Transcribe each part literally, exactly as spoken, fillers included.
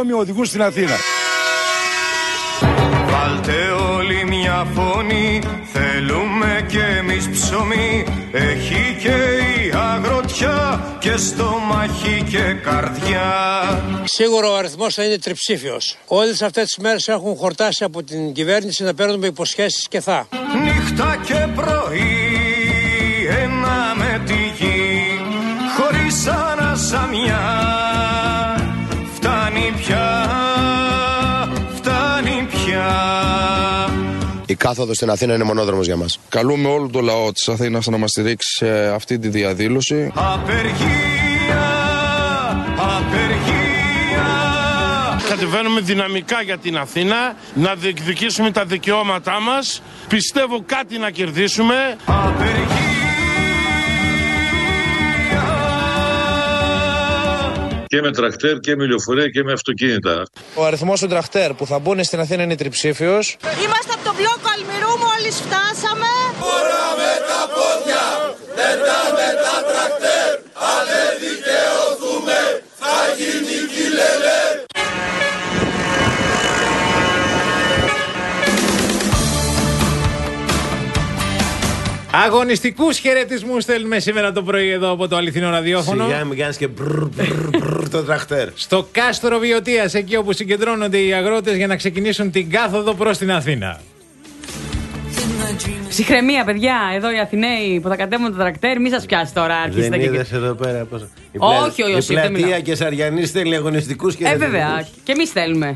ακόμη οδηγούν στην Αθήνα. Βάλτε όλοι μια φωνή, θέλουμε κι εμείς ψωμί. Έχει και η αγροτιά και στομάχι και καρδιά. Σίγουρα ο αριθμός θα είναι τριψήφιος. Όλες αυτές τις μέρες έχουν χορτάσει από την κυβέρνηση να παίρνουμε υποσχέσεις και θα. Νύχτα και πρωί, ένα με τη γη, χωρίς ανασαμιά. Φτάνει πια, φτάνει πια. Η κάθοδος στην Αθήνα είναι μονόδρομος για μας. Καλούμε όλο το λαό της Αθήνας να μας στηρίξει σε αυτή τη διαδήλωση. Απεργία, απεργία. Κατεβαίνουμε δυναμικά για την Αθήνα, να διεκδικήσουμε τα δικαιώματά μας. Πιστεύω κάτι να κερδίσουμε. Απεργία. Και με τρακτέρ και με λεωφορεία και με αυτοκίνητα. Ο αριθμός των τρακτέρ που θα μπουν στην Αθήνα είναι τριψήφιος. Είμαστε από το μπλόκο Αλμυρού, μόλις φτάσαμε. Φοράμε τα πόδια, πετάμε τα τρακτέρ. Αν δεν δικαιωθούμε, θα γίνει κιλελέ. Αγωνιστικούς χαιρετισμούς θέλουμε σήμερα το πρωί εδώ από το αληθινό ραδιόφωνο. Σιγά μην κάνεις και μπρρ, μπρρ, μπρρ, το τρακτέρ. Στο κάστρο Βιωτίας, εκεί όπου συγκεντρώνονται οι αγρότες για να ξεκινήσουν την κάθοδο προς την Αθήνα. Ψυχραιμία, παιδιά. Εδώ οι Αθηναίοι που θα κατέβουν το τρακτέρ, μη σας πιάσει τώρα. Δεν είδες και... εδώ πέρα πώς... Όχι, όχι, όχι. Η πλατεία και Σαριανής θέλει αγωνιστικούς χαιρετισμούς. Ε, βέβαια. Και εμείς θέλουμε.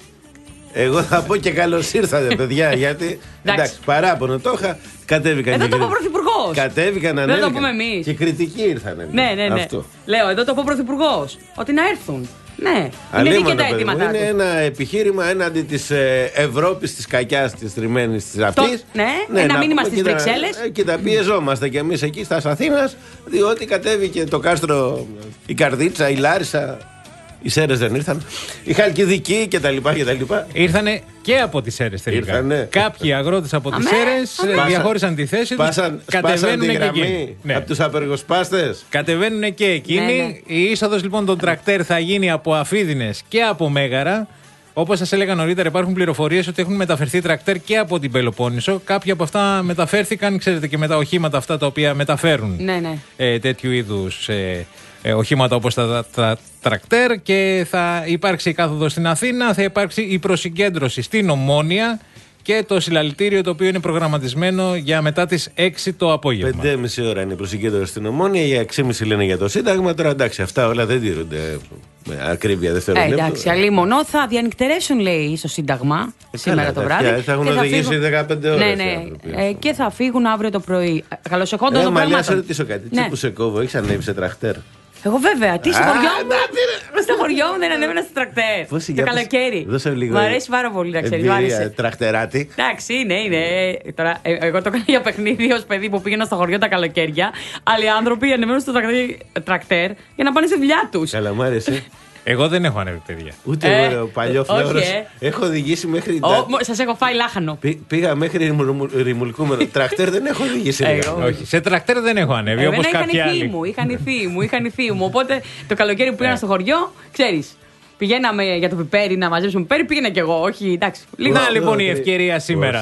Εγώ θα πω και καλώς ήρθατε, παιδιά, γιατί. Εντάξει, παράπονο το είχα. Κατέβηκαν. Εδώ και το είπε ο Πρωθυπουργός. Κατέβηκαν, ανέβηκαν. Δεν το πούμε εμείς. Και κριτικοί ήρθανε. Ναι, ναι, ναι. Αυτό. Λέω, εδώ το είπε ο Πρωθυπουργός. Ότι να έρθουν. Ναι, είναι δίκαια τα αιτήματά τους. Είναι ένα επιχείρημα έναντι της ε, Ευρώπης, της κακιάς, της τριμμένης της αυτής. Ναι, ναι, ένα μήνυμα στις Βρυξέλλες. Και τα πιεζόμαστε κι εμείς εκεί στα Αθήνας, διότι κατέβηκε το κάστρο, η Καρδίτσα, η Λάρισα. Οι Σέρρες δεν ήρθαν. Η Χαλκιδική και τα λοιπά και τα λοιπά. Ήρθανε και από τις Σέρρες τελικά. Ήρθανε. Κάποιοι αγρότες από τις Σέρρες διαχώρισαν τη θέση τους. Πάσαν, κατεβαίνουν τη και γραμμή εκεί. Ναι. Από τους απεργοσπάστες. Κατεβαίνουν και εκείνοι. Ναι, ναι. Η είσοδος λοιπόν των τρακτέρ θα γίνει από Αφίδινες και από Μέγαρα. Όπως σας έλεγα νωρίτερα, υπάρχουν πληροφορίες ότι έχουν μεταφερθεί τρακτέρ και από την Πελοπόννησο. Κάποια από αυτά μεταφέρθηκαν, ξέρετε, και με τα οχήματα αυτά τα οποία μεταφέρουν ναι, ναι. Ε, τέτοιου είδους ε, ε, οχήματα όπως τα, τα, τα τρακτέρ, και θα υπάρξει η κάθοδος στην Αθήνα, θα υπάρξει η προσυγκέντρωση στην Ομόνια και το συλλαλητήριο το οποίο είναι προγραμματισμένο για μετά τις έξι το απόγευμα. Πέντε και μισή ώρα είναι η προσυγκέντρωση στην Ομόνια, για έξι και μισή λένε για το Σύνταγμα. Τώρα εντάξει, αυτά όλα δεν τηρούνται με ακρίβεια δευτερόλεπτα. Ε, εντάξει, αλλή μονό θα διανυκτερέσουν, λέει, στο Σύνταγμα ε, σήμερα καλά, το βράδυ. Θα έχουν οδηγήσει φύγουν... δεκαπέντε ώρες. Ναι, ναι. Ε, και θα φύγουν αύριο το πρωί. Καλωσεχόντως το πράγμα. Να σε ρωτήσω κάτι. Ναι. Τι που σε κόβω, έχεις ανέβει σε τρακτέρ? Εγώ βέβαια. Τι στο χωριό μου. Στο χωριό μου δεν ανέβαινα στο τρακτέρ. Το καλοκαίρι. Μ' αρέσει πάρα πολύ να ξέρει. Τρακτεράτη. Εντάξει, είναι, είναι. Τώρα, εγώ το έκανα για παιχνίδι ως παιδί που πήγαινα στο χωριό τα καλοκαίρια. Άλλοι άνθρωποι ανεβαίνουν στο τρακτέρ για να πάνε στη δουλειά τους. Καλά, μου άρεσε. Εγώ δεν έχω ανέβει, παιδιά. Ούτε ε, εγώ, παλιό φλόρος. Ε. Έχω οδηγήσει μέχρι. Oh, σας έχω φάει λάχανο. Πή, πήγα μέχρι ρημουλκούμενο. Τρακτέρ δεν έχω οδηγήσει. Ε, όχι, σε τρακτέρ δεν έχω ανέβει. Όπως κάποιοι άλλοι. Μου, είχαν ηθή μου, είχαν ηθή μου. Οπότε το καλοκαίρι που πήγαινα στο χωριό, ξέρεις. Πηγαίναμε για το πιπέρι να μαζέψουμε πιπέρι, πήγαινα κι εγώ. Όχι, εντάξει. Να λοιπόν η ευκαιρία σήμερα.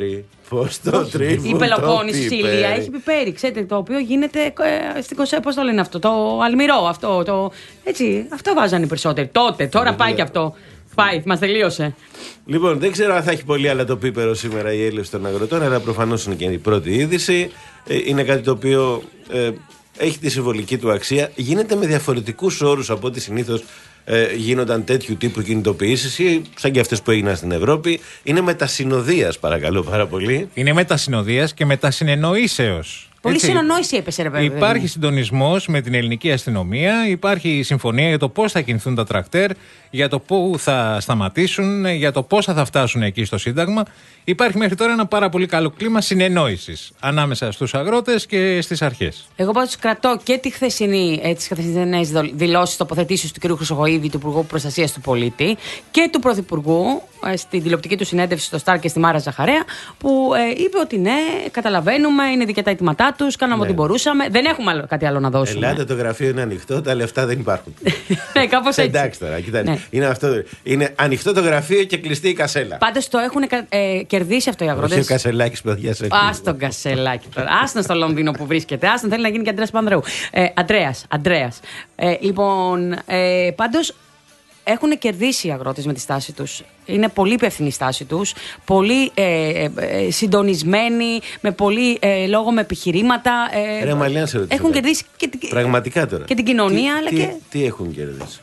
Πώς το τρίβουν. Η Πελοπόννησο, η Ηλία έχει πιπέρι, ξέρετε, το οποίο γίνεται ε, στην Κωσέ, πώς το λένε αυτό, το αλμυρό αυτό, το, έτσι, αυτό βάζανε οι περισσότεροι. Τότε, τώρα yeah. πάει και αυτό. Πάει, μας τελείωσε. Λοιπόν, δεν ξέρω αν θα έχει πολύ άλλα το πίπερο σήμερα η έλευση των αγροτών, αλλά προφανώς είναι και η πρώτη είδηση. Ε, είναι κάτι το οποίο ε, έχει τη συμβολική του αξία. Γίνεται με διαφορετικούς όρους από ό,τι συνήθως ε, γίνονταν τέτοιου τύπου κινητοποιήσεις, ή σαν και αυτές που έγιναν στην Ευρώπη. Είναι μετασυνοδείας, παρακαλώ πάρα πολύ. Είναι μετασυνοδείας και μετασυνεννοήσεως. Πολύ συνεννόηση έπεσε, ρε παιδί. Υπάρχει συντονισμός με την ελληνική αστυνομία, υπάρχει συμφωνία για το πώς θα κινηθούν τα τρακτέρ, για το πού θα σταματήσουν, για το πόσα θα φτάσουν εκεί στο Σύνταγμα. Υπάρχει μέχρι τώρα ένα πάρα πολύ καλό κλίμα συνεννόησης ανάμεσα στους αγρότες και στις αρχές. Εγώ πάντως κρατώ και τη χθεσινή, ε, τις χθεσινές δηλώσεις, τοποθετήσεις του κ. Χρυσοχοΐδη, του Υπουργού Προστασίας του Πολίτη, και του Πρωθυπουργού ε, στην τηλεοπτική του συνέντευξη στο Σταρ και στη Μάρα Ζαχαρέα, που ε, είπε ότι ναι, καταλαβαίνουμε, είναι δίκαια τα αιτήματά του, κάναμε Ναι. ό,τι μπορούσαμε. Δεν έχουμε άλλο, κάτι άλλο να δώσουμε. Ελάτε, το γραφείο είναι ανοιχτό, τα λεφτά δεν υπάρχουν. Ναι, κάπως έτσι. Εντάξει τώρα, κοιτάξτε. Ναι. Είναι, αυτό, είναι ανοιχτό το γραφείο και κλειστή η κασέλα. Πάντως το έχουν ε, κερδίσει αυτό οι αγρότες. Όχι ο Κασελάκης, παιδιά, σε Α τον Κασελάκη τώρα. Άστον στο Λονδίνο που βρίσκεται. Άστον θέλει να γίνει και Αντρέας Πανδρέου. Ε, Αντρέας, Αντρέας. Ε, λοιπόν, ε, πάντως έχουν κερδίσει οι αγρότες με τη στάση τους. Είναι πολύ υπεύθυνη η στάση τους. Πολύ ε, ε, συντονισμένοι, με πολύ ε, λόγο με επιχειρήματα. Ε, Ρε, Μαλία, σε ρωτήσω έχουν κάτι. κερδίσει και, την- Πραγματικά τώρα. και την κοινωνία, τι, αλλά τι, και. Τι έχουν κερδίσει.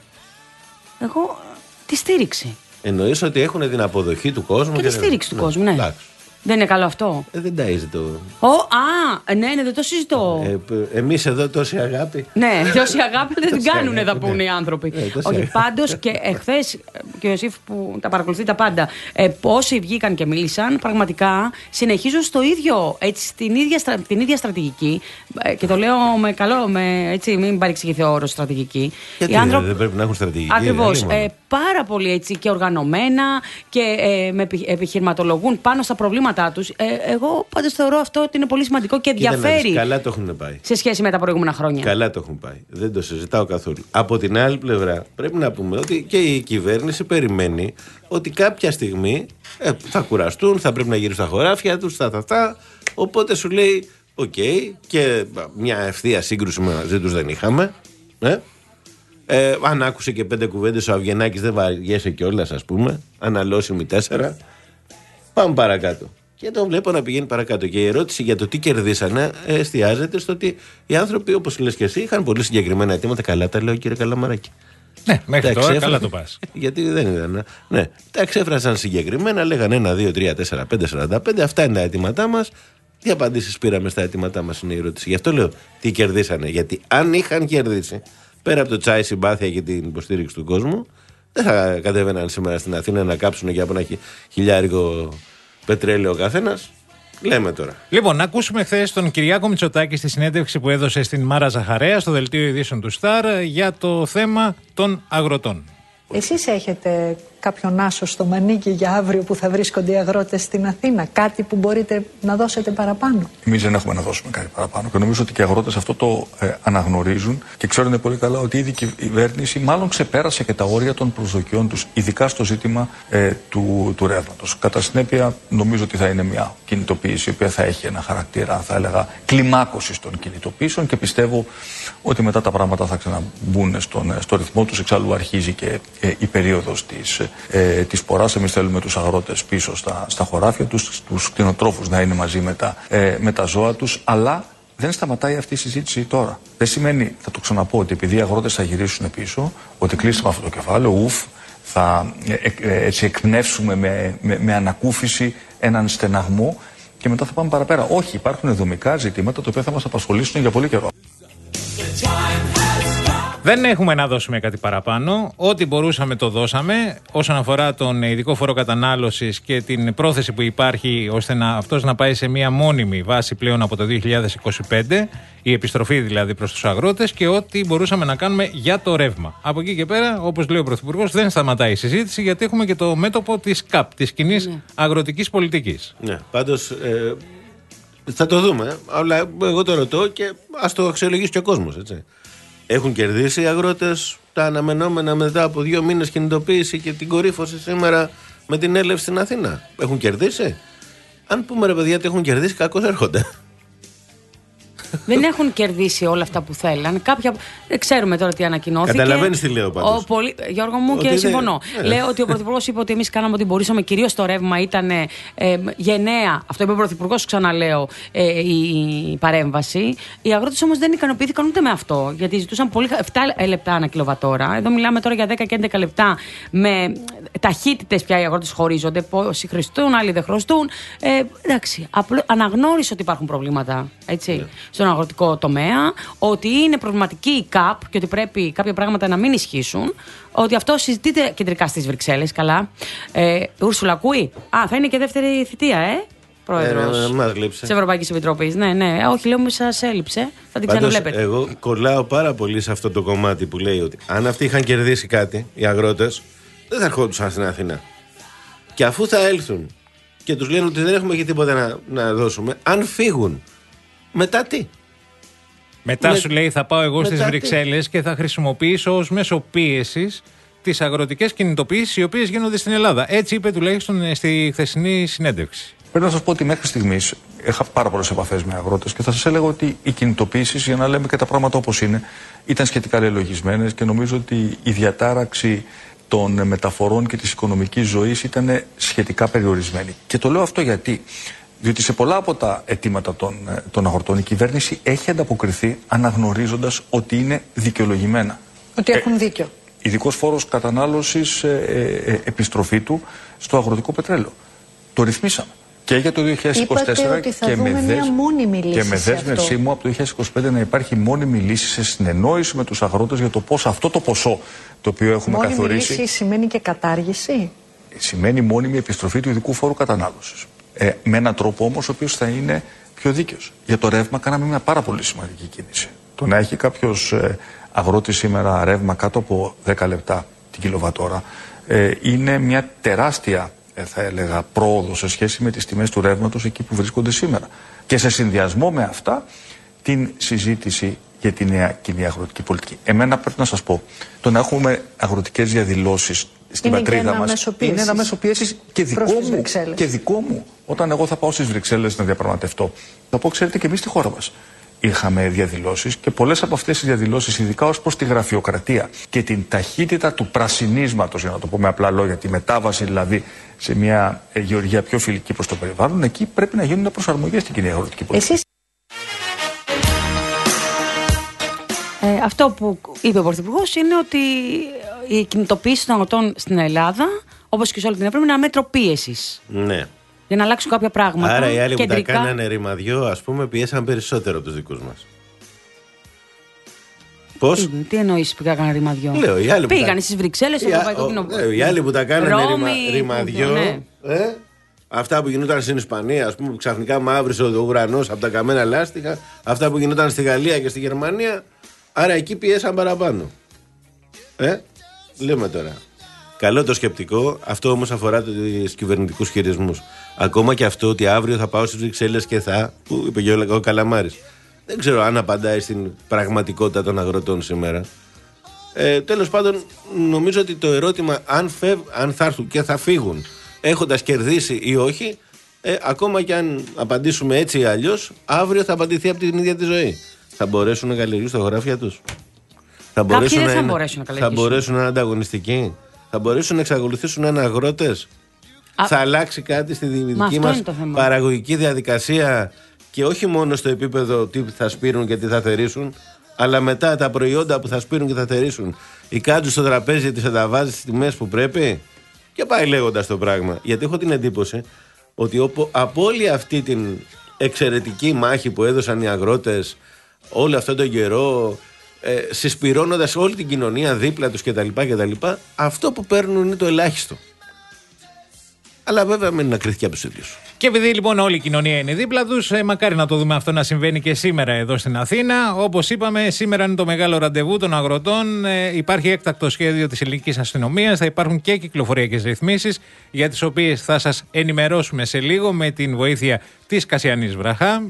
Εγώ τη στήριξη. Εννοείς ότι έχουν την αποδοχή του κόσμου. Και τη στήριξη του κόσμου, ναι. Εντάξει. Δεν είναι καλό αυτό. Ε, δεν ταΐζει το. Ω, α, ναι, ναι, δεν το συζητώ. Ε, εμείς εδώ τόση αγάπη. Ναι, τόση αγάπη δεν την Τόση κάνουν, αγάπη, θα πούνε ναι. οι άνθρωποι. Ναι, τόση Όχι, αγάπη. πάντως και εχθές και ο Ιωσήφ που τα παρακολουθεί τα πάντα, ε, όσοι βγήκαν και μίλησαν, πραγματικά συνεχίζουν στο ίδιο, έτσι, στην ίδια, στρα- την ίδια στρατηγική. Ε, και το λέω με καλό, με, έτσι, μην παρεξηγηθεί ο όρος στρατηγική. Γιατί Οι άνθρωποι- δεν πρέπει να έχουν στρατηγική. Ακριβώς. δηλαδή, μόνο. Ε, πάρα πολύ έτσι και οργανωμένα και ε, με επι- επιχειρηματολογούν πάνω στα προβλήματά τους. Ε, εγώ πάντως θεωρώ αυτό ότι είναι πολύ σημαντικό και Κοίτα να δεις, ενδιαφέρει καλά το έχουν πάει. σε σχέση με τα προηγούμενα χρόνια. Καλά το έχουν πάει. Δεν το συζητάω καθόλου. Από την άλλη πλευρά, πρέπει να πούμε ότι και η κυβέρνηση περιμένει ότι κάποια στιγμή ε, θα κουραστούν, θα πρέπει να γυρίσουν στα χωράφια τους, θα, θα, θα. Οπότε σου λέει, οκ, και μια ευθεία σύγκρουση μαζί τους δεν είχαμε. Ε? Ε, αν άκουσε και πέντε κουβέντες ο Αυγενάκης, δεν βαριέσαι κιόλας, ας πούμε. Αναλώσιμοι τέσσερα. Πάμε παρακάτω. Και τον βλέπω να πηγαίνει παρακάτω. Και η ερώτηση για το τι κερδίσανε ε, εστιάζεται στο ότι οι άνθρωποι, όπως λες και εσύ, είχαν πολύ συγκεκριμένα αιτήματα. Καλά τα λέω, κύριε Καλαμαράκη. Ναι, μέχρι Τα τώρα εξέφρα- καλά το πας. Γιατί δεν ήταν. Ναι, τα εξέφρασαν συγκεκριμένα, λέγανε ένα, δύο, τρία, τέσσερα, πέντε, σαράντα πέντε. Αυτά είναι τα αιτήματά μας. Τι απαντήσεις πήραμε στα αιτήματά μας, είναι η ερώτηση. Γι' αυτό λέω τι κερδίσανε. Γιατί αν είχαν κερδίσει, πέρα από το τσάι, συμπάθεια και την υποστήριξη του κόσμου, δεν θα κατέβαιναν σήμερα στην Αθήνα να κάψουν για από ένα χι- χιλιάρικο πετρέλαιο ο καθένας. Λέμε τώρα. Λοιπόν, να ακούσουμε χθε τον Κυριάκο Μητσοτάκη στη συνέντευξη που έδωσε στην Μάρα Ζαχαρέα στο δελτίο ειδήσεων του Σταρ για το θέμα των αγροτών. Εσείς έχετε κάποιον άσο στο μανίκι για αύριο που θα βρίσκονται οι αγρότες στην Αθήνα, κάτι που μπορείτε να δώσετε παραπάνω? Εμείς δεν έχουμε να δώσουμε κάτι παραπάνω και νομίζω ότι και οι αγρότες αυτό το ε, αναγνωρίζουν και ξέρουν πολύ καλά ότι ήδη και η κυβέρνηση μάλλον ξεπέρασε και τα όρια των προσδοκιών τους, ειδικά στο ζήτημα ε, του, του ρεύματος. Κατά συνέπεια, νομίζω ότι θα είναι μια κινητοποίηση η οποία θα έχει ένα χαρακτήρα, θα έλεγα, κλιμάκωσης των κινητοποίησεων και πιστεύω ότι μετά τα πράγματα θα ξαναμπούν στον, στο ρυθμό τους. Εξάλλου αρχίζει και ε, η περίοδος της, ε, της ποράς. Εμείς θέλουμε τους αγρότες πίσω στα, στα χωράφια τους, τους κτηνοτρόφους να είναι μαζί με τα, ε, με τα ζώα τους, αλλά δεν σταματάει αυτή η συζήτηση τώρα. Δεν σημαίνει, θα το ξαναπώ, ότι επειδή οι αγρότες θα γυρίσουν πίσω, ότι κλείσαμε αυτό το κεφάλαιο, ουφ, θα ε, ε, έτσι εκπνεύσουμε με, με, με ανακούφιση έναν στεναγμό και μετά θα πάμε παραπέρα. Όχι, υπάρχουν δομικά ζητήματα τα οποία θα μας απασχολήσουν για πολύ καιρό. Δεν έχουμε να δώσουμε κάτι παραπάνω. Ό,τι μπορούσαμε το δώσαμε. Όσον αφορά τον ειδικό φόρο κατανάλωσης και την πρόθεση που υπάρχει ώστε να, αυτός να πάει σε μία μόνιμη βάση πλέον από το δύο χιλιάδες είκοσι πέντε, η επιστροφή δηλαδή προς τους αγρότες, και ό,τι μπορούσαμε να κάνουμε για το ρεύμα. Από εκεί και πέρα, όπως λέει ο Πρωθυπουργός, δεν σταματάει η συζήτηση, γιατί έχουμε και το μέτωπο της ΚΑΠ, της κοινής ναι. αγροτικής πολιτικής. Ναι, πάντως ε, θα το δούμε. Αλλά εγώ το ρωτώ και ας το αξιολογήσει και ο κόσμος, έτσι. Έχουν κερδίσει οι αγρότες τα αναμενόμενα μετά από δύο μήνες κινητοποίηση και την κορύφωση σήμερα με την έλευση στην Αθήνα? Έχουν κερδίσει? Αν πούμε, ρε παιδιά, ότι έχουν κερδίσει, κακώς έρχονται. Δεν έχουν κερδίσει όλα αυτά που θέλαν. Κάποια... Δεν ξέρουμε τώρα τι ανακοινώθηκε. Καταλαβαίνεις τι λέω πάντως. Ο πολυ... Γιώργο μου, ότι και δεν... συμφωνώ. Ναι. Λέω ότι ο Πρωθυπουργός είπε ότι εμείς κάναμε ό,τι μπορούσαμε. Κυρίως το ρεύμα ήταν ε, γενναία. Αυτό είπε ο Πρωθυπουργός, ξαναλέω, ε, η παρέμβαση. Οι αγρότες όμως δεν ικανοποιήθηκαν ούτε με αυτό. Γιατί ζητούσαν πολύ επτά λεπτά ανά κιλοβατόρα. Εδώ μιλάμε τώρα για δέκα και έντεκα λεπτά με ταχύτητες πια οι αγρότες χωρίζονται. Πόσοι χρηστούν, άλλοι δεν χρωστούν. Ε, εντάξει, απλό, αναγνώρισε ότι υπάρχουν προβλήματα. Έτσι. Ναι. Στον αγροτικό τομέα, ότι είναι προβληματική η ΚΑΠ και ότι πρέπει κάποια πράγματα να μην ισχύσουν, ότι αυτό συζητείται κεντρικά στις Βρυξέλλες. Καλά. Ε, Ούρσουλα, ακούει. Α, θα είναι και δεύτερη θητεία, ε, πρόεδρος ε, της Ευρωπαϊκής Επιτροπής. Ναι, ναι, όχι, λέω, σας έλειψε. Θα την ξαναβλέπετε. Εγώ κολλάω πάρα πολύ σε αυτό το κομμάτι που λέει ότι αν αυτοί είχαν κερδίσει κάτι, οι αγρότες, δεν θα ερχόντουσαν στην Αθήνα. Και αφού θα έλθουν και τους λένε ότι δεν έχουμε και τίποτα να, να δώσουμε, αν φύγουν Μετά τι. Μετά Με... σου λέει θα πάω εγώ στις Βρυξέλλες τι? και θα χρησιμοποιήσω ως μέσο πίεσης τις αγροτικές κινητοποιήσεις οι οποίες γίνονται στην Ελλάδα. Έτσι είπε τουλάχιστον στη χθεσινή συνέντευξη. Πρέπει να σας πω ότι μέχρι στιγμής είχα πάρα πολλές επαφές με αγρότες και θα σας έλεγα ότι οι κινητοποιήσεις, για να λέμε και τα πράγματα όπως είναι, ήταν σχετικά λελογισμένες και νομίζω ότι η διατάραξη των μεταφορών και της οικονομικής ζωής ήταν σχετικά περιορισμένη. Και το λέω αυτό γιατί. Διότι σε πολλά από τα αιτήματα των, των αγροτών η κυβέρνηση έχει ανταποκριθεί αναγνωρίζοντας ότι είναι δικαιολογημένα. Ότι έχουν δίκιο. Ε, ειδικός φόρος κατανάλωσης, ε, ε, επιστροφή του στο αγροτικό πετρέλαιο. Το ρυθμίσαμε. Και για το δύο χιλιάδες είκοσι τέσσερα ότι θα και, δούμε με μια δεσ... μόνιμη λύση και με δέσμευσή αυτό. μου από το δύο χιλιάδες είκοσι πέντε να υπάρχει μόνιμη λύση σε συνεννόηση με τους αγρότες για το πώς αυτό το ποσό το οποίο έχουμε μόνιμη καθορίσει. Μόνιμη λύση σημαίνει και κατάργηση. Σημαίνει μόνιμη επιστροφή του ειδικού φόρου κατανάλωσης. Ε, με έναν τρόπο όμως ο οποίος θα είναι πιο δίκαιος. Για το ρεύμα κάναμε μια πάρα πολύ σημαντική κίνηση. Το να έχει κάποιος ε, αγρότης σήμερα ρεύμα κάτω από δέκα λεπτά την κιλοβατόρα ε, είναι μια τεράστια ε, θα έλεγα πρόοδο σε σχέση με τις τιμές του ρεύματος εκεί που βρίσκονται σήμερα. Και σε συνδυασμό με αυτά την συζήτηση για τη νέα κοινή αγροτική πολιτική. Εμένα πρέπει να σας πω, το να έχουμε αγροτικές διαδηλώσεις στην είναι πατρίδα μας είναι ένα μέσο πίεσης και δικό μου. Και δικό μου. Όταν εγώ θα πάω στις Βρυξέλλες να διαπραγματευτώ, θα πω, ξέρετε, και εμείς στη χώρα μας είχαμε διαδηλώσεις και πολλές από αυτές τις διαδηλώσεις, ειδικά ως προς τη γραφειοκρατία και την ταχύτητα του πρασινίσματος, για να το πούμε απλά λόγια, τη μετάβαση δηλαδή σε μια ε, γεωργία πιο φιλική προς το περιβάλλον, εκεί πρέπει να γίνουν προσαρμογές στην κοινή αγροτική πολιτική. Εσείς... Ε, αυτό που είπε ο Πρωθυπουργός είναι ότι η κινητοποίηση των αγροτών στην Ελλάδα, όπως και σε όλη την Ευρώπη, είναι ένα μέτρο πίεσης. Ναι. Για να αλλάξουν κάποια πράγματα. Άρα οι άλλοι κεντρικά... που τα κάνανε ρημαδιό, ας πούμε, πιέσαν περισσότερο από τους δικούς μας. Πώς? Τι, τι εννοείς που έκαναν ρημαδιό? Λέω, οι άλλοι πήγαν τα... στις Βρυξέλλες, στο Ευρωπαϊκό Κοινοβούλιο. Οι άλλοι που τα κάνανε Ρώμη, ρημαδιό. ναι. ε, αυτά που γινόταν στην Ισπανία, ας πούμε, που ξαφνικά μαύρισε ο ουρανός από τα καμένα λάστιχα. Αυτά που γινόταν στη Γαλλία και στη Γερμανία. Άρα εκεί πιέσαν παραπάνω. Ε, λέμε τώρα. Καλό το σκεπτικό, αυτό όμως αφορά τους κυβερνητικούς χειρισμούς. Ακόμα και αυτό ότι αύριο θα πάω στις Βρυξέλλες και θα, που είπε και ο Καλαμάρης. Δεν ξέρω αν απαντάει στην πραγματικότητα των αγροτών σήμερα. Ε, τέλος πάντων, νομίζω ότι το ερώτημα αν, φεύ, αν θα έρθουν και θα φύγουν έχοντας κερδίσει ή όχι, ε, ακόμα και αν απαντήσουμε έτσι ή αλλιώς, αύριο θα απαντηθεί από την ίδια τη ζωή. Θα μπορέσουν να καλλιεργήσουν τα χωράφια τους. Θα μπορέσουν, δεν να, θα, είναι, μπορέσουν να, θα μπορέσουν να είναι ανταγωνιστικοί. Θα μπορέσουν να εξακολουθήσουν να είναι αγρότες. Α... Θα αλλάξει κάτι στη δική μας παραγωγική διαδικασία και όχι μόνο στο επίπεδο τι θα σπείρουν και τι θα θερήσουν, αλλά μετά τα προϊόντα που θα σπείρουν και θα θερήσουν. Η κάτω στο τραπέζι της θα τα βάζει στις τιμές που πρέπει. Και πάει λέγοντας το πράγμα. Γιατί έχω την εντύπωση ότι από όλη αυτή την εξαιρετική μάχη που έδωσαν οι αγρότες όλο αυτόν τον καιρό, ε, συσπυρώνοντας όλη την κοινωνία δίπλα τους κτλ, κτλ, αυτό που παίρνουν είναι το ελάχιστο. Αλλά βέβαια μένει να κριθεί από τους ίδιους. Και επειδή λοιπόν όλη η κοινωνία είναι δίπλα τους, ε, μακάρι να το δούμε αυτό να συμβαίνει και σήμερα εδώ στην Αθήνα. Όπως είπαμε, σήμερα είναι το μεγάλο ραντεβού των αγροτών. Ε, υπάρχει έκτακτο σχέδιο της ελληνικής αστυνομίας. Θα υπάρχουν και κυκλοφοριακές ρυθμίσεις, για τις οποίες θα σας ενημερώσουμε σε λίγο με την βοήθεια της Κασιανής Βραχά.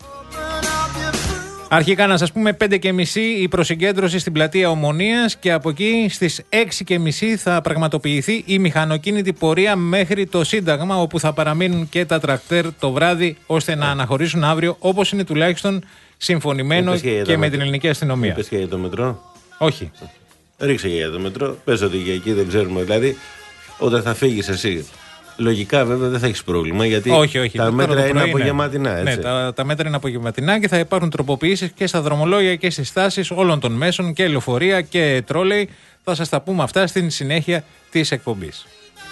Αρχικά να σας πούμε πέντε και μισή η προσυγκέντρωση στην πλατεία Ομονίας και από εκεί στις έξι και μισή θα πραγματοποιηθεί η μηχανοκίνητη πορεία μέχρι το Σύνταγμα, όπου θα παραμείνουν και τα τρακτέρ το βράδυ ώστε να αναχωρήσουν αύριο, όπως είναι τουλάχιστον συμφωνημένο και, και με την ελληνική αστυνομία. Είπες και για το μετρό? Όχι. Ρίξε και για το μετρό. Πες ότι για εκεί δεν ξέρουμε. Δηλαδή όταν θα φύγεις εσύ, λογικά βέβαια δεν θα έχεις πρόβλημα, γιατί όχι, όχι, τα μέτρα είναι απογευματινά. Ναι, ναι, τα, τα μέτρα είναι απογευματινά και θα υπάρχουν τροποποιήσεις και στα δρομολόγια και στις στάσεις όλων των μέσων, και λεωφορεία και τρόλεϊ. Θα σας τα πούμε αυτά στην συνέχεια της εκπομπής.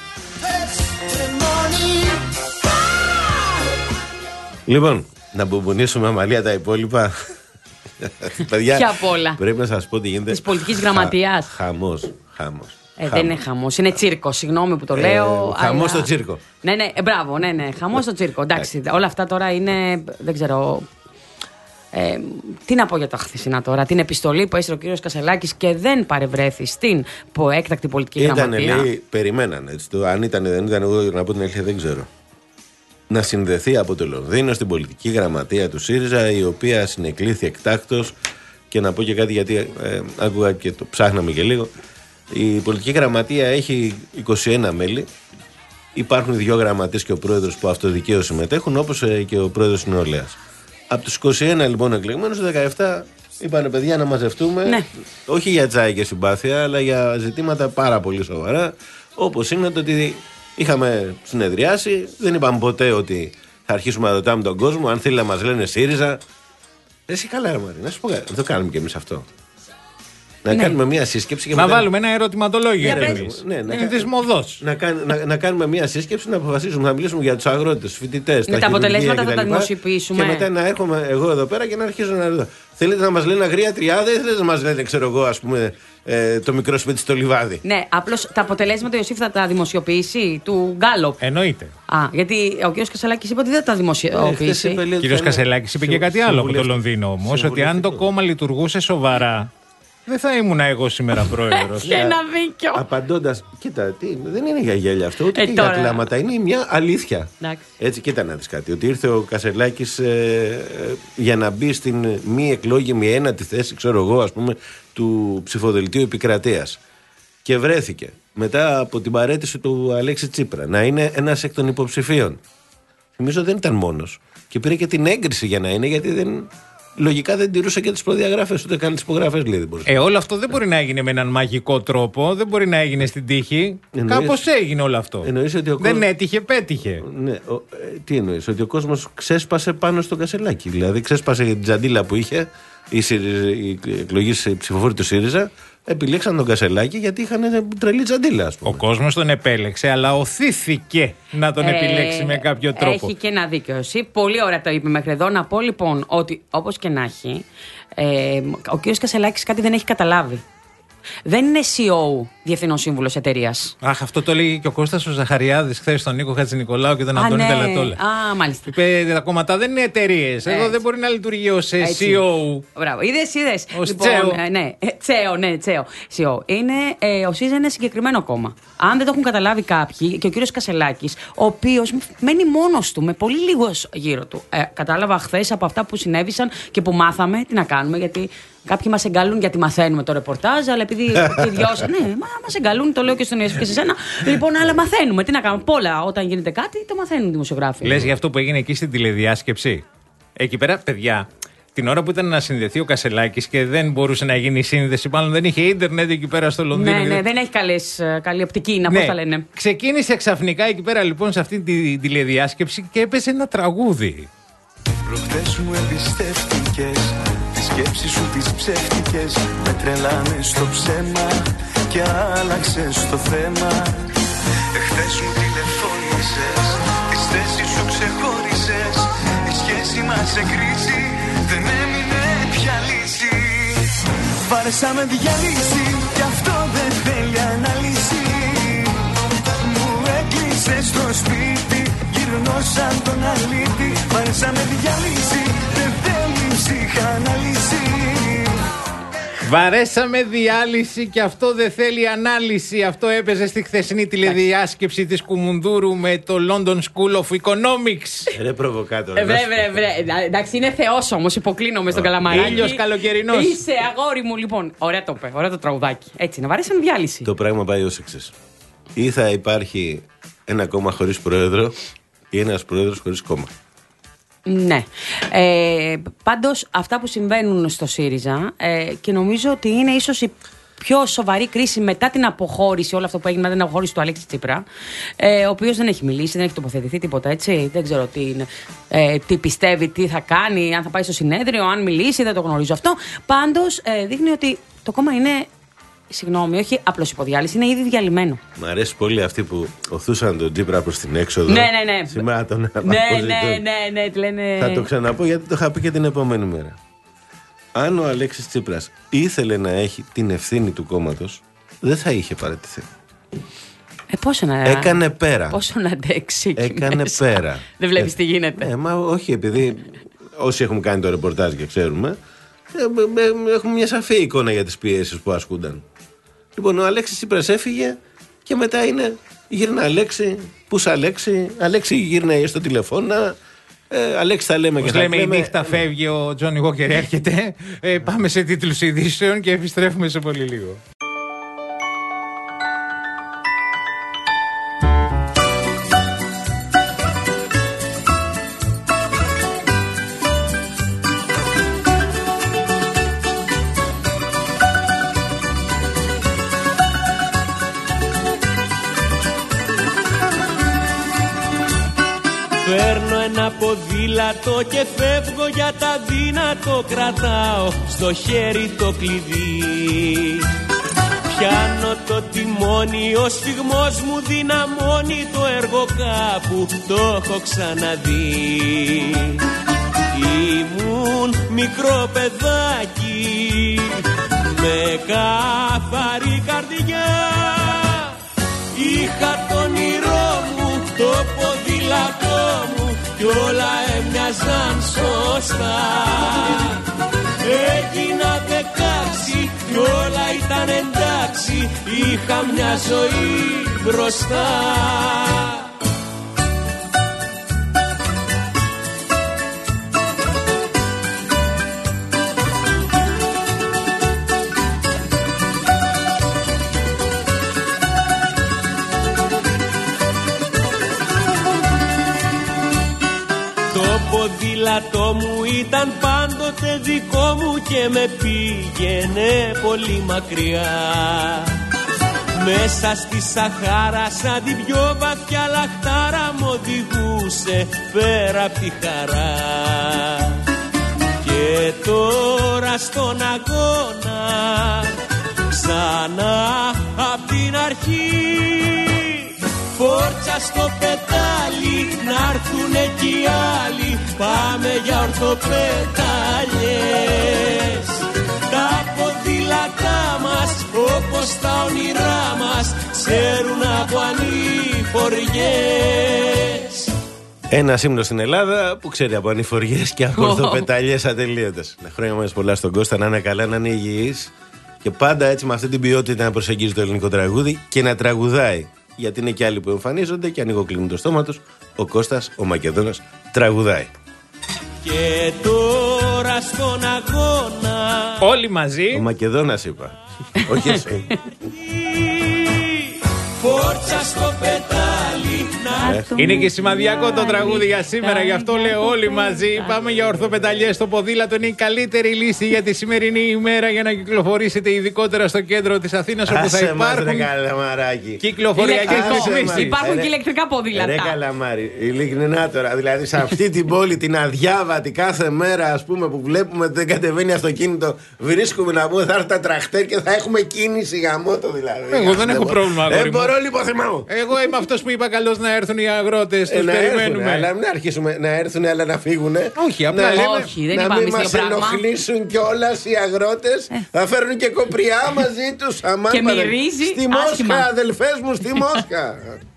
Λοιπόν, να μπουμπουνίσουμε αμαλία τα υπόλοιπα. Παιδιά, ποια απ' όλα? Πρέπει να σας πω τι γίνεται. Της πολιτικής γραμματείας. Χαμός, χαμός. Ε, δεν είναι χαμός, είναι τσίρκο. Συγγνώμη που το λέω. Ε, χαμός αλλά... στο τσίρκο. Ναι, ναι, ε, μπράβο, ναι, ναι. Χαμός στο τσίρκο. Εντάξει, όλα αυτά τώρα είναι. Δεν ξέρω. Ε, τι να πω για τα χθεσινά τώρα. Την επιστολή που έστειλε ο κύριος Κασελάκης και δεν παρευρέθη στην έκτακτη πολιτική ήτανε, γραμματεία. Λέει, περιμένανε. Έτσι, το, αν ήταν, δεν ήταν, εγώ να πω την αλήθεια δεν ξέρω. να συνδεθεί από το Λονδίνο στην πολιτική γραμματεία του ΣΥΡΙΖΑ, η οποία συνεκλήθη εκτάκτως. Και να πω και κάτι, γιατί ε, άκουγα και το ψάχναμε και λίγο. Η πολιτική γραμματεία έχει είκοσι ένα μέλη. Υπάρχουν δύο γραμματείς και ο πρόεδρος που αυτοδικαίως συμμετέχουν, όπως ε, και ο πρόεδρος της νεολαίας. Από τους είκοσι ένα λοιπόν εκλεγμένους, δεκαεπτά είπανε παιδιά να μαζευτούμε, ναι. όχι για τσάι και συμπάθεια, αλλά για ζητήματα πάρα πολύ σοβαρά, όπως είναι το ότι είχαμε συνεδριάσει, δεν είπαμε ποτέ ότι θα αρχίσουμε να ρωτάμε τον κόσμο αν θέλει να μας λένε ΣΥΡΙΖΑ. Εσύ καλά, ρε Μαρή, να σου πω κάτι. Δεν το κάνουμε κι εμείς αυτό. Να ναι. κάνουμε μια σύσκεψη και να μετά... βάλουμε ένα ερωτηματολόγιο. Ναι, ναι, να, είναι της μοδός. Να, να, να, να κάνουμε μια σύσκεψη, να αποφασίσουμε, να μιλήσουμε για τους αγρότες, τους φοιτητές. Με τα αποτελέσματα θα τα δημοσιοποιήσουμε. Και μετά να έρχομαι εγώ εδώ πέρα και να αρχίζω να ρωτώ. Θέλετε να μας λένε αγρία τριάδα ή θέλετε να μας λένε, ξέρω εγώ, ας πούμε, ε, το μικρό σπίτι στο λιβάδι. Ναι, απλώς τα αποτελέσματα ο Ιωσήφ θα τα δημοσιοποιήσει του Γκάλοπ. Εννοείται. Α, γιατί ο κ. Κασελάκης είπε ότι δεν τα δημοσιοποιήσει. Ο κ. Κασελάκης είπε και κάτι άλλο από το Λονδίνο όμως, ότι αν το κόμμα λειτουργούσε σοβαρά. Δεν θα ήμουν εγώ σήμερα πρόεδρος. Και ένα δίκιο. Απαντώντας, κοίτα, τι, δεν είναι για γέλια αυτό, ούτε ε, και για κλάματα. Είναι μια αλήθεια. Εντάξει. Έτσι, κοίτα να δεις κάτι. Ότι ήρθε ο Κασελάκης ε, ε, για να μπει στην μη εκλόγιμη ένατη θέση, ξέρω εγώ, ας πούμε, του ψηφοδελτίου επικρατείας. Και βρέθηκε μετά από την παραίτηση του Αλέξη Τσίπρα να είναι ένας εκ των υποψηφίων. Θυμίζω δεν ήταν μόνος. Και πήρε και την έγκριση για να είναι, γιατί δεν. Λογικά δεν τηρούσε και τις προδιαγραφές, ούτε καν τις υπογραφές, λέει. Δεν ε, όλο αυτό δεν μπορεί να έγινε με έναν μαγικό τρόπο, δεν μπορεί να έγινε στην τύχη. Εννοείς... Κάπως έγινε όλο αυτό. Ότι ο δεν κόσμος... έτυχε, πέτυχε. Ναι, ο... ε, τι εννοείς, ότι ο κόσμος ξέσπασε πάνω στο Κασελάκι. Δηλαδή, ξέσπασε την τζαντίλα που είχε η, Συριζ... η εκλογής ψηφοφόρη του ΣΥΡΙΖΑ. Επιλέξαν τον Κασελάκη γιατί είχαν τρελή τζαντίλα, ας πούμε. Ο κόσμος τον επέλεξε, αλλά οθήθηκε να τον ε, επιλέξει με κάποιο τρόπο. Έχει και ένα δίκιο εσύ. Πολύ ωραία το είπε μέχρι εδώ. Να πω λοιπόν ότι όπως και να έχει, ε, ο κ. Κασελάκης κάτι δεν έχει καταλάβει. Δεν είναι σι ι ο, διευθυνός σύμβουλος εταιρείας. Αχ, αυτό το λέει και ο Κώστας ο Ζαχαριάδης χθες στον Νίκο Χατζηνικολάου και τον Αντώνη Τελατόλα. Α, μάλιστα. Είπε τα κόμματα δεν είναι εταιρείες. Εδώ δεν μπορεί να λειτουργεί ως σι ι ο. Μπράβο, είδες, είδες. Ως λοιπόν, τσέο. Ε, ναι, τσέο, ναι, τσέο. σι ι ο. Είναι, ε, ο ΣΥΡΙΖΑ είναι συγκεκριμένο κόμμα. Αν δεν το έχουν καταλάβει κάποιοι, και ο κύριος Κασελάκης, ο οποίος μένει μόνος του, με πολύ λίγος γύρω του. Ε, κατάλαβα χθες από αυτά που συνέβησαν και που μάθαμε, τι να κάνουμε, γιατί. Κάποιοι μας εγκαλούν γιατί μαθαίνουμε το ρεπορτάζ, αλλά επειδή οι δυο σας. Ναι, μα, μας εγκαλούν, το λέω και στον Ιωσήφ και σε σένα. Λοιπόν, αλλά μαθαίνουμε. Τι να κάνουμε. Πολλά, όταν γίνεται κάτι, το μαθαίνουν οι δημοσιογράφοι. Λες για αυτό που έγινε εκεί στην τηλεδιάσκεψη. Εκεί πέρα, παιδιά, την ώρα που ήταν να συνδεθεί ο Κασελάκης και δεν μπορούσε να γίνει η σύνδεση, μάλλον δεν είχε ίντερνετ εκεί πέρα στο Λονδίνο. Ναι, ναι, δεν έχει καλές, καλή οπτική, να πώς τα λένε. Ξεκίνησε ξαφνικά εκεί πέρα λοιπόν σε αυτή τη τηλεδιάσκεψη και έπαιζε ένα τραγούδι. Προχτές μου εμπιστεύτηκες. Τις σκέψεις σου τις ψεύτικες. Με τρελάνες στο ψέμα και άλλαξες το θέμα. Εχθές μου τηλεφώνησες, τις θέσεις σου ξεχώρισες. Η σχέση μας σε κρίση, δεν έμεινε πια λύση. Βάρεσα με διαλύσει, κι αυτό δεν θέλει ανάλυση. Μου έκλεισες στο σπίτι, γυρνώ σαν τον αλήτη. Βάρεσα με διαλύσει, δεν θέλει ψυχανάλυση. Βαρέσαμε διάλυση και αυτό δεν θέλει ανάλυση. Αυτό έπαιζε στη χθεσινή τηλεδιάσκεψη της Κουμουνδούρου με το London School of Economics. Ρε προβοκάτορ. Ε, βρε, βρε, βρε. Εντάξει, είναι θεός όμως, υποκλίνομαι στον Καλαμαράκι. Ήλιος καλοκαιρινός. Είσαι αγόρι μου, λοιπόν. Ωραία το είπε, ωραία το τραγουδάκι. Έτσι, να βαρέσαμε διάλυση. Το πράγμα πάει ως εξής. Ή θα υπάρχει ένα κόμμα χωρίς πρόεδρο ή ένας πρόεδρος χωρίς κόμμα. Ναι. Ε, πάντως αυτά που συμβαίνουν στο ΣΥΡΙΖΑ ε, και νομίζω ότι είναι ίσως η πιο σοβαρή κρίση μετά την αποχώρηση, όλο αυτό που έγινε μετά την αποχώρηση του Αλέξη Τσίπρα, ε, ο οποίος δεν έχει μιλήσει, δεν έχει τοποθετηθεί τίποτα, έτσι. Δεν ξέρω τι, ε, τι πιστεύει, τι θα κάνει, αν θα πάει στο συνέδριο, αν μιλήσει, δεν το γνωρίζω αυτό. Πάντως ε, δείχνει ότι το κόμμα είναι. Συγγνώμη, όχι απλώς υποδιάλυση, είναι ήδη διαλυμένο. Μ' αρέσει πολύ αυτοί που οθούσαν τον Τσίπρα προς την έξοδο. Ναι, ναι, ναι. Σήμερα τον ναι, ναι, ναι, ναι, λένε... Θα το ξαναπώ γιατί το είχα πει και την επόμενη μέρα. Αν ο Αλέξης Τσίπρας ήθελε να έχει την ευθύνη του κόμματος, δεν θα είχε παραιτηθεί. Ε, πόσο να... Έκανε πέρα. Πόσο να αντέξει. Έκανε μέσα. πέρα. Δεν βλέπεις ε, τι γίνεται. Ναι, μα όχι, επειδή όσοι έχουμε κάνει το ρεπορτάζ και ξέρουμε, έχουμε μια σαφή εικόνα για τις πιέσεις που ασκούνταν. Λοιπόν, ο Αλέξης Τσίπρας έφυγε και μετά είναι γύρνα Αλέξη, Πού Αλέξη, Αλέξη γύρνε στο τηλεφώνα. Ε, Αλέξη θα λέμε Όπως και θα λέμε, λέμε. η νύχτα φεύγει, ο Τζόνι Walker έρχεται. Ε, πάμε σε τίτλους ειδήσεων και επιστρέφουμε σε πολύ λίγο. Παίρνω ένα ποδήλατο και φεύγω για τα δύνατο, κρατάω στο χέρι το κλειδί. Πιάνω το τιμόνι, ο σφιγμός μου δυναμώνει, το έργο κάπου το έχω ξαναδεί. Ήμουν μικρό παιδάκι με καθαρή καρδιά, είχα το όνειρό μου, το ποδήλατό μου κι όλα έμοιαζαν σωστά. Έγινα δεκάξι κι όλα ήταν εντάξει, είχα μια ζωή μπροστά. Το ποδήλατό μου ήταν πάντοτε δικό μου και με πήγαινε πολύ μακριά. Μέσα στη Σαχάρα σαν την πιο βαθιά λαχτάρα μ' οδηγούσε πέρα απ' τη χαρά. Και τώρα στον αγώνα ξανά απ' την αρχή, φόρτσα στο πετάλι, να'ρθουνε κι οι άλλοι, πάμε για ορθοπετάλιες. Τα ποδήλατά μας, όπως τα όνειρά μας, ξέρουν από ανηφοριές. Ένα ύμνο στην Ελλάδα που ξέρει από ανηφοριές και από ορθοπετάλιες ατελείωτες. Χρόνια μας πολλά στον Κώστα, να είναι καλά, να είναι υγιής και πάντα έτσι με αυτή την ποιότητα να προσεγγίζει το ελληνικό τραγούδι και να τραγουδάει. Γιατί είναι και άλλοι που εμφανίζονται και ανοίγοκλίνουν το στόμα τους. Ο Κώστας, ο Μακεδόνας, τραγουδάει. Και τώρα στον αγώνα όλοι μαζί. Ο Μακεδόνας είπα. Όχι εσύ. Φόρτσα στο πετάλι. Είναι και σημαδιακό το τραγούδι για σήμερα, γι' αυτό λέω όλοι μαζί. Πάμε για ορθοπεταλιές. Το ποδήλατο είναι η καλύτερη λύση για τη σημερινή ημέρα για να κυκλοφορήσετε, ειδικότερα στο κέντρο της Αθήνας, όπου θα υπάρχουν κυκλοφοριακές ρυθμίσεις. Υπάρχουν και ηλεκτρικά ποδήλατα. Ρε καλαμάρι, ειλικρινά τώρα. Δηλαδή σε αυτή την πόλη την αδιάβατη κάθε μέρα, ας πούμε, που βλέπουμε ότι δεν κατεβαίνει αυτοκίνητο, βρίσκουμε να πούμε θα έρθει τα τραχτέρ και θα έχουμε κίνηση γαμότο δηλαδή. Εγώ δεν έχω πρόβλημα. Δεν μπορώ λοιπόν, θυμάμαι. Εγώ είμαι αυτός που είπα καλώς να έρθουν οι αγρότες. Τους να περιμένουμε. Έρθουν, αλλά μην αρχίσουμε να έρθουν, αλλά να φύγουν. Όχι, απλά να, λέμε, όχι, δεν να είπαμε μην μας ενοχλήσουν κιόλας οι αγρότες. Ε. Θα φέρουν και κοπριά μαζί τους. Αμάν, και μυρίζει στη Μόσχα, αδελφές μου, στη Μόσχα.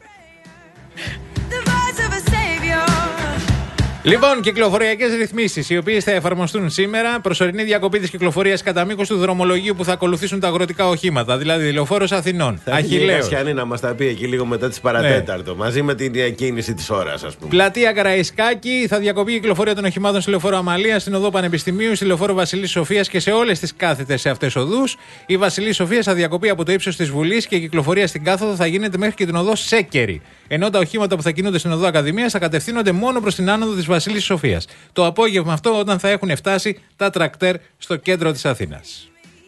Λοιπόν, κυκλοφοριακές ρυθμίσεις, οι οποίες θα εφαρμοστούν σήμερα. Προσωρινή διακοπή της κυκλοφορίας κατά μήκος του δρομολογίου που θα ακολουθήσουν τα αγροτικά οχήματα. Δηλαδή, Λεωφόρος Αθηνών, Αχιλλέος. Θα να μας τα πει εκεί λίγο μετά τις παρατέταρτο. Ναι. Μαζί με την κίνηση της ώρας, ας πούμε. Πλατεία Καραϊσκάκη, θα διακοπεί η κυκλοφορία των οχημάτων στη Λεωφόρο Αμαλία, στην οδό Πανεπιστημίου, στη Λεωφόρο Βασιλής Σοφίας και σε όλες τις κάθετες σε αυτές οδούς. Η Βασιλής Σοφίας θα διακοπεί από το ύψος της Βουλής και η κυκλοφορία στην κάθοδο θα γίνεται μέχρι και την οδό Σέκερη. Ενώ τα οχήματα που θα κινούνται στην οδό Ακαδημίας θα κατευθύνονται μόνο προς την άνοδο της Βασιλής Σοφίας. Το απόγευμα αυτό, όταν θα έχουν φτάσει τα τρακτέρ στο κέντρο της Αθήνας.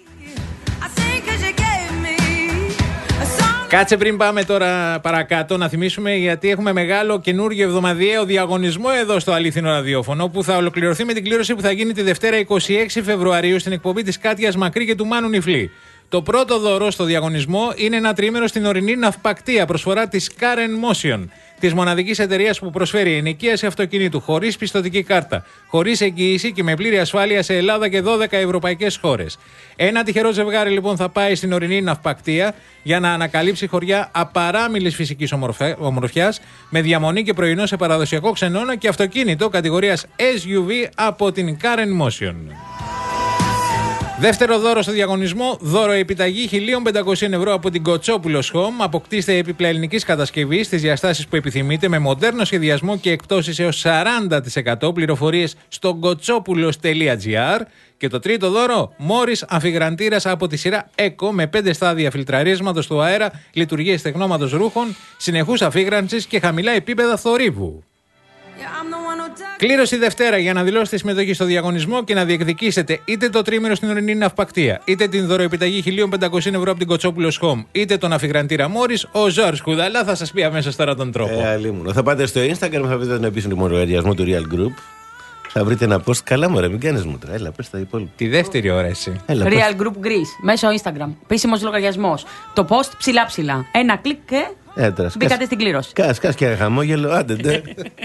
Κάτσε πριν πάμε τώρα παρακάτω να θυμίσουμε, γιατί έχουμε μεγάλο καινούργιο εβδομαδιαίο διαγωνισμό εδώ στο Αλήθινο Ραδιόφωνο, που θα ολοκληρωθεί με την κλήρωση που θα γίνει τη Δευτέρα είκοσι έξι Φεβρουαρίου στην εκπομπή της Κάτιας Μακρύ και του Μάνου Νιφλή. Το πρώτο δώρο στο διαγωνισμό είναι ένα τρίμηνο στην ορεινή ναυπακτία, προσφορά της Car and Motion, της μοναδικής εταιρείας που προσφέρει ενοικίαση αυτοκινήτου χωρίς πιστωτική κάρτα, χωρίς εγγύηση και με πλήρη ασφάλεια σε Ελλάδα και δώδεκα ευρωπαϊκές χώρες. Ένα τυχερό ζευγάρι λοιπόν θα πάει στην ορεινή ναυπακτία για να ανακαλύψει χωριά απαράμιλης φυσικής ομορφιάς, με διαμονή και πρωινό σε παραδοσιακό ξενώνα και αυτοκίνητο κατηγορίας ες γιου βι από την Car and Motion. Δεύτερο δώρο στο διαγωνισμό, δώρο επιταγή χίλια πεντακόσια ευρώ από την Κοτσόπουλος Home. Αποκτήστε έπιπλα ελληνικής κατασκευής στις διαστάσεις που επιθυμείτε με μοντέρνο σχεδιασμό και εκπτώσεις έως σαράντα τοις εκατό. Πληροφορίες στο κοτσόπουλος τελεία τζι άρ. Και το τρίτο δώρο, Μόρις αφιγραντήρας από τη σειρά Eco με πέντε στάδια φιλτραρίσματος του αέρα, λειτουργίες τεχνώματος ρούχων, συνεχούς αφίγρανσης και χαμηλά επίπεδα θορύβου. Κλήρωση Δευτέρα για να δηλώσετε συμμετοχή στο διαγωνισμό και να διεκδικήσετε είτε το τρίμηνο στην ορεινή ναυπακτία, είτε την δωροεπιταγή χίλια πεντακόσια ευρώ από την Κοτσόπουλος Home, είτε τον αφιγραντήρα Μόρις. Ο Ζόρς Κουδαλά θα σας πει αμέσως τώρα τον τρόπο. Ε, αλλήμουν. Θα πάτε στο Instagram, θα βρείτε τον επίσημο λογαριασμό του Real Group. Θα βρείτε ένα post. Καλά, μωρέ, μην κάνεις μούτρα. Έλα, πες τα υπόλοιπα. Τη δεύτερη ώρα, εσύ. Έλα, Real Group Greece, μέσω Instagram. Επίσημος λογαριασμός. Το post ψηλά-ψηλά. Ένα κλικ και Έτρα, μπήκατε στην κλήρωση. Κάς, κάς και χαμόγελο, άντε, ντε.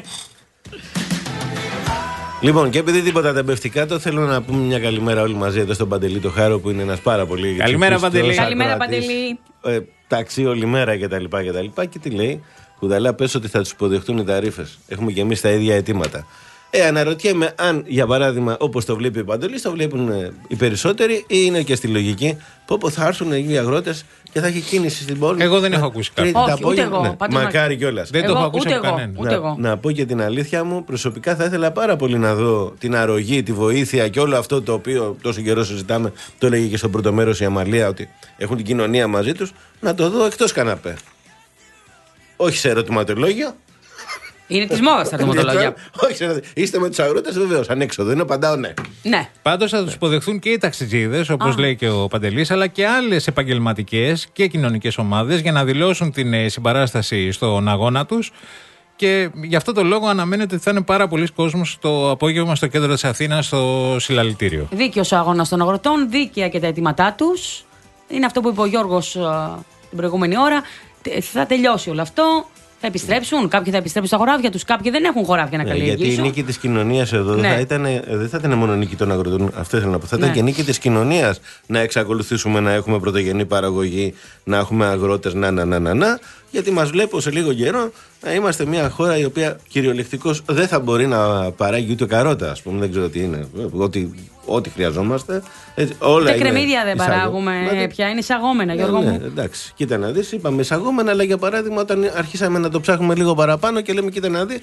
Λοιπόν, και επειδή τίποτα δεν πέφτει κάτω, θέλω να πούμε μια καλημέρα όλοι μαζί εδώ στον Παντελή το Χάρο, που είναι ένας πάρα πολύ. Καλημέρα, Παντελή. Καλημέρα, Παντελή. Ε, ταξί όλη μέρα κτλ. Και, και τι λέει, Κουδαλά, πες ότι θα τους υποδεχτούν οι ταρίφες. Έχουμε και εμείς τα ίδια αιτήματα. Ε, αναρωτιέμαι αν, για παράδειγμα, όπως το βλέπει ο Παντελής, το βλέπουν ε, οι περισσότεροι, ή είναι και στη λογική που όπου θα έρθουν οι αγρότες και θα έχει κίνηση στην πόλη. Εγώ δεν έχω ακούσει κάτι. Όχι, ούτε εγώ. Ναι, μακάρι κιόλας. Δεν το έχω ακούσει από κανέναν. Ούτε εγώ. Να, να πω και την αλήθεια μου, προσωπικά θα ήθελα πάρα πολύ να δω την αρρωγή, τη βοήθεια και όλο αυτό το οποίο τόσο καιρό συζητάμε. Το έλεγε και στο πρώτο μέρος η Αμαλία, ότι έχουν την κοινωνία μαζί τους. Να το δω εκτός καναπέ. Όχι σε ερωτηματολόγιο. Είναι τη μόδα τα ερωτηματολόγια. Όχι, είστε με τους αγρότες βεβαίως. Ανέξοδο είναι, απαντάω ναι. Ναι. Πάντως θα τους υποδεχθούν και οι ταξιτζίδες, όπως λέει και ο Παντελής, αλλά και άλλες επαγγελματικές και κοινωνικές ομάδες για να δηλώσουν την συμπαράσταση στον αγώνα τους. Και γι' αυτό το λόγο αναμένεται ότι θα είναι πάρα πολλοί κόσμος το απόγευμα στο κέντρο της Αθήνας, στο συλλαλητήριο. Δίκαιος ο αγώνας των αγροτών, δίκαια και τα αιτήματά τους. Είναι αυτό που είπε ο Γιώργος την προηγούμενη ώρα. Θα τελειώσει όλο αυτό. Θα επιστρέψουν, κάποιοι θα επιστρέψουν στα χωράφια τους, κάποιοι δεν έχουν χωράφια να καλλιεργήσουν. Γιατί η νίκη της κοινωνίας εδώ ναι. θα ήταν, δεν θα ήταν μόνο νίκη των αγροτών, αυτό ήθελα να πω. Θα ήταν ναι. και νίκη της κοινωνίας να εξακολουθήσουμε να έχουμε πρωτογενή παραγωγή, να έχουμε αγρότες, να, να, να, να, να. Γιατί μας βλέπω σε λίγο καιρό να είμαστε μια χώρα η οποία κυριολεκτικώς δεν θα μπορεί να παράγει ούτε καρότα, ας πούμε, δεν ξέρω τι είναι. Ό,τι, ό,τι χρειαζόμαστε. Έτσι, όλα ούτε κρεμμύδια δεν εισαγω... παράγουμε Μα, πια, είναι εισαγόμενα, Γιώργο ναι, μου. Ναι, εντάξει, κοίτα να δεις, είπαμε εισαγόμενα, αλλά για παράδειγμα, όταν αρχίσαμε να το ψάχνουμε λίγο παραπάνω και λέμε, κοίτα να δει,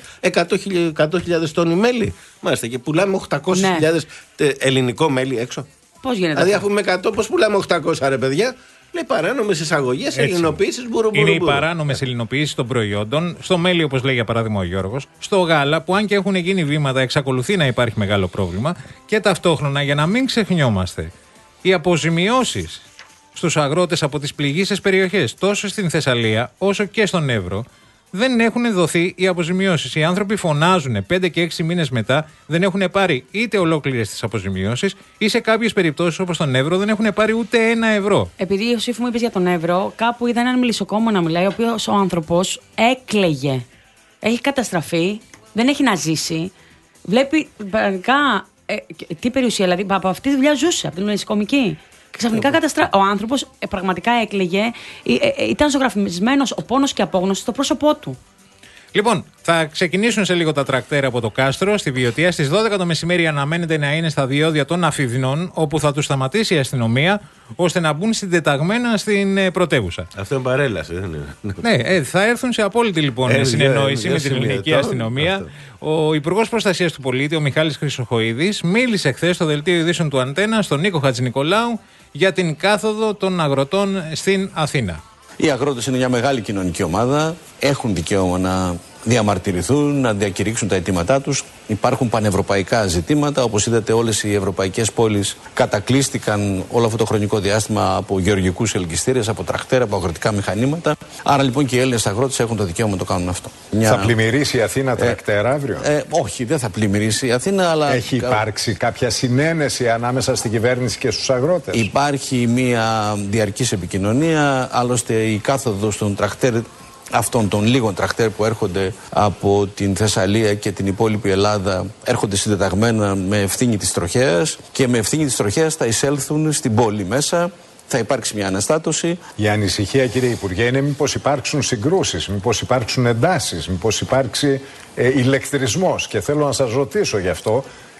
εκατό χιλιάδες τόνοι μέλι. Μάλιστα, και πουλάμε οκτακόσιες χιλιάδες ναι. ελληνικό μέλι έξω. Πώς γίνεται? Δηλαδή, αφού με εκατό, πώς πουλάμε οκτακόσια, ρε παιδιά. Λέει παράνομες εισαγωγές, ελληνοποιήσεις, μπουρου, μπουρου, είναι οι παράνομες ελληνοποιήσεις των προϊόντων. Στο μέλι, όπως λέει για παράδειγμα ο Γιώργος. Στο γάλα, που αν και έχουν γίνει βήματα, εξακολουθεί να υπάρχει μεγάλο πρόβλημα. Και ταυτόχρονα, για να μην ξεχνιόμαστε, οι αποζημιώσεις στους αγρότες από τις πληγείσες περιοχές, τόσο στην Θεσσαλία όσο και στον Εύρο, δεν έχουν δοθεί οι αποζημιώσεις. Οι άνθρωποι φωνάζουν πέντε και έξι μήνες μετά, δεν έχουν πάρει είτε ολόκληρες τις αποζημιώσεις, ή σε κάποιες περιπτώσεις όπως τον Εύρο δεν έχουν πάρει ούτε ένα ευρώ. Επειδή ο Σύφου μου είπες για τον Εύρο, κάπου είδα έναν μελισσοκόμο να μιλάει, ο οποίος ο άνθρωπος έκλαιγε. Έχει καταστραφεί, δεν έχει να ζήσει. Βλέπει πραγματικά ε, τι περιουσία, δηλαδή από αυτή τη δουλειά ζούσε, από την μελισσοκομική. Ξαφνικά καταστρα... ο άνθρωπος ε, πραγματικά έκλαιγε, ε, ε, ήταν ζωγραφισμένος ο πόνος και απόγνωση στο πρόσωπό του. Λοιπόν, θα ξεκινήσουν σε λίγο τα τρακτέρ από το Κάστρο στη Βιωτία. Στις δώδεκα το μεσημέρι αναμένεται να είναι στα διόδια των Αφιδνών, όπου θα τους σταματήσει η αστυνομία, ώστε να μπουν συντεταγμένα στην ε, πρωτεύουσα. Αυτό είναι παρέλαση, δεν είναι? Ναι, ε, θα έρθουν σε απόλυτη λοιπόν ε, συνεννόηση ε, με την ελληνική αστυνομία. Αυτό. Ο Υπουργός Προστασίας του Πολίτη, ο Μιχάλης Χρυσοχοΐδης, μίλησε χθες στο δελτίο ειδήσεων του Αντένα, στον Νίκο Χατζηνικολάου, για την κάθοδο των αγροτών στην Αθήνα. Οι αγρότες είναι μια μεγάλη κοινωνική ομάδα, έχουν δικαίωμα να διαμαρτυρηθούν, να διακηρύξουν τα αιτήματά τους. Υπάρχουν πανευρωπαϊκά ζητήματα, όπως είδατε όλες οι ευρωπαϊκές πόλεις κατακλείστηκαν όλο αυτό το χρονικό διάστημα από γεωργικούς ελκυστήρες, από τρακτέρα, από αγροτικά μηχανήματα. Άρα λοιπόν και οι Έλληνες αγρότες έχουν το δικαίωμα να το κάνουν αυτό. Μια... Θα πλημμυρίσει η Αθήνα τρακτέρα ε, αύριο? Ε, όχι, δεν θα πλημμυρίσει η Αθήνα, αλλά... Έχει υπάρξει κάποια συνένεση ανάμεσα στην κυβέρνηση και στους αγρότες? Υπάρχει μια διαρκής επικοινωνία, άλλωστε η κάθοδος των τρακτέρ, αυτών των λίγων τρακτέρ που έρχονται από την Θεσσαλία και την υπόλοιπη Ελλάδα, έρχονται συντεταγμένα με ευθύνη της τροχέας και με ευθύνη της τροχέας θα εισέλθουν στην πόλη μέσα. Θα υπάρξει μια αναστάτωση. Η ανησυχία, κύριε Υπουργέ, είναι μήπως υπάρξουν συγκρούσεις, μήπως υπάρξουν εντάσεις, μήπως υπάρξει ε, ηλεκτρισμός. Και θέλω να σας ρωτήσω γι' αυτό,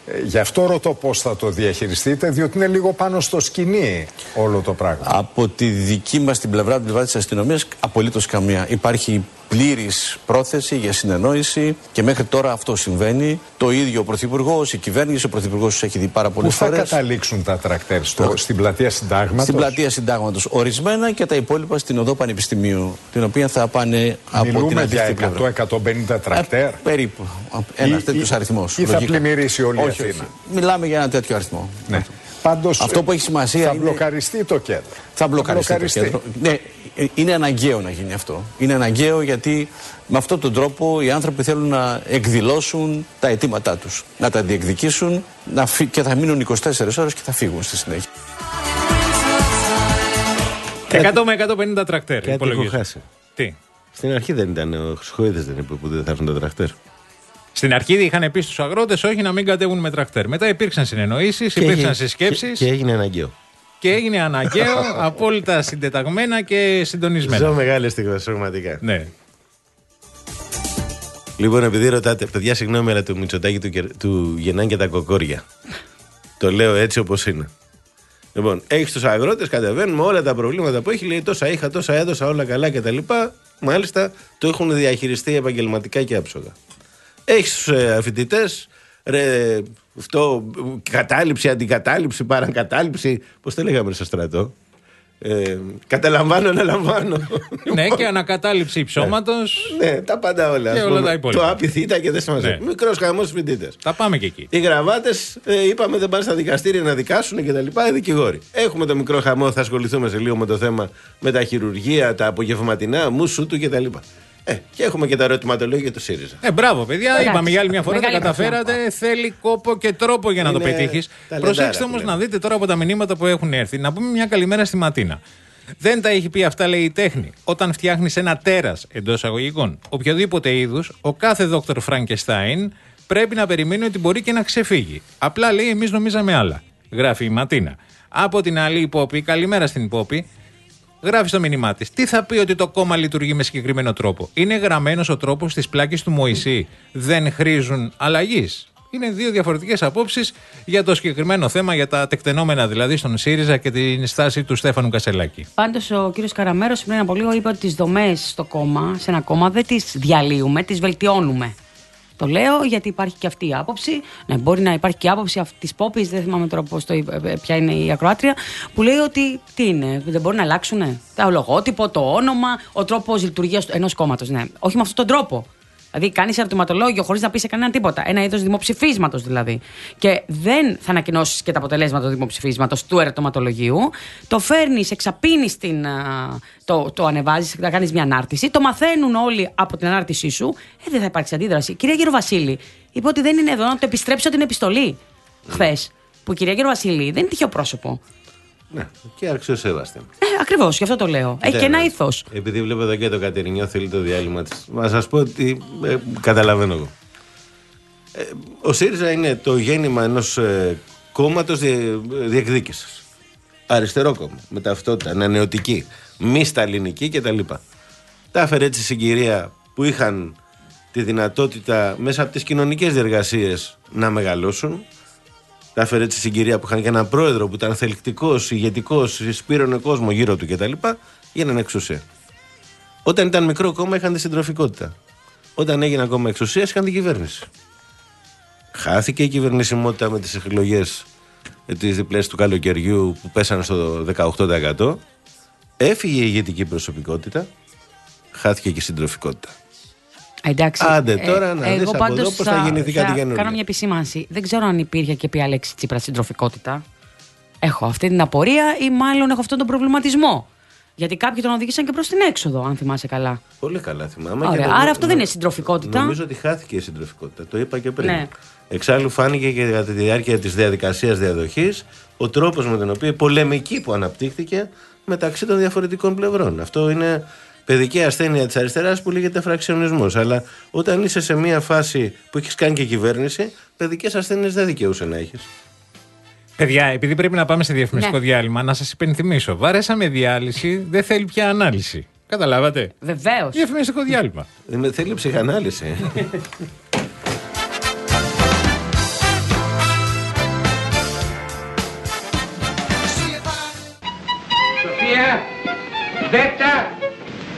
Ε, γι' αυτό ρωτώ πώς θα το διαχειριστείτε, διότι είναι λίγο πάνω στο σκηνή όλο το πράγμα. Από τη δική μας την πλευρά, την πλευρά της αστυνομίας, απολύτως καμία. Υπάρχει πλήρης πρόθεση για συνεννόηση και μέχρι τώρα αυτό συμβαίνει. Το ίδιο ο Πρωθυπουργός, η κυβέρνηση, ο Πρωθυπουργός τους έχει δει πάρα πολλές φορές. Πού θα καταλήξουν τα τρακτέρ, στο, στην πλατεία Συντάγματος? Στην πλατεία Συντάγματος ορισμένα και τα υπόλοιπα στην οδό Πανεπιστημίου, την οποία θα πάνε από Μιλούμε την αντίθετη για εκατό με εκατόν πενήντα τρακτέρ. Ε, περίπου. Ένας τέτοιος αριθμός. Ή θα πλημμυρίσει όλη η όχι, Αθήνα? όχι. Μιλάμε για ένα τέτοιο αριθμό. Ναι. Πάντως, αυτό που έχει σημασία θα είναι... μπλοκαριστεί το κέντρο. Θα μπλοκαριστεί, θα μπλοκαριστεί το κέντρο. Ναι, είναι αναγκαίο να γίνει αυτό. Είναι αναγκαίο γιατί με αυτόν τον τρόπο οι άνθρωποι θέλουν να εκδηλώσουν τα αιτήματά τους, να τα διεκδικήσουν να φύ... και θα μείνουν είκοσι τέσσερις ώρες και θα φύγουν στη συνέχεια. εκατό με εκατόν πενήντα τρακτέρ. Κάτι έχω χάσει. Τι? Στην αρχή δεν ήταν, ο Χρυσοχοίδης δεν είπε που δεν θα έρθουν τα τρακτέρ. Στην αρχή είχαν πει στους αγρότες όχι να μην κατέβουν με τρακτέρ. Μετά υπήρξαν συνεννοήσεις, υπήρξαν συσκέψεις. Και, και έγινε αναγκαίο. Και έγινε αναγκαίο, απόλυτα συντεταγμένα και συντονισμένα. Ζω μεγάλες στιγμές, πραγματικά. Ναι. Λοιπόν, επειδή ρωτάτε, παιδιά, συγγνώμη, αλλά το Μητσοτάκη του, του γεννάνε και τα κοκόρια. Το λέω έτσι όπως είναι. Λοιπόν, έχει τους αγρότες, κατεβαίνουν με όλα τα προβλήματα που έχει, λέει τόσα είχα, τόσα έδωσα, όλα καλά κτλ. Μάλιστα το έχουν διαχειριστεί επαγγελματικά και άψογα. Έχει τους ε, φοιτητές, ρε, αυτό, κατάληψη, αντικατάληψη, παρακατάληψη, πώς το λέγαμε στο στρατό. Ε, καταλαμβάνω, αναλαμβάνω. Ναι, και ανακατάληψη ψώματος. Ναι, ναι, τα πάντα όλα. Και όλα τα υπόλοιπα. Το απειθήτα και δεν σημασία. Ναι. Μικρός χαμός φοιτητές. Τα πάμε και εκεί. Οι γραβάτες, ε, είπαμε, δεν πάνε στα δικαστήρια να δικάσουν και τα λοιπά. Οι δικηγόροι. Έχουμε το μικρό χαμό, θα ασχοληθούμε σε λίγο με το θέμα με τα χειρουργεία, τα απογευματινά, μουσου του κτλ. Ε, και έχουμε και τα ερωτηματολόγια του ΣΥΡΙΖΑ. Ε, μπράβο, παιδιά. Εντάξει, είπαμε για άλλη μια φορά, τα καταφέρατε. Πια. Θέλει κόπο και τρόπο για να είναι το πετύχεις. Προσέξτε όμως να δείτε τώρα από τα μηνύματα που έχουν έρθει. Να πούμε μια καλημέρα στη Ματίνα. Δεν τα έχει πει αυτά, λέει η τέχνη. Όταν φτιάχνεις ένα τέρας εντός αγωγικών, οποιοδήποτε είδους, ο κάθε δόκτωρ Φραγκεστάιν πρέπει να περιμένει ότι μπορεί και να ξεφύγει. Απλά λέει, εμείς νομίζαμε άλλα. Γράφει η Ματίνα. Από την άλλη, η Πόπη, καλημέρα στην Πόπη. Γράφει στο μήνυμά της. Τι θα πει ότι το κόμμα λειτουργεί με συγκεκριμένο τρόπο? Είναι γραμμένος ο τρόπος της πλάκης του Μωυσή. Δεν χρήζουν αλλαγής. Είναι δύο διαφορετικές απόψεις για το συγκεκριμένο θέμα, για τα τεκτενόμενα δηλαδή στον ΣΥΡΙΖΑ και την στάση του Στέφανου Κασελάκη. Πάντως ο κύριος Καραμέρος πριν από λίγο είπε ότι τις δομές στο κόμμα, σε ένα κόμμα δεν τις διαλύουμε, τις βελτιώνουμε. Το λέω γιατί υπάρχει και αυτή η άποψη. Ναι, μπορεί να υπάρχει και η άποψη τη Πόπη, δεν θυμάμαι τώρα πώς το, ποια είναι η ακροάτρια, που λέει ότι τι είναι, δεν μπορεί να αλλάξουν το λογότυπο, το όνομα, ο τρόπος λειτουργίας ενός κόμματος. Ναι, όχι με αυτόν τον τρόπο. Δηλαδή, κάνεις ερωτηματολόγιο χωρίς να πεις σε κανέναν τίποτα. Ένα είδος δημοψηφίσματος δηλαδή. Και δεν θα ανακοινώσεις και τα αποτελέσματα του δημοψηφίσματος του ερωτηματολογίου. Το φέρνεις, εξαπίνεις την. Το, το ανεβάζεις, θα κάνεις μια ανάρτηση. Το μαθαίνουν όλοι από την ανάρτησή σου. Ε, δεν θα υπάρξει αντίδραση. Κυρία Γεροβασίλη, είπε ότι δεν είναι εδώ να το επιστρέψω την επιστολή. Mm. Χθες. Που η κυρία Γεροβασίλη δεν είναι τυχαίο πρόσωπο. Ναι, και αξιοσέβαστη. Ε, ακριβώς, γι' αυτό το λέω. Έχει και ένα ήθος. Επειδή βλέπω εδώ και το Κατερινιό θέλει το διάλειμμα της. Να σας πω ότι ε, καταλαβαίνω εγώ. Ε, ο ΣΥΡΙΖΑ είναι το γέννημα ενός ε, κόμματος δι, διεκδίκησης. Αριστερό κόμμα, με ταυτότητα, ανανεωτική, μη σταλινική κτλ. Τα έφερε έτσι συγκυρία που είχαν τη δυνατότητα μέσα από τις κοινωνικές διεργασίες να μεγαλώσουν. Τα έφερε έτσι συγκυρία που είχαν και έναν πρόεδρο που ήταν θελκτικός, ηγετικός, σπήρωνε κόσμο γύρω του κτλ. Γίνανε εξουσία. Όταν ήταν μικρό κόμμα είχαν τη συντροφικότητα. Όταν έγινε ακόμα εξουσία είχαν την κυβέρνηση. Χάθηκε η κυβερνησιμότητα με τις εκλογές τις διπλές του καλοκαιριού που πέσανε στο δεκαοκτώ τοις εκατό. Έφυγε η ηγετική προσωπικότητα. Χάθηκε και η συντροφικότητα. Εντάξει, Άντε τώρα ε, να δεις από εδώ πώς θα γεννηθεί κάτι καινούργιο. Κάνω μια επισήμανση. Δεν ξέρω αν υπήρχε και ποια λέξη Τσίπρα συντροφικότητα. Έχω αυτή την απορία ή μάλλον έχω αυτόν τον προβληματισμό. Γιατί κάποιοι τον οδήγησαν και προς την έξοδο, αν θυμάσαι καλά. Πολύ καλά θυμάμαι. Ωραία, το... άρα αυτό δεν είναι συντροφικότητα. Νομίζω ότι χάθηκε η συντροφικότητα. Το είπα και πριν. Ναι. Εξάλλου φάνηκε και κατά τη διάρκεια της διαδικασίας διαδοχής ο τρόπος με τον οποίο η πολεμική που αναπτύχθηκε μεταξύ των διαφορετικών πλευρών. Αυτό είναι παιδική ασθένεια της αριστεράς που λέγεται φραξιονισμός. Αλλά όταν είσαι σε μια φάση που έχεις κάνει και κυβέρνηση, παιδικές ασθένειες δεν δικαιούσε να έχεις. Παιδιά, επειδή πρέπει να πάμε σε διαφημιστικό ναι. διάλειμμα, να σας υπενθυμίσω. Βαρέσαμε διάλυση, δεν θέλει πια ανάλυση. Καταλάβατε. Βεβαίως. Διαφημιστικό διάλειμμα. Θέλει ψυχανάλυση.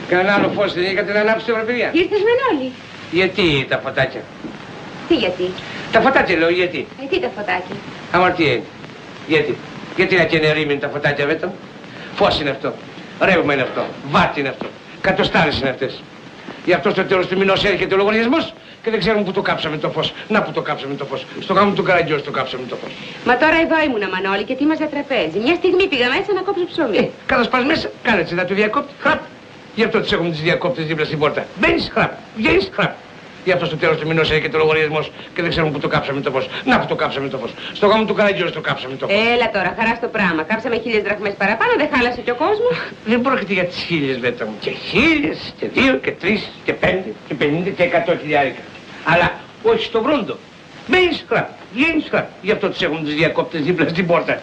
Κανένα άλλο φως δεν είχατε να ανάψετε, βρε παιδιά? Ήρθες Μανώλη? Γιατί τα φωτάκια? Τι γιατί? Τα φωτάκια λέω, γιατί? Ε, τι τα φωτάκια? Αμαρτία. Γιατί? Γιατί να καίνε ρήμην τα φωτάκια βέτα? Φως είναι αυτό. Ρεύμα είναι αυτό. Βάτι είναι αυτό. Κατοστάρες είναι αυτές. Γι' αυτό στο τέλος του μηνός έρχεται ο λογαριασμός και δεν ξέρουμε που το κάψαμε το φως. Να που το κάψαμε το φως. Στο γάμο του Καραγκιόζη το κάψαμε το φως. Μα τώρα εδώ ήμουνα Μανώλη και ετοίμαζα τραπέζι. Μια στιγμή πήγα μέσα να κόψω ψωμί. Ε, kada πας μέσα, κάνε έτσι να του διακόπτει. Χραπ. Γι' αυτό τις έχουμε τις διακόπτες δίπλα στην πόρτα. Μπαίνεις, χραπ. Βγαίνεις, χραπ. Γι' αυτό στο τέλος του μηνός έρχεται ο λογαριασμός και δεν ξέρουμε που το κάψαμε το φως. Να που το κάψαμε το φως. Στο γάμο του Καραγκιόζη το κάψαμε το φως. Έλα τώρα, χαρά στο πράγμα. Κάψαμε χίλιες δραχμές παραπάνω, δεν χάλασε και ο κόσμος. Δεν πρόκειται για τις χίλιες, Βέτα μου. Και χίλιες, και δύο, και τρεις, και πέντε, και πενήντα, και εκατό χιλιάρικα. Αλλά όχι στο βρόντο. Μπαίνεις, χραπ. Βγαίνεις, χραπ. Γι' αυτό τις έχουμε τις διακόπτες δίπλα στην πόρτα.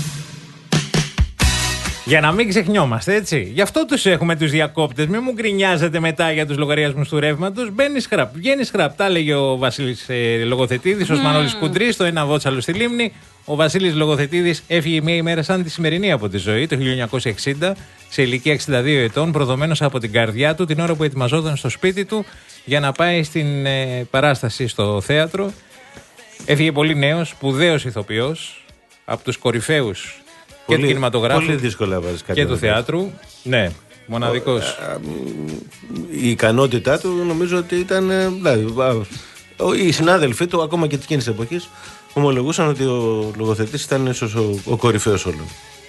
Για να μην ξεχνιόμαστε, έτσι. Γι' αυτό τους έχουμε τους διακόπτες. Μην μου γκρινιάζετε μετά για τους λογαριασμούς του ρεύματος. Μπαίνεις χραπ, βγαίνεις χραπ. Τα έλεγε ο Βασίλης ε, Λογοθετίδης, ο Μανώλης Κουντρής, το ένα βότσαλο στη Λίμνη. Ο Βασίλης Λογοθετίδης έφυγε μια ημέρα σαν τη σημερινή από τη ζωή, το χίλια εννιακόσια εξήντα, σε ηλικία εξήντα δύο ετών, προδομένος από την καρδιά του την ώρα που ετοιμαζόταν στο σπίτι του για να πάει στην ε, παράσταση στο θέατρο. Έφυγε πολύ νέος, σπουδαίος ηθοποιός, από τους κορυφαίους και του κινηματογράφου πολύ δύσκολα βάζεις κάτι και του θεάτρου. Ναι, μοναδικός. Η ικανότητά του νομίζω ότι ήταν. Δηλαδή, οι συνάδελφοί του, ακόμα και εκείνης της εποχής, ομολογούσαν ότι ο Λογοθετής ήταν ίσως ο, ο κορυφαίος όλων.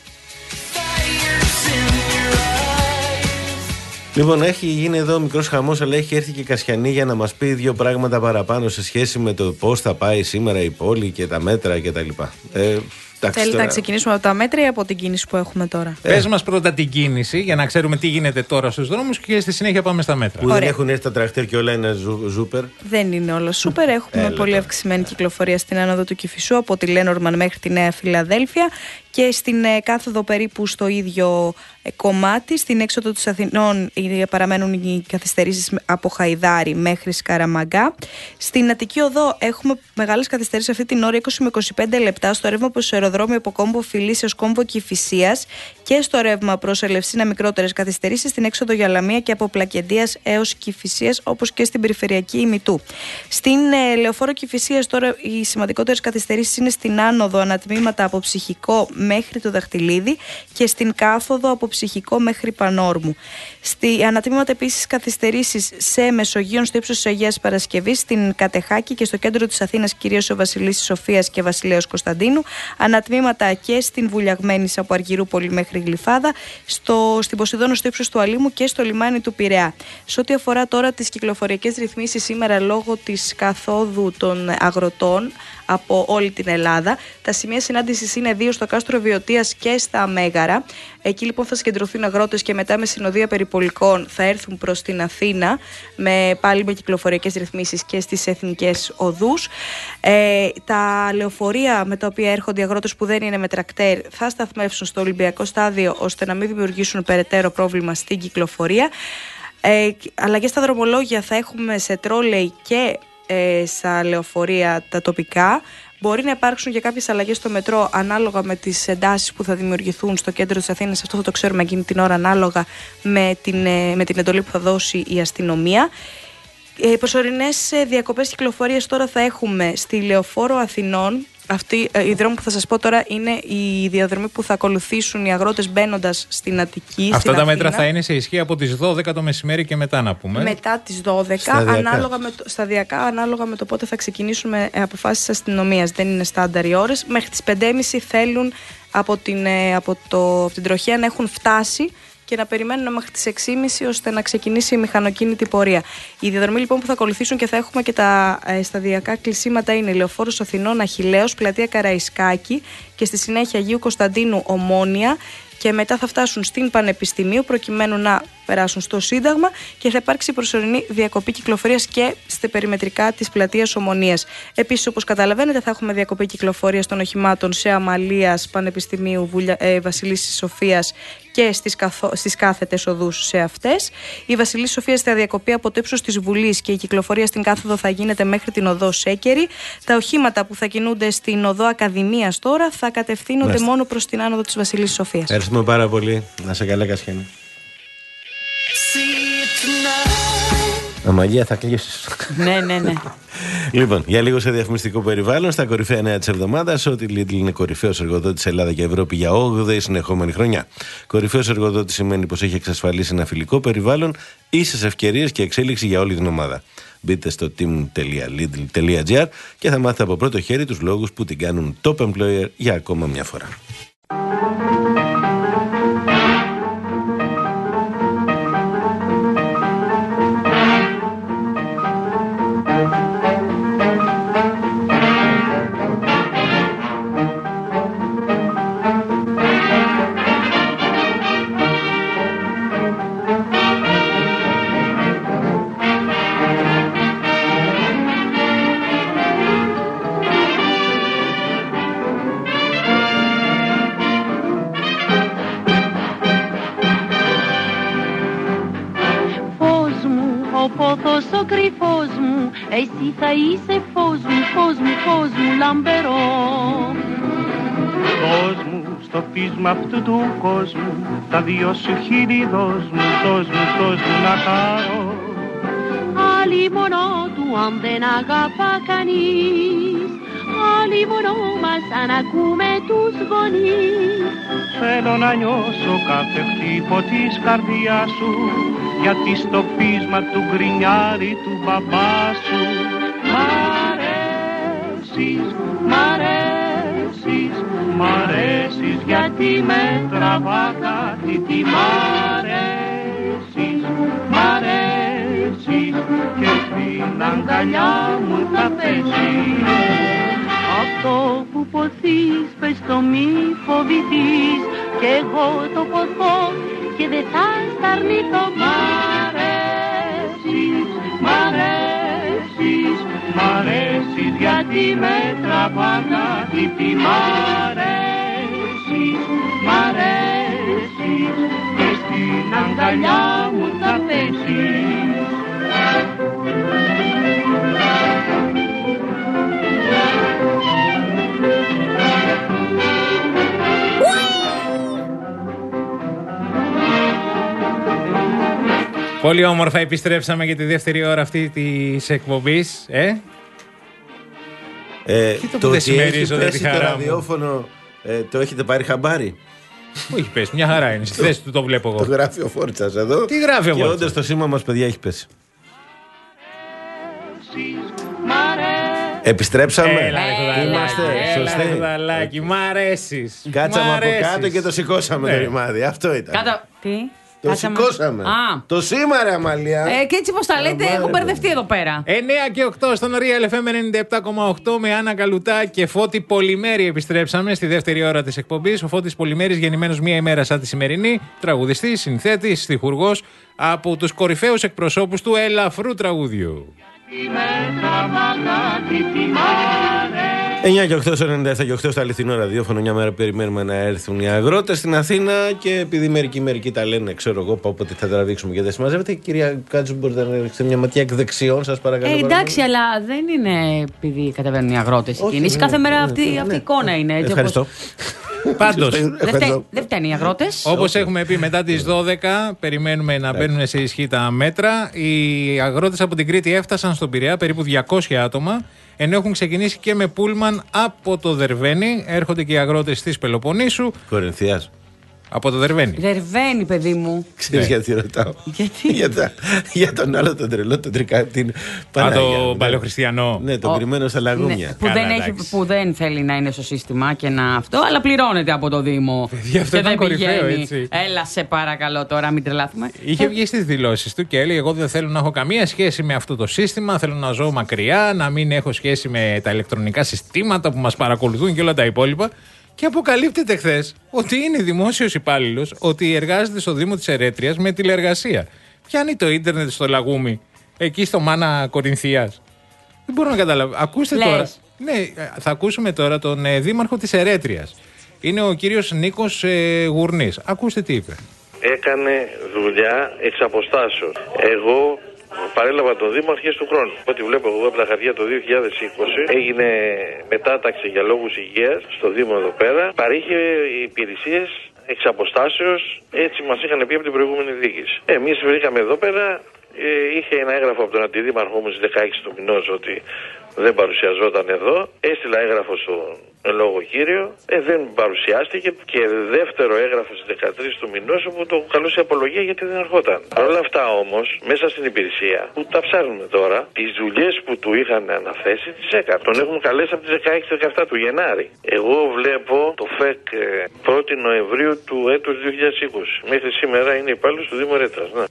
Λοιπόν, έχει γίνει εδώ μικρός χαμός, αλλά έχει έρθει και η Κασιανή για να μας πει δύο πράγματα παραπάνω σε σχέση με το πώς θα πάει σήμερα η πόλη και τα μέτρα κτλ. Ε, Θέλετε τώρα να ξεκινήσουμε από τα μέτρα ή από την κίνηση που έχουμε τώρα? Ε. Πες μας πρώτα την κίνηση για να ξέρουμε τι γίνεται τώρα στους δρόμους και στη συνέχεια πάμε στα μέτρα. Που δεν έχουν έρθει τα τρακτέρ και όλα είναι ζούπερ. Δεν είναι όλα σούπερ. Έχουμε Έλα, πολύ αυξημένη κυκλοφορία στην άνοδο του Κηφισού από τη Λένορμαν μέχρι τη Νέα Φιλαδέλφια και στην ε, κάθοδο περίπου στο ίδιο ε, κομμάτι. Στην έξοδο της Αθηνών ε, παραμένουν οι καθυστερήσεις από Χαϊδάρη μέχρι Σκαραμαγκά. Στην Αττική Οδό έχουμε μεγάλες καθυστερήσεις αυτή την ώρα, είκοσι με είκοσι πέντε λεπτά στο ρεύμα προς το αεροδρόμιο από κόμβο Φιλής έως κόμβο Κηφισίας και στο ρεύμα προς Ελευσίνα μικρότερες καθυστερήσεις στην έξοδο για Λαμία και από Πλακεντίας έως Κηφισίας, όπως και στην περιφερειακή ημιτού. Στην ε, Λεωφόρο Κηφισίας τώρα οι σημαντικότερες καθυστερήσεις είναι στην άνοδο ανατμήματα από Ψυχικό μέχρι το Δαχτυλίδι και στην κάθοδο από Ψυχικό μέχρι Πανόρμου. Στη ανατμήματα επίσης καθυστερήσεις σε Μεσογείων στο ύψος της Αγίας Παρασκευής, στην Κατεχάκη και στο κέντρο της Αθήνας, κυρίως ο Βασιλής Σοφίας και Βασιλέως Κωνσταντίνου. Ανατμήματα και στην Βουλιαγμένης από Αργυρούπολη μέχρι Γλυφάδα, στο, στην Ποσειδώνα στο ύψος του Αλήμου και στο λιμάνι του Πειραιά. Σε ό,τι αφορά τώρα τις κυκλοφοριακές ρυθμίσεις σήμερα λόγω της καθόδου των αγροτών από όλη την Ελλάδα, τα σημεία συνάντησης είναι δύο στο Κάστρο Βιωτίας και στα Μέγαρα. Εκεί λοιπόν θα συγκεντρωθούν αγρότες και μετά με συνοδεία περιπολικών θα έρθουν προς την Αθήνα με, πάλι με κυκλοφοριακές ρυθμίσεις και στις εθνικές οδούς. Ε, τα λεωφορεία με τα οποία έρχονται οι αγρότες που δεν είναι με τρακτέρ θα σταθμεύσουν στο Ολυμπιακό Στάδιο ώστε να μην δημιουργήσουν περαιτέρω πρόβλημα στην κυκλοφορία. Ε, αλλαγές στα δρομολόγια θα έχουμε σε τρόλεϊ και ε, στα λεωφορεία τα τοπικά. Μπορεί να υπάρξουν και κάποιες αλλαγές στο μετρό ανάλογα με τις εντάσεις που θα δημιουργηθούν στο κέντρο της Αθήνας. Αυτό θα το ξέρουμε εκείνη την ώρα ανάλογα με την, με την εντολή που θα δώσει η αστυνομία. Ε, προσωρινές διακοπές κυκλοφορίας τώρα θα έχουμε στη Λεωφόρο Αθηνών. Αυτή η δρόμη που θα σας πω τώρα είναι η διαδρομή που θα ακολουθήσουν οι αγρότες μπαίνοντας στην Αττική. Αυτά στην τα Αθήνα. μέτρα θα είναι σε ισχύ από τις δώδεκα το μεσημέρι και μετά, να πούμε. Μετά τις δώδεκα, σταδιακά. Ανάλογα με το, σταδιακά, ανάλογα με το πότε θα ξεκινήσουμε αποφάσεις αστυνομίας. Δεν είναι στάνταρ οι ώρες. Μέχρι τις πέντε και μισή θέλουν από την, από το, από την τροχέα να έχουν φτάσει και να περιμένουν μέχρι τις έξι και μισή ώστε να ξεκινήσει η μηχανοκίνητη πορεία. Η διαδρομή λοιπόν που θα ακολουθήσουν και θα έχουμε και τα ε, σταδιακά κλεισίματα είναι Λεωφόρος Αθηνών Αχιλλέως, Πλατεία Καραϊσκάκη και στη συνέχεια Αγίου Κωνσταντίνου Ομόνια και μετά θα φτάσουν στην Πανεπιστημίου προκειμένου να περάσουν στο Σύνταγμα και θα υπάρξει προσωρινή διακοπή κυκλοφορίας και στα περιμετρικά της πλατείας Ομονίας. Επίσης, όπως καταλαβαίνετε, θα έχουμε διακοπή κυκλοφορίας των οχημάτων σε Αμαλίας, Πανεπιστημίου, Βουλια... ε, Βασιλίσσης Σοφίας και στις, καθο... στις κάθετες οδούς σε αυτές. Η Βασιλίσσης Σοφίας θα διακοπεί από το ύψος της Βουλής και η κυκλοφορία στην κάθοδο θα γίνεται μέχρι την οδό Σέκερη. Τα οχήματα που θα κινούνται στην οδό Ακαδημίας τώρα θα κατευθύνονται Μάλιστα. μόνο προς την άνοδο της Βασιλίσσης Σοφίας. Ευχαριστούμε πάρα πολύ. Να σε καλά, Κασιανή. See Αμαλία, θα κλείσεις. Ναι, ναι, ναι. Λοιπόν, για λίγο σε διαφημιστικό περιβάλλον, στα κορυφαία νέα της εβδομάδας, ότι η Lidl είναι κορυφαίος εργοδότης σε Ελλάδα και Ευρώπη για όγδοη συνεχόμενη χρονιά. Κορυφαίος εργοδότης σημαίνει πως έχει εξασφαλίσει ένα φιλικό περιβάλλον, ίσες ευκαιρίες και εξέλιξη για όλη την ομάδα. Μπείτε στο team τελεία lidl τελεία gr και θα μάθετε από πρώτο χέρι τους λόγους που την κάνουν top employer για ακόμα μια φορά. Εσύ θα είσαι φως μου, φως μου, φως μου λαμπερό. Δώσ' μου στο πείσμα αυτού του κόσμου, τα δυο σου χείλη δώσ' μου, δώσ' μου, δώσ' μου να χαρώ. Άλλη μόνο του αν δεν αγαπά κανείς, άλλη μόνο μας αν ακούμε τους γονείς. Θέλω να νιώσω κάθε χτύπο της καρδιάς σου, γιατί στο πείσμα του γκρινιάρι του μπαμπά σου. Μ' αρέσεις, μ' αρέσεις, μ' αρέσεις, γιατί με τραβά κάτι. Τι μ' αρέσεις, μ' αρέσεις, και στην αγκαλιά μου θα πέσεις. Αυτό που ποθείς πες το μη φοβηθείς, κι εγώ το ποθώ και δεν θα σ' αρνηθώ. Μ' αρέσεις, μ' αρέσεις, μ' αρέσεις, γιατί με τραβά κάτι. Τι μ' αρέσεις, μ' αρέσεις, και στην αγκαλιά μου θα πέσεις. Πολύ όμορφα επιστρέψαμε για τη δεύτερη ώρα αυτή της εκπομπής. Ε? Ε, Και το το που δεν ότι έχει συμμερίζονται πέσει τη το χαρά μου. ραδιόφωνο, ε, το έχετε πάρει χαμπάρι? Όχι πες, μια χαρά είναι. Στη θέση του το βλέπω εγώ. Το γράφει ο Φόρτσας εδώ. Τι γράφει ο Και Φόρτσας? όντως το σήμα μας, παιδιά, έχει πέσει. Επιστρέψαμε. Έλα, ρε Χουδαλάκη, Είμαστε έλα, ρε σωστοί. Χουδαλάκη, μ' αρέσεις. Κάτσαμε Μ' από αρέσεις. κάτω και το σηκώσαμε Ναι. το ρημάδι. Αυτό ήταν. Κάτω. Τι? Το Κάτσαμε. σηκώσαμε. Α. Το σήμερα, Αμαλία. Ε, και έτσι πως τα λέτε, Αμάρε, έχω μπερδευτεί εδώ πέρα. εννιά και οκτώ στον Real εφ εμ ενενήντα επτά κόμμα οκτώ με Άννα Καλουτά και Φώτη Πολυμέρη επιστρέψαμε στη δεύτερη ώρα της εκπομπής. Ο Φώτης Πολυμέρης, γεννημένος μία ημέρα σαν τη σημερινή, τραγουδιστής, συνθέτης, στιχουργός, από τους κορυφαίους εκπροσώπους του ελαφρού τραγουδιού. εννιά και οκτώ στο ενενήντα επτά και οκτώ στο αληθινό ραδιόφωνο. Μια μέρα περιμένουμε να έρθουν οι αγρότες στην Αθήνα και επειδή μερικοί μερικοί τα λένε, ξέρω εγώ, όποτε θα τραβήξουμε και δεν συμμαζεύεται. Κυρία Κάτσου, μπορείτε να ρίξετε μια ματιά εκ δεξιών, σας παρακαλώ. Ε, εντάξει, αλλά δεν είναι επειδή κατεβαίνουν οι αγρότες οι κινήσεις. Κάθε μέρα αυτή, αυτή η εικόνα είναι. Έτσι, Ευχαριστώ. όπως- Πάντως, Δεν φταί- Δεν φταίνουν οι αγρότες. όπως έχουμε πει, μετά τις δώδεκα περιμένουμε να μπαίνουν σε ισχύ τα μέτρα. Οι αγρότες από την Κρήτη έφτασαν στον Πειραιά, περίπου διακόσια άτομα, ενώ έχουν ξεκινήσει και με πούλμαν από το Δερβένι. Έρχονται και οι αγρότες της Πελοποννήσου. Κορινθιάς. Από το Δερβένι. Δερβαίνει, παιδί μου. Ξέρεις γιατί ρωτάω? Γιατί? για, τα- για τον άλλο τον τρελό, τον τρικα... την Α, Πανάγια, το ναι. παλαιοχριστιανό. Ναι, τον Ο- κρυμμένο στα λαγούμια. Ναι, που, δεν έχει, που δεν θέλει να είναι στο σύστημα και να αυτό, αλλά πληρώνεται από το Δήμο. Γι' αυτό και ήταν δεν κορυφαίο, πηγαίνει. έτσι. Έλα, σε παρακαλώ τώρα, μην τρελάθουμε. Είχε βγει στις δηλώσεις του και έλεγε: εγώ δεν θέλω να έχω καμία σχέση με αυτό το σύστημα. Θέλω να ζω μακριά, να μην έχω σχέση με τα ηλεκτρονικά συστήματα που μας παρακολουθούν και όλα τα υπόλοιπα. Και αποκαλύπτεται χθες ότι είναι δημόσιος υπάλληλος, ότι εργάζεται στο Δήμο της Ερέτριας με τηλεεργασία. Πιάνει το ίντερνετ στο Λαγούμι, εκεί στο Μάνα Κορινθίας. Δεν μπορώ να καταλάβω. Ακούστε Λες. τώρα. Ναι, θα ακούσουμε τώρα τον ε, δήμαρχο της Ερέτριας. Είναι ο κύριος Νίκος ε, Γουρνής. Ακούστε τι είπε. Έκανε δουλειά εξ αποστάσεως. Εγώ παρέλαβα τον Δήμο αρχές του χρόνου. Ό,τι βλέπω εγώ από τα χαρτιά το δύο χιλιάδες είκοσι έγινε μετάταξη για λόγους υγείας στο Δήμο εδώ πέρα. Παρήχε υπηρεσίες εξ αποστάσεως, έτσι μας είχαν πει από την προηγούμενη διοίκηση. Εμείς βρήκαμε εδώ πέρα Ε, είχε ένα έγγραφο από τον αντιδήμαρχό μου στις δεκαέξι του μηνός ότι δεν παρουσιαζόταν εδώ. Έστειλα έγγραφο στον λόγο κύριο. Ε, δεν παρουσιάστηκε. Και δεύτερο έγγραφο στις δεκατρείς του μηνός όπου το καλούσε απολογία γιατί δεν ερχόταν. Παρ' όλα αυτά όμως, μέσα στην υπηρεσία που τα ψάχνουμε τώρα, τις δουλειές που του είχαν αναθέσει τις έκανε. Τον έχουμε καλέσει από τις δεκαέξι δεκαεπτά του Γενάρη. Εγώ βλέπω το ΦΕΚ πρώτη Νοεμβρίου του έτους δύο χιλιάδες είκοσι. Μέχρι σήμερα είναι υπάλληλος του Δήμου Ερέτρας. Ναι.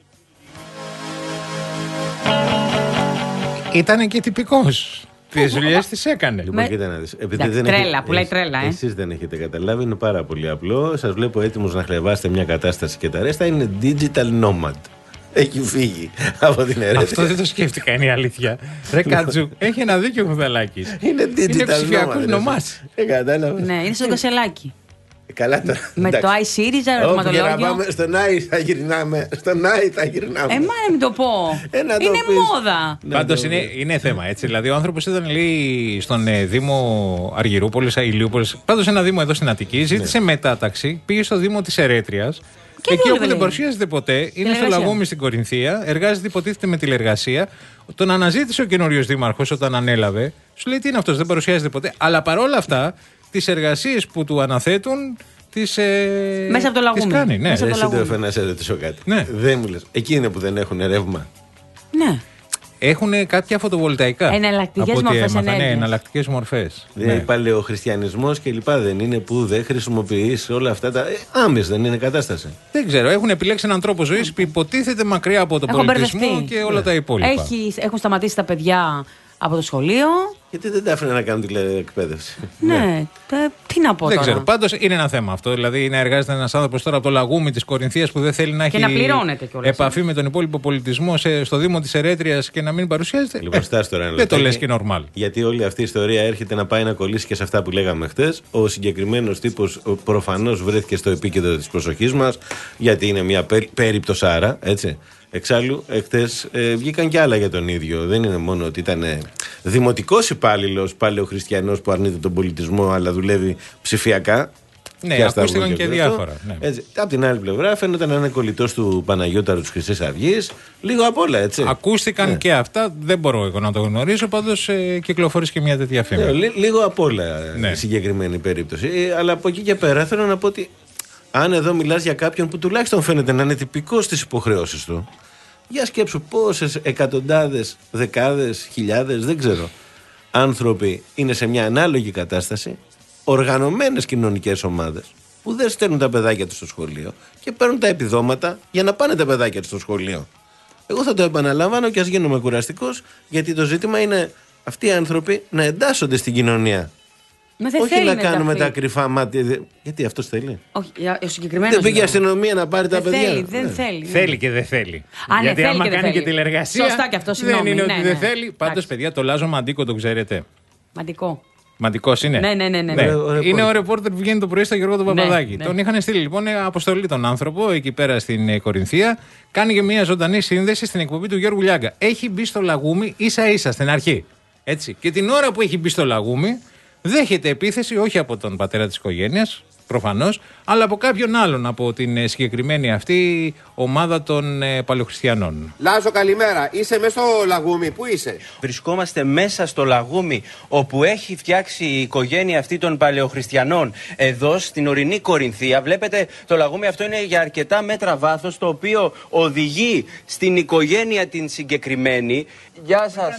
Ήταν και τυπικός. Τις δουλειές τις έκανε. Λοιπόν, με... κοίτα να δεις. Επειδή δεν τρέλα, έχετε... πουλάει τρέλα, ε. Εσείς δεν έχετε καταλάβει, είναι πάρα πολύ απλό. Σας βλέπω έτοιμος να χλεβάσετε μια κατάσταση και τα ρέστα. Είναι digital nomad. Έχει φύγει από την αιρέτρια. Αυτό δεν το σκέφτηκα, είναι η αλήθεια. Ρε Κατζού, έχει ένα δίκιο ο Χουδαλάκης. Είναι digital είναι ψηφιακός nomad. νομάς. Δεν κατάλαβα. Ναι, είναι στο κασελάκι. Καλά τώρα. Με το iSeries, ερωτηματολόγιο. Όχι, να πάμε στον Άι θα γυρνάμε. Στον Άι θα γυρνάμε. Ε, μα μην το πω. Ε, το είναι πεις. μόδα. Πάντως είναι, είναι θέμα, έτσι. Δηλαδή, ο άνθρωπος ήταν, λέει, στον ε, Δήμο Αργυρούπολης, Ηλιούπολης. Πάντως, ένα Δήμο εδώ στην Αττική. Ζήτησε ναι. μετάταξη. Πήγε στο Δήμο της Ερέτριας. Και εκεί όπου δεν παρουσιάζεται ποτέ, είναι στο Λαγούμι στην Κορινθία. Εργάζεται, υποτίθεται, με τηλεργασία. Τον αναζήτησε ο καινούριος δήμαρχος όταν ανέλαβε. Σου λέει τι είναι αυτός, δεν παρουσιάζεται ποτέ. Αλλά παρόλα αυτά, τις εργασίες που του αναθέτουν. Τις, ε... Μέσα από το Λαγούμι. Τις κάνει, ναι. Εσύ το να σε ρωτήσω κάτι. Ναι. Δεν μου λες. Εκεί είναι που δεν έχουν ρεύμα. Ναι. Έχουν κάποια φωτοβολταϊκά. Εναλλακτικές μορφές ενέργειας. Ναι, εναλλακτικές μορφές. Δηλαδή, ναι. Παλαιοχριστιανισμός και λοιπά δεν είναι που δεν χρησιμοποιείς όλα αυτά τα. Ε, άμεση δεν είναι κατάσταση. Δεν ξέρω. Έχουν επιλέξει έναν τρόπο ζωής που υποτίθεται μακριά από τον Έχουν πολιτισμό μπερδευτεί. και όλα ναι. τα υπόλοιπα. Έχει, έχουν σταματήσει τα παιδιά από το σχολείο. Γιατί δεν τα άφηνε να κάνουν τηλεεκπαίδευση. Ναι, ναι. Τε, τι να πω δεν τώρα. ξέρω. Πάντως είναι ένα θέμα αυτό. Δηλαδή να εργάζεται ένας άνθρωπος τώρα από το Λαγούμι της Κορινθίας που δεν θέλει να και έχει να πληρώνεται κιόλας, επαφή με τον υπόλοιπο πολιτισμό σε, στο Δήμο της Ερέτριας και να μην παρουσιάζεται. Λοιπόν, ε, τώρα, δεν το λες και νορμάλ. Γιατί όλη αυτή η ιστορία έρχεται να πάει να κολλήσει και σε αυτά που λέγαμε χτες. Ο συγκεκριμένος τύπος προφανώς βρέθηκε στο επίκεντρο της προσοχής μας, γιατί είναι μια περίπτωσάρα, έτσι. Εξάλλου, εχθές ε, βγήκαν και άλλα για τον ίδιο. Δεν είναι μόνο ότι ήταν ε, δημοτικός υπάλληλος, παλαιοχριστιανός που αρνείται τον πολιτισμό, αλλά δουλεύει ψηφιακά. Ναι, ακούστηκαν και, και διάφορα. Ναι. Έτσι. Απ' την άλλη πλευρά, φαίνεται να είναι κολλητός του Παναγιώταρου της Χρυσής Αυγής. Λίγο απ' όλα, έτσι. Ακούστηκαν ναι. και αυτά. Δεν μπορώ εγώ να το γνωρίσω. Πάντως ε, κυκλοφορεί και μια τέτοια φήμη. Ναι, λί, λίγο απ' όλα ναι. η συγκεκριμένη περίπτωση. Ε, αλλά από εκεί και πέρα θέλω να πω ότι αν εδώ μιλάς για κάποιον που τουλάχιστον φαίνεται να είναι τυπικός στις υποχρεώσεις του. Για σκέψου πόσες εκατοντάδες, δεκάδες, χιλιάδες, δεν ξέρω, άνθρωποι είναι σε μια ανάλογη κατάσταση, οργανωμένες κοινωνικές ομάδες που δεν στέλνουν τα παιδάκια τους στο σχολείο και παίρνουν τα επιδόματα για να πάνε τα παιδάκια τους στο σχολείο. Εγώ θα το επαναλαμβάνω και ας γίνομαι κουραστικός, γιατί το ζήτημα είναι αυτοί οι άνθρωποι να εντάσσονται στην κοινωνία. Μα δεν όχι να κάνουμε τα, τα κρυφά μάτια. Γιατί αυτός θέλει. Όχι, ο συγκεκριμένος. Δεν πήγε η αστυνομία να πάρει δεν τα παιδιά. Θέλει, δεν ναι. θέλει. Θέλει και δεν θέλει. Α, γιατί ναι, άμα θέλει κάνει και, και τηλεργασία. Σωστά και αυτό, συγγνώμη. Δεν είναι ναι, ότι ναι, δεν ναι. θέλει. Πάντως, παιδιά, το Λάζο Μαντίκο το ξέρετε. Μαντικό. Μαντικός είναι. Ναι, ναι, ναι. ναι. ναι. Ο είναι ο ρεπόρτερ που βγαίνει το πρωί στο Γιώργο τον Παπαδάκη. Ναι, ναι. Τον είχαν στείλει λοιπόν αποστολή τον άνθρωπο εκεί πέρα στην Κορινθία. Κάνει και μια ζωντανή σύνδεση στην εκπομπή του Γιώργου Λιάγκα. Έχει μπει στο Λαγούμι ίσα ίσα στην αρχή. Έτσι. Και την ώρα που έχει μπει στο Λαγούμι, δέχεται επίθεση όχι από τον πατέρα της οικογένειας, προφανώς, αλλά από κάποιον άλλον από την συγκεκριμένη αυτή ομάδα των ε, παλαιοχριστιανών. Λάζο, καλημέρα. Είσαι μέσα στο Λαγούμι. Πού είσαι? Βρισκόμαστε μέσα στο Λαγούμι, όπου έχει φτιάξει η οικογένεια αυτή των παλαιοχριστιανών. Εδώ στην ορεινή Κορινθία, βλέπετε το Λαγούμι αυτό είναι για αρκετά μέτρα βάθος, το οποίο οδηγεί στην οικογένεια την συγκεκριμένη. Γεια σας.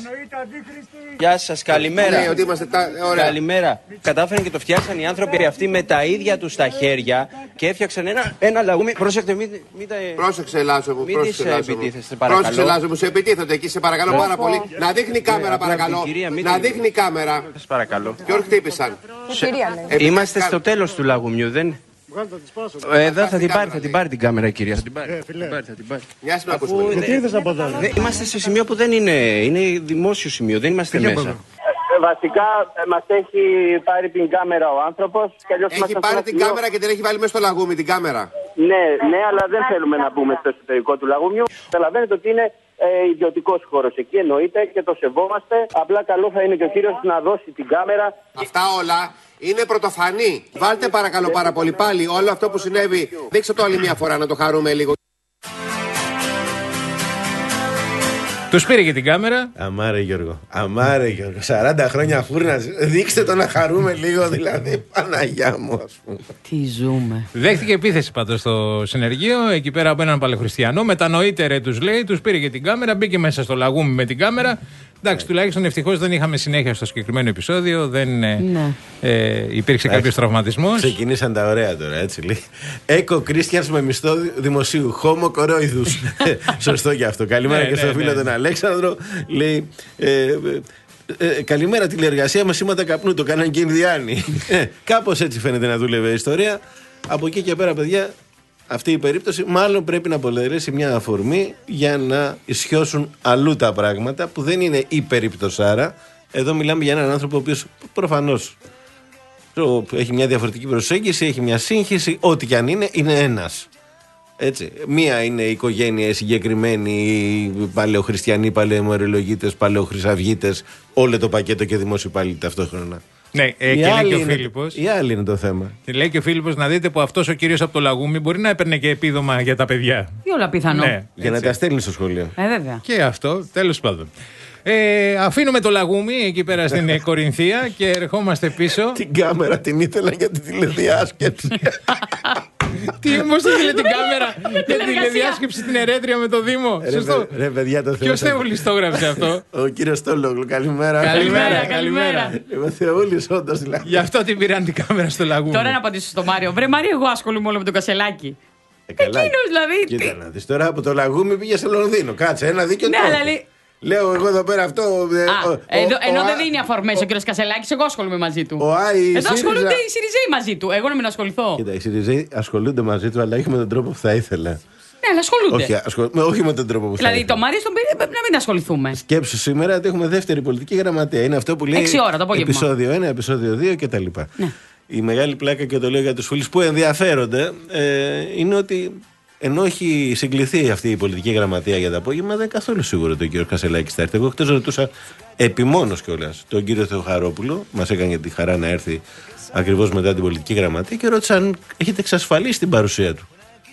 Γεια σας, καλημέρα. Ναι, ότι είμαστε τα... Ωραία. Καλημέρα. Κατάφεραν και το φτιάξαν οι άνθρωποι αυτοί με τα ίδια τους τα χέρια και έφτιαξαν ένα, ένα Λαγούμι. Πρόσεχτε, μην, μην τα... Πρόσεξε, Λάζο μου. Μην τις επιτίθεστε, παρακαλώ. Πρόσεξε, Λάζο μου, σε επιτίθεται εκεί, σε παρακαλώ Λάζο. πάρα πολύ. Να δείχνει η κάμερα, παρακαλώ. Κυρία, να δείχνει η κάμερα. Σας παρακαλώ. Ποιον χτύπησαν? Σε... Είμαστε στο τέλος του Λαγουμιού, δεν... Εδώ θα την πάρει, θα την πάρει την κάμερα η κυρία. Θα την πάρει. Θα την πάρει. Μια στιγμή ακούσουμε. Γιατί ήρθες από εδώ? Είμαστε σε σημείο που δεν είναι, είναι δημόσιο σημείο, δεν είμαστε μέσα. Βασικά μας έχει πάρει την κάμερα ο άνθρωπος. Έχει πάρει την κάμερα και την έχει βάλει μέσα στο Λαγούμι την κάμερα. Ναι, ναι, αλλά δεν θέλουμε να μπούμε στο εσωτερικό του Λαγούμιου. Καταλαβαίνετε ότι είναι ε, ιδιωτικός χώρος. Εκεί εννοείται και το σεβόμαστε. Απλά καλό θα είναι και ο κύριος να δώσει την κάμερα. Αυτά όλα είναι πρωτοφανή. Βάλτε παρακαλώ πάρα πολύ πάλι όλο αυτό που συνέβη. Δείξτε το άλλη μια φορά να το χαρούμε λίγο. Τους πήρε και την κάμερα. Αμάρε Γιώργο. Αμάρε Γιώργο. σαράντα χρόνια φούρνας. Δείξτε το να χαρούμε λίγο, δηλαδή. Παναγιά μου, ας πούμε. Τι ζούμε. Δέχτηκε επίθεση πάντως στο συνεργείο, εκεί πέρα από έναν παλαιοχριστιανό. Μετανοείτε ρε, τους λέει, τους πήρε και την κάμερα, μπήκε μέσα στο λαγούμι με την κάμερα. Εντάξει, τουλάχιστον ευτυχώς δεν είχαμε συνέχεια στο συγκεκριμένο επεισόδιο, δεν ναι. ε, υπήρξε κάποιος τραυματισμός. Ξεκινήσαν τα ωραία τώρα, έτσι λέει. Eco Christians με μισθό δημοσίου. Χόμο κορόιδους. Σωστό και αυτό. Καλημέρα ναι, και στο ναι, φίλο ναι. τον Αλέξανδρο. Λέει. Ε, ε, ε, καλημέρα τηλεεργασία με σήματα καπνού. Το κάναν και οι Ινδιάνοι. Κάπως έτσι φαίνεται να δούλευε η ιστορία. Από εκεί και πέρα, παιδιά, αυτή η περίπτωση μάλλον πρέπει να αποτελέσει μια αφορμή για να ισιώσουν αλλού τα πράγματα που δεν είναι η περιπτωσάρα. Εδώ μιλάμε για έναν άνθρωπο ο οποίος προφανώς έχει μια διαφορετική προσέγγιση, έχει μια σύγχυση, ό,τι και αν είναι, είναι ένας. Έτσι. Μία είναι η οικογένεια συγκεκριμένη, οι παλαιοχριστιανοί, παλαιομερολογίτες, παλαιοχρυσαυγίτες, όλο το πακέτο και δημόσιοι υπάλληλοι ταυτόχρονα. Ναι, ε, και λέει και ο Φίλιππος. Η άλλη είναι το θέμα. Και λέει και ο Φίλιππος να δείτε που αυτός ο κύριος από το Λαγούμι μπορεί να έπαιρνε και επίδομα για τα παιδιά. Τι όλα πιθανό. Ναι, για να τα στέλνει στο σχολείο. Ε, βέβαια. Και αυτό, τέλος πάντων. Ε, αφήνουμε το Λαγούμι εκεί πέρα στην Κορινθία και ερχόμαστε πίσω. Την κάμερα την ήθελα για την τηλεδιάσκεψη. Τι, πώς ήθελε την κάμερα για την τηλεδιάσκεψη στην Ερέτρια με το Δήμο. Ρε, Σωστό. Ρε, παιδιά, το Ποιος Θεούλης το έγραψε αυτό? Ο κύριος Στόλογλου. Καλημέρα. Καλημέρα, καλημέρα. Είμαι Θεούλης, όντως δηλαδή. Γι' αυτό την πήραν την κάμερα στο Λαγούμι. Τώρα να απαντήσω στο Μάριο. Βρε Μάριο, εγώ ασχολούμαι όλο με τον Κασελάκη. Ε, καλά. Εκείνος δηλαδή. Κοίτα να δεις, τώρα από το Λαγούμι πήγε σε Λονδίνο. Κάτσε, ένα δίκιο Ναι, τρόπο. αλλά λέει. Λέω εγώ εδώ πέρα αυτό. ε, Α, ο- εδώ, ο- ενώ ο- δεν δίνει αφορμές ο κ. Κασελάκης, εγώ ασχολούμαι μαζί του. Ο Άι, η Εδώ ΣΥΡΙΖΑ. ασχολούνται οι Σιριζέοι μαζί του. Εγώ να μην ασχοληθώ. Κοίτα, οι Σιριζέοι ασχολούνται μαζί του, αλλά όχι με τον τρόπο που θα ήθελα. Ναι, αλλά ασχολούνται. Όχι, ασχολ... με- όχι με τον τρόπο που θα Δηλαδή ήθελα. το Μάριο στον πήρε πρέπει να μην ασχοληθούμε. Σκέψου σήμερα ότι έχουμε δεύτερη πολιτική γραμματεία. Είναι αυτό που λέει. Έξι ώρα το απόγευμα. Επεισόδιο ένα, επεισόδιο δύο κτλ. Ναι. Η μεγάλη πλάκα, και το λέω για τους φίλους που ενδιαφέρονται, ε, είναι ότι ενώ έχει συγκληθεί αυτή η πολιτική γραμματεία για το απόγευμα, δεν είναι καθόλου σίγουρο ότι ο κύριο Κασελάκης θα έρθει. Εγώ χτες ρωτούσα επιμόνως κιόλας τον κύριο Θεοχαρόπουλο, μας έκανε τη χαρά να έρθει ακριβώς μετά την πολιτική γραμματεία, και ρώτησα αν έχετε εξασφαλίσει την παρουσία του.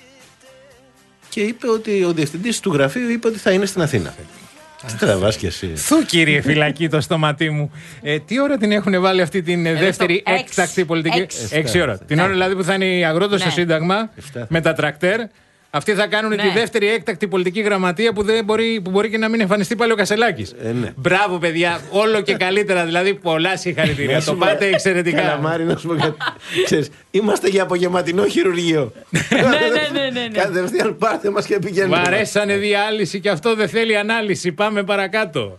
Και είπε ότι ο διευθυντής του γραφείου είπε ότι θα είναι στην Αθήνα. Τι τραβάς κι εσύ. Θου κύριε φυλακή το στόματί μου. Ε, τι ώρα την έχουν βάλει αυτή την ε, δεύτερη στο έξι. έκτακτη πολιτική? Έξι. Έξι ώρα. Την ώρα δηλαδή που θα είναι οι αγρότες στο Ναι. Σύνταγμα με τα τρακτέρ. Αυτοί θα κάνουν Ναι. τη δεύτερη έκτακτη πολιτική γραμματεία που, δεν μπορεί, που μπορεί και να μην εμφανιστεί πάλι ο Κασελάκης. Ε, ναι. Μπράβο, παιδιά. Όλο και καλύτερα. Δηλαδή, πολλά συγχαρητήρια. Το πάτε εξαιρετικά. Καλαμάρι, να σου πω κάτι. Ξέρεις, είμαστε για απογευματινό χειρουργείο. ναι, ναι, ναι, ναι, ναι. Κατευθείαν πάρτε μας και πηγαίνουμε. Μ' αρέσανε διάλυση και αυτό δεν θέλει ανάλυση. Πάμε παρακάτω.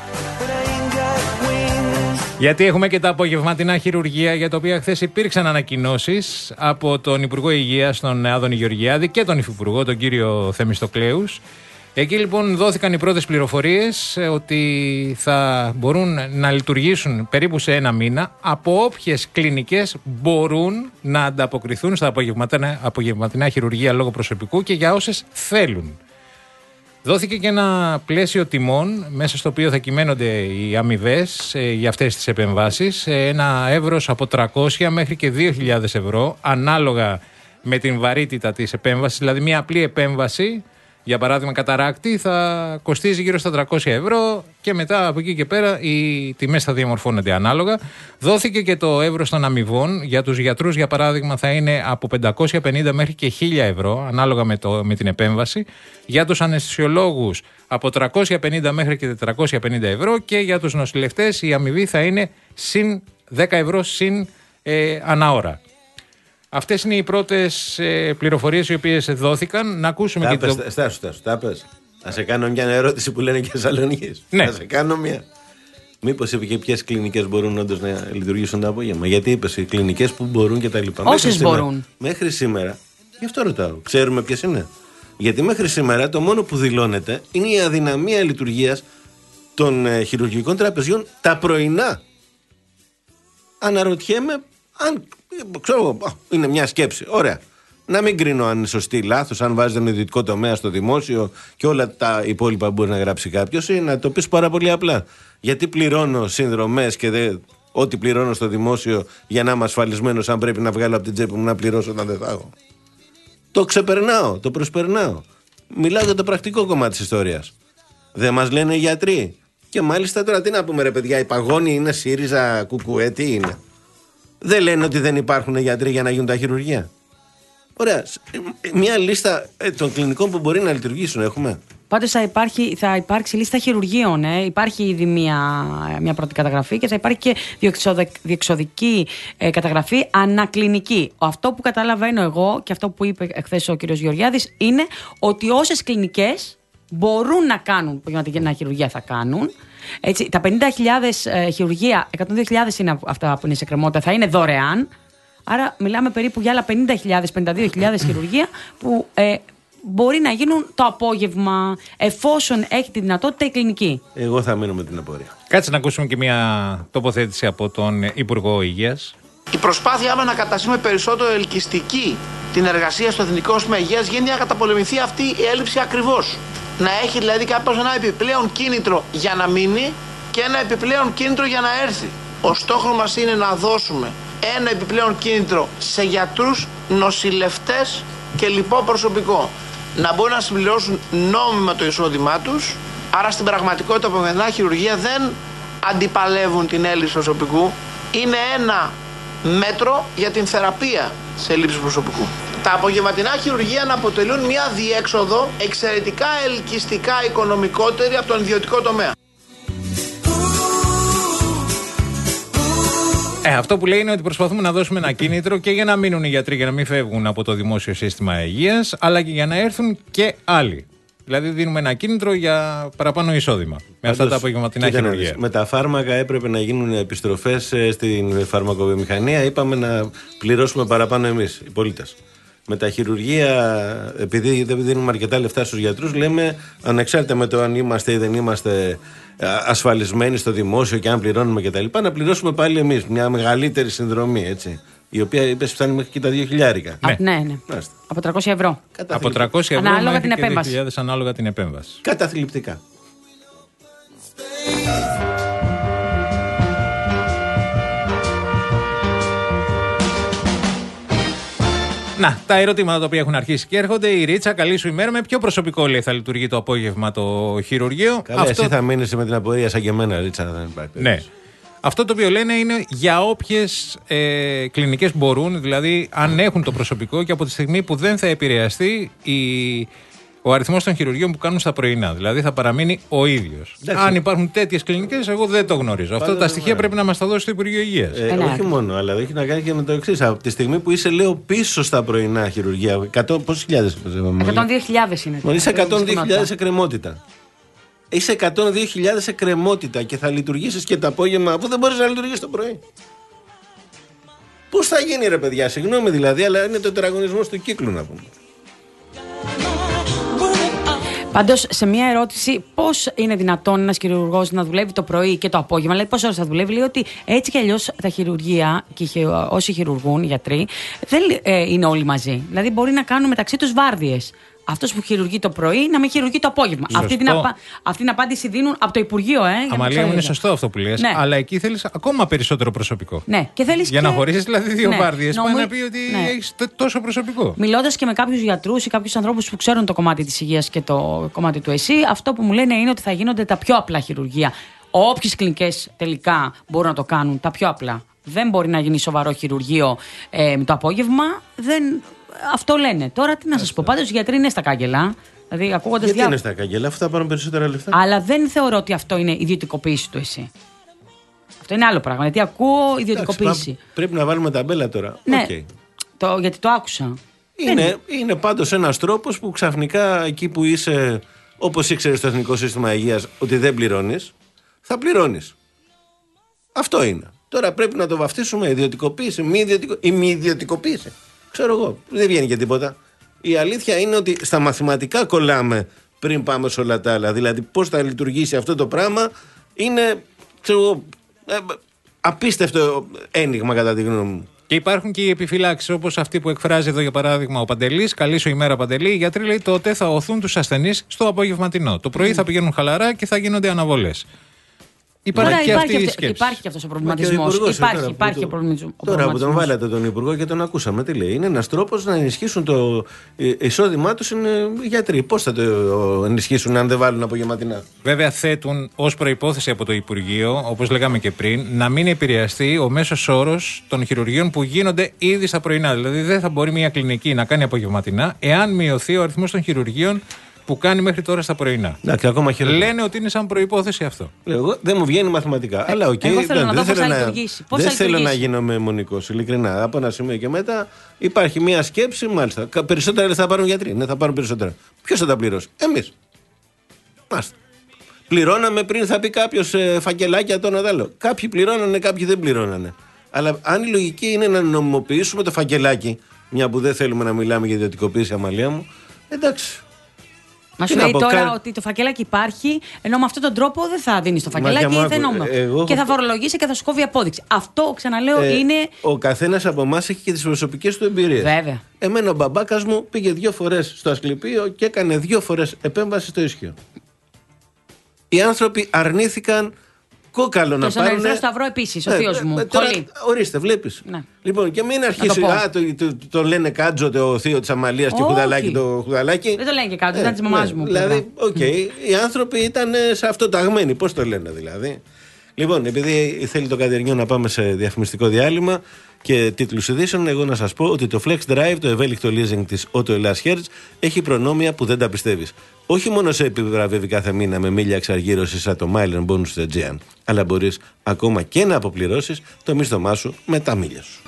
Γιατί έχουμε και τα απογευματινά χειρουργεία, για τα οποία χθες υπήρξαν ανακοινώσεις από τον Υπουργό Υγείας, τον Άδωνη Γεωργιάδη, και τον Υφυπουργό, τον κύριο Θεμιστοκλέους. Εκεί λοιπόν δόθηκαν οι πρώτες πληροφορίες ότι θα μπορούν να λειτουργήσουν περίπου σε ένα μήνα από όποιες κλινικές μπορούν να ανταποκριθούν στα απογευματινά, απογευματινά χειρουργεία λόγω προσωπικού και για όσες θέλουν. Δόθηκε και ένα πλαίσιο τιμών μέσα στο οποίο θα κυμαίνονται οι αμοιβές ε, για αυτές τις επεμβάσεις, σε ένα εύρος από τριακόσια μέχρι και δύο χιλιάδες ευρώ, ανάλογα με την βαρύτητα της επέμβασης. Δηλαδή μια απλή επέμβαση, για παράδειγμα καταράκτη, θα κοστίζει γύρω στα τριακόσια ευρώ και μετά από εκεί και πέρα οι τιμές θα διαμορφώνονται ανάλογα. Δόθηκε και το εύρος των αμοιβών. Για τους γιατρούς, για παράδειγμα, θα είναι από πεντακόσια πενήντα μέχρι και χίλια ευρώ, ανάλογα με, το, με την επέμβαση. Για τους αναισθησιολόγους από τριακόσια πενήντα μέχρι και τετρακόσια πενήντα ευρώ, και για τους νοσηλευτές η αμοιβή θα είναι συν δέκα ευρώ συν ε, ανά ώρα. Αυτές είναι οι πρώτες ε, πληροφορίες οι οποίες δόθηκαν. Να ακούσουμε Τα και πες, το... Στάσου, στάσου, τα πες. Να σε κάνω μια ερώτηση που λένε και Θεσσαλονίκης. Ναι. Να σε κάνω μια. Μήπως είπε και ποιες κλινικές μπορούν όντως να λειτουργήσουν το απόγευμα? Γιατί είπες οι κλινικές που μπορούν και τα λοιπά. Όσες Μέχρι σήμερα- μπορούν. Μέχρι σήμερα, γι' αυτό ρωτάω, ξέρουμε ποιες είναι? Γιατί μέχρι σήμερα το μόνο που δηλώνεται είναι η αδυναμία λειτουργίας των ε, χειρουργικών τραπεζιών τα πρωινά. Αναρωτιέμαι αν. Ξέρω εγώ, α, είναι μια σκέψη. Ωραία. Να μην κρίνω αν είναι σωστή ή λάθος, αν βάζει τον ιδιωτικό τομέα στο δημόσιο και όλα τα υπόλοιπα που μπορεί να γράψει κάποιος, ή να το πεις πάρα πολύ απλά. Γιατί πληρώνω συνδρομές και δεν, ό,τι πληρώνω στο δημόσιο για να είμαι ασφαλισμένος, αν πρέπει να βγάλω από την τσέπη μου να πληρώσω όταν δεν θα έχω? Το ξεπερνάω, το προσπερνάω. Μιλάω για το πρακτικό κομμάτι της ιστορίας. Δεν μας λένε οι γιατροί. Και μάλιστα τώρα τι να πούμε, ρε παιδιά, η παγόνη είναι ΣΥΡΙΖΑ, κουκουέ, τι είναι? Δεν λένε ότι δεν υπάρχουν γιατροί για να γίνουν τα χειρουργεία. Ωραία. Μια λίστα των κλινικών που μπορεί να λειτουργήσουν έχουμε. Πάντως θα, θα υπάρξει λίστα χειρουργείων. Ε. Υπάρχει ήδη μια, μια πρώτη καταγραφή και θα υπάρχει και διεξοδική ε, καταγραφή ανακλινική. Αυτό που καταλαβαίνω εγώ και αυτό που είπε εχθές ο κ. Γεωργιάδης είναι ότι όσες κλινικές μπορούν να κάνουν πραγματική χειρουργία θα κάνουν. Έτσι, τα πενήντα χιλιάδες ε, χειρουργία, εκατόν δύο χιλιάδες είναι αυτά που είναι σε κρεμότητα, θα είναι δωρεάν. Άρα μιλάμε περίπου για άλλα πενήντα χιλιάδες, πενήντα δύο χιλιάδες χειρουργία που ε, μπορεί να γίνουν το απόγευμα, εφόσον έχει τη δυνατότητα η κλινική. Εγώ θα μείνω με την απορία. Κάτσε να ακούσουμε και μια τοποθέτηση από τον Υπουργό Υγείας. Η προσπάθειά μας να καταστήσουμε περισσότερο ελκυστική την εργασία στο Εθνικό Σύστημα Υγείας γίνει για να καταπολεμηθεί αυτή η έλλειψη ακριβώς. Να έχει δηλαδή κάποιος ένα επιπλέον κίνητρο για να μείνει και ένα επιπλέον κίνητρο για να έρθει. Ο στόχος μας είναι να δώσουμε ένα επιπλέον κίνητρο σε γιατρούς, νοσηλευτές και λοιπό προσωπικό. Να μπορούν να συμπληρώσουν νόμιμα το εισόδημά τους. Άρα στην πραγματικότητα η απογευματινά χειρουργία δεν αντιπαλεύουν την έλλειψη προσωπικού. Είναι ένα μέτρο για την θεραπεία σε έλλειψη προσωπικού. Τα απογευματινά χειρουργία να αποτελούν μια διέξοδο εξαιρετικά ελκυστικά οικονομικότερη από τον ιδιωτικό τομέα. Ε, αυτό που λέει είναι ότι προσπαθούμε να δώσουμε ένα κίνητρο και για να μείνουν οι γιατροί, για να μην φεύγουν από το δημόσιο σύστημα υγείας, αλλά και για να έρθουν και άλλοι. Δηλαδή δίνουμε ένα κίνητρο για παραπάνω εισόδημα με Πάντως, αυτά τα απογευματινά χειρουργία. Με τα φάρμακα έπρεπε να γίνουν επιστροφές στην φαρμακοβιομηχανία. Είπαμε να πληρώσουμε παραπάνω εμείς, οι πολίτες. Με τα χειρουργεία, επειδή δεν δίνουμε αρκετά λεφτά στους γιατρούς, λέμε ανεξάρτητα με το αν είμαστε ή δεν είμαστε ασφαλισμένοι στο δημόσιο και αν πληρώνουμε κτλ., να πληρώσουμε πάλι εμείς μια μεγαλύτερη συνδρομή, έτσι. Η οποία είπες φτάνει μέχρι και τα δύο χιλιάρικα. Ναι, ναι. ναι. Από τριακόσια ευρώ. Από τριακόσια ευρώ ανάλογα την επέμβαση. δύο χιλιάδες ανάλογα την επέμβαση. Καταθλιπτικά. Να, τα ερωτήματα τα οποία έχουν αρχίσει και έρχονται. Η Ρίτσα, καλή σου ημέρα. Με ποιο προσωπικό λέει θα λειτουργεί το απόγευμα το χειρουργείο? Καλά, Αυτό... εσύ θα μείνεις με την απορία σαν και εμένα, Ρίτσα. Δεν υπάρχει. Ναι. Αυτό το οποίο λένε είναι για όποιες ε, κλινικές μπορούν, δηλαδή αν έχουν το προσωπικό και από τη στιγμή που δεν θα επηρεαστεί η, ο αριθμός των χειρουργείων που κάνουν στα πρωινά. Δηλαδή θα παραμείνει ο ίδιος. Εντάξει. Αν υπάρχουν τέτοιες κλινικές, εγώ δεν το γνωρίζω. Αυτά τα στοιχεία πρέπει να μας τα δώσει το Υπουργείο Υγείας. Ε, όχι μόνο, αλλά έχει να κάνει και με το εξής. Από τη στιγμή που είσαι, λέω, πίσω στα πρωινά χειρουργεία. Πόσες χιλιάδες? εκατόν δύο χιλιάδες είναι. Μόλις εκατόν δύο χιλιάδες εκκρεμότητα. Είσαι εκατόν δύο χιλιάδες εκκρεμότητα και θα λειτουργήσεις και το απόγευμα, αφού δεν μπορείς να λειτουργήσεις το πρωί. Πώς θα γίνει, ρε παιδιά? Συγγνώμη δηλαδή, αλλά είναι το τεραγωνισμός του κύκλου, να πούμε. Πάντως, σε μια ερώτηση, πώς είναι δυνατόν ένας χειρουργός να δουλεύει το πρωί και το απόγευμα, δηλαδή πόσες ώρες θα δουλεύει, λέει ότι έτσι κι αλλιώς τα χειρουργεία και όσοι χειρουργούν, οι γιατροί, δεν ε, είναι όλοι μαζί. Δηλαδή, μπορεί να κάνουν μεταξύ τους βάρδιες. Αυτός που χειρουργεί το πρωί να μην χειρουργεί το απόγευμα. Αυτή την, απα... αυτή την απάντηση δίνουν από το Υπουργείο. Ε, Αμαλία μου, είναι σωστό αυτό που λες. Ναι. Αλλά εκεί θέλεις ακόμα περισσότερο προσωπικό. Ναι. Και θέλεις για και... να χωρίσεις δηλαδή δύο ναι. βάρδιες. Νομι... Πάει να πει ότι ναι. έχεις τόσο προσωπικό. Μιλώντας και με κάποιους γιατρούς ή κάποιους ανθρώπους που ξέρουν το κομμάτι της υγείας και το κομμάτι του ΕΣΥ, αυτό που μου λένε είναι ότι θα γίνονται τα πιο απλά χειρουργία. Όποιες κλινικές τελικά μπορούν να το κάνουν, τα πιο απλά. Δεν μπορεί να γίνει σοβαρό χειρουργείο ε, το απόγευμα. Δεν... Αυτό λένε. Τώρα τι να σας πω. Πάντως οι γιατροί είναι στα κάγκελα. Δηλαδή, ακούγοντας Γιατί διά... είναι στα κάγκελα, αυτά πάρουν περισσότερα λεφτά. Αλλά δεν θεωρώ ότι αυτό είναι ιδιωτικοποίηση του ΕΣΥ. Αυτό είναι άλλο πράγμα. Γιατί ακούω ιδιωτικοποίηση. Εντάξει, πρέπει να βάλουμε ταμπέλα τώρα. Ναι, okay. το, γιατί το άκουσα. Είναι, είναι. είναι πάντως ένας τρόπος που ξαφνικά εκεί που είσαι, όπως ήξερες στο Εθνικό Σύστημα Υγείας, ότι δεν πληρώνεις, θα πληρώνεις. Αυτό είναι. Τώρα πρέπει να το βαφτίσουμε ιδιωτικοποίηση, μη ιδιωτικο... ή μη ιδιωτικοποίηση. Ξέρω εγώ, δεν βγαίνει και τίποτα. Η αλήθεια είναι ότι στα μαθηματικά κολλάμε πριν πάμε σε όλα τα άλλα. Δηλαδή, πώς θα λειτουργήσει αυτό το πράγμα είναι, ξέρω εγώ, ε, απίστευτο ένιγμα κατά τη γνώμη μου. Και υπάρχουν και οι επιφυλάξεις, όπως αυτή που εκφράζει εδώ για παράδειγμα ο Παντελής. Καλή σου ημέρα, Παντελή. Οι γιατροί λέει τότε θα οθούν τους ασθενείς στο απογευματινό. Το πρωί mm. θα πηγαίνουν χαλαρά και θα γίνονται αναβολές. Υπάρχει Τώρα και υπάρχει, αυτή η αυτή, σκέψη. υπάρχει και αυτός ο προβληματισμός. Υπάρχει, υπάρχει ο προβληματισμός. Τώρα που τον βάλατε τον Υπουργό και τον ακούσαμε, τι λέει. Είναι ένας τρόπος να ενισχύσουν το εισόδημά τους είναι γιατροί. Πώς θα το ενισχύσουν αν δεν βάλουν απογευματινά? Βέβαια, θέτουν ως προϋπόθεση από το Υπουργείο, όπως λέγαμε και πριν, να μην επηρεαστεί ο μέσος όρος των χειρουργείων που γίνονται ήδη στα πρωινά. Δηλαδή, δεν θα μπορεί μια κλινική να κάνει απογευματινά εάν μειωθεί ο αριθμός των χειρουργείων που κάνει μέχρι τώρα στα πρωινά. Εντάξει, ακόμα λένε ότι είναι σαν προϋπόθεση αυτό. Εγώ δεν μου βγαίνει μαθηματικά. Ε, αλλά οκ, okay, εγώ θέλω δεν, να δεν, θέλω, να, δεν θέλω να γίνω μεμονικός. Ειλικρινά. Από ένα σημείο και μετά υπάρχει μια σκέψη, μάλιστα. Περισσότερα λεφτά θα πάρουν γιατροί. Ναι, θα πάρουν περισσότερα. Ποιος θα τα πληρώσει? Εμείς. Μάλιστα. Πληρώναμε πριν, θα πει κάποιος ε, φακελάκια το ένα άλλο. Κάποιοι πληρώνανε, κάποιοι δεν πληρώνανε. Αλλά αν η λογική είναι να νομιμοποιήσουμε το φακελάκι, μια που δεν θέλουμε να μιλάμε για ιδιωτικοποίηση, Αμαλία μου, εντάξει. Μα σου λέει τώρα κα... ότι το φακελάκι υπάρχει, ενώ με αυτόν τον τρόπο δεν θα δίνει το φακελάκι ή δεν νόμιμο. Εγώ... Και θα φορολογήσει και θα σου κόβει απόδειξη. Αυτό, ξαναλέω, ε, είναι. Ο καθένας από εμάς έχει και τις προσωπικές του εμπειρίες. Βέβαια. Εμένα ο μπαμπάκας μου πήγε δύο φορές στο Ασκληπείο και έκανε δύο φορές επέμβαση στο ίσχυο. Οι άνθρωποι αρνήθηκαν κόκαλο να πάρουν. Στον Ερυθρό Σταυρό επίσης, ο θείος μου. Τώρα, ορίστε, βλέπεις. Ναι. Λοιπόν, και μην αρχίσει. Α, το, το, το, το λένε Κάτζο το θείο της Αμαλίας και Χουδαλάκι το Χουδαλάκι. Δεν το λένε και Κάτζο, ε, ήταν της μαμάς ναι, μου. Δηλαδή, οκ, okay, οι άνθρωποι ήταν σε αυτό ταγμένοι. Πώς το λένε δηλαδή. Λοιπόν, επειδή θέλει το Κατερινιό να πάμε σε διαφημιστικό διάλειμμα και τίτλους ειδήσεων, εγώ να σας πω ότι το Flex Drive, το ευέλικτο leasing της Auto Hellas Hertz, έχει προνόμια που δεν τα πιστεύεις. Όχι μόνο σε επιβραβεύει κάθε μήνα με μίλια εξαργύρωσης σαν το Milen Bonus Aegean, αλλά μπορείς ακόμα και να αποπληρώσεις το μίσθωμά σου με τα μίλια σου.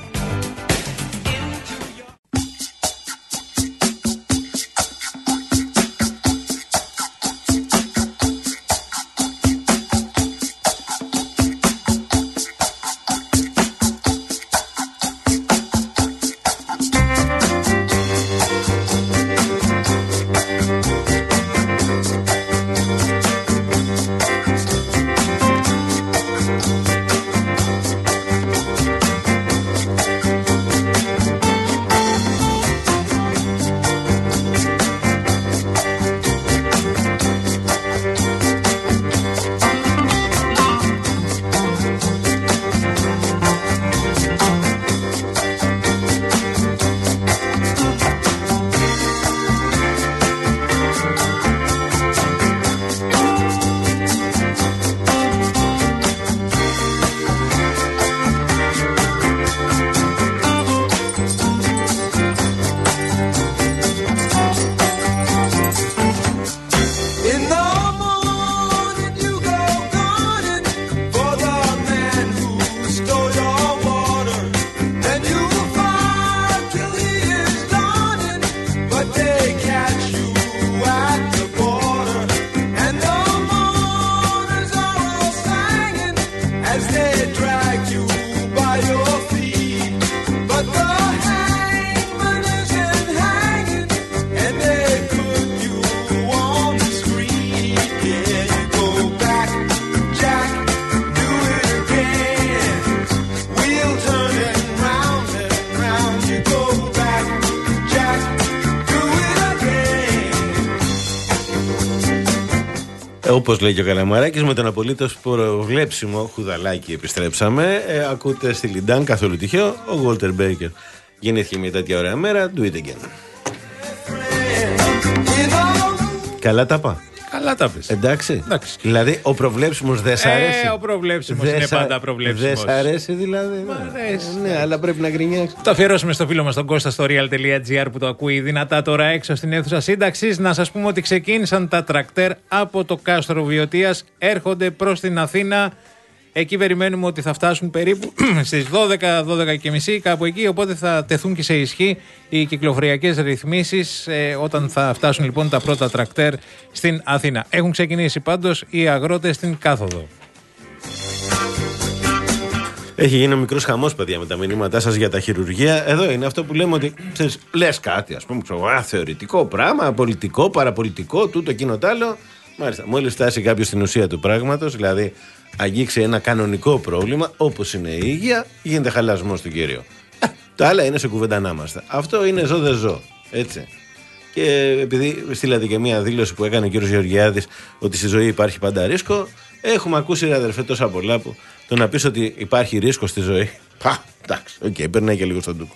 Όπως λέει και ο Καλαμαράκης, με τον απολύτως προβλέψιμο Χουδαλάκι επιστρέψαμε. Ε, ακούτε στη Λιντάν, καθόλου τυχαίο, ο Γόλτερ Μπέικερ. Γεννήθηκε μια τέτοια ωραία μέρα, do it again. Καλά τα πά. Καλά τα πες. Εντάξει. Εντάξει. Δηλαδή, ο προβλέψιμος δεν σ' αρέσει. Ε, ο προβλέψιμος είναι σα... πάντα προβλέψιμος. Δεν σ' αρέσει δηλαδή. Μ' αρέσει. Ε, ναι, αλλά πρέπει να γκρινιάξει. Το αφιερώσουμε στο φίλο μας τον Κώστα στο real.gr που το ακούει δυνατά τώρα έξω στην αίθουσα σύνταξης. Να σας πούμε ότι ξεκίνησαν τα τρακτέρ από το κάστρο Βιωτίας. Έρχονται προς την Αθήνα. Εκεί περιμένουμε ότι θα φτάσουν περίπου στις δώδεκα, δώδεκα και μισή, κάπου εκεί. Οπότε θα τεθούν και σε ισχύ οι κυκλοφοριακές ρυθμίσεις ε, όταν θα φτάσουν λοιπόν τα πρώτα τρακτέρ στην Αθήνα. Έχουν ξεκινήσει πάντως οι αγρότες στην Κάθοδο. Έχει γίνει ο μικρός χαμός, παιδιά, με τα μηνύματά σας για τα χειρουργεία. Εδώ είναι αυτό που λέμε ότι ξέρεις, λες κάτι, ας πούμε, ξέρω, α, θεωρητικό πράγμα, πολιτικό, παραπολιτικό, τούτο, εκείνο τ' άλλο. Μάλιστα, μόλις φτάσει κάποιος στην ουσία του πράγματος, δηλαδή αγγίξει ένα κανονικό πρόβλημα, όπως είναι η υγεία, γίνεται χαλασμός του κυρίου. Ε, τα άλλα είναι σε κουβέντα να είμαστε. Αυτό είναι ζω δε ζω. Έτσι. Και επειδή στείλατε και μία δήλωση που έκανε ο κύριος Γεωργιάδης ότι στη ζωή υπάρχει πάντα ρίσκο, Έχουμε ακούσει, ρε αδερφέ, τόσα πολλά που το να πεις ότι υπάρχει ρίσκο στη ζωή. Πα, εντάξει, οκ, okay, περνάει και λίγο στον τούκο.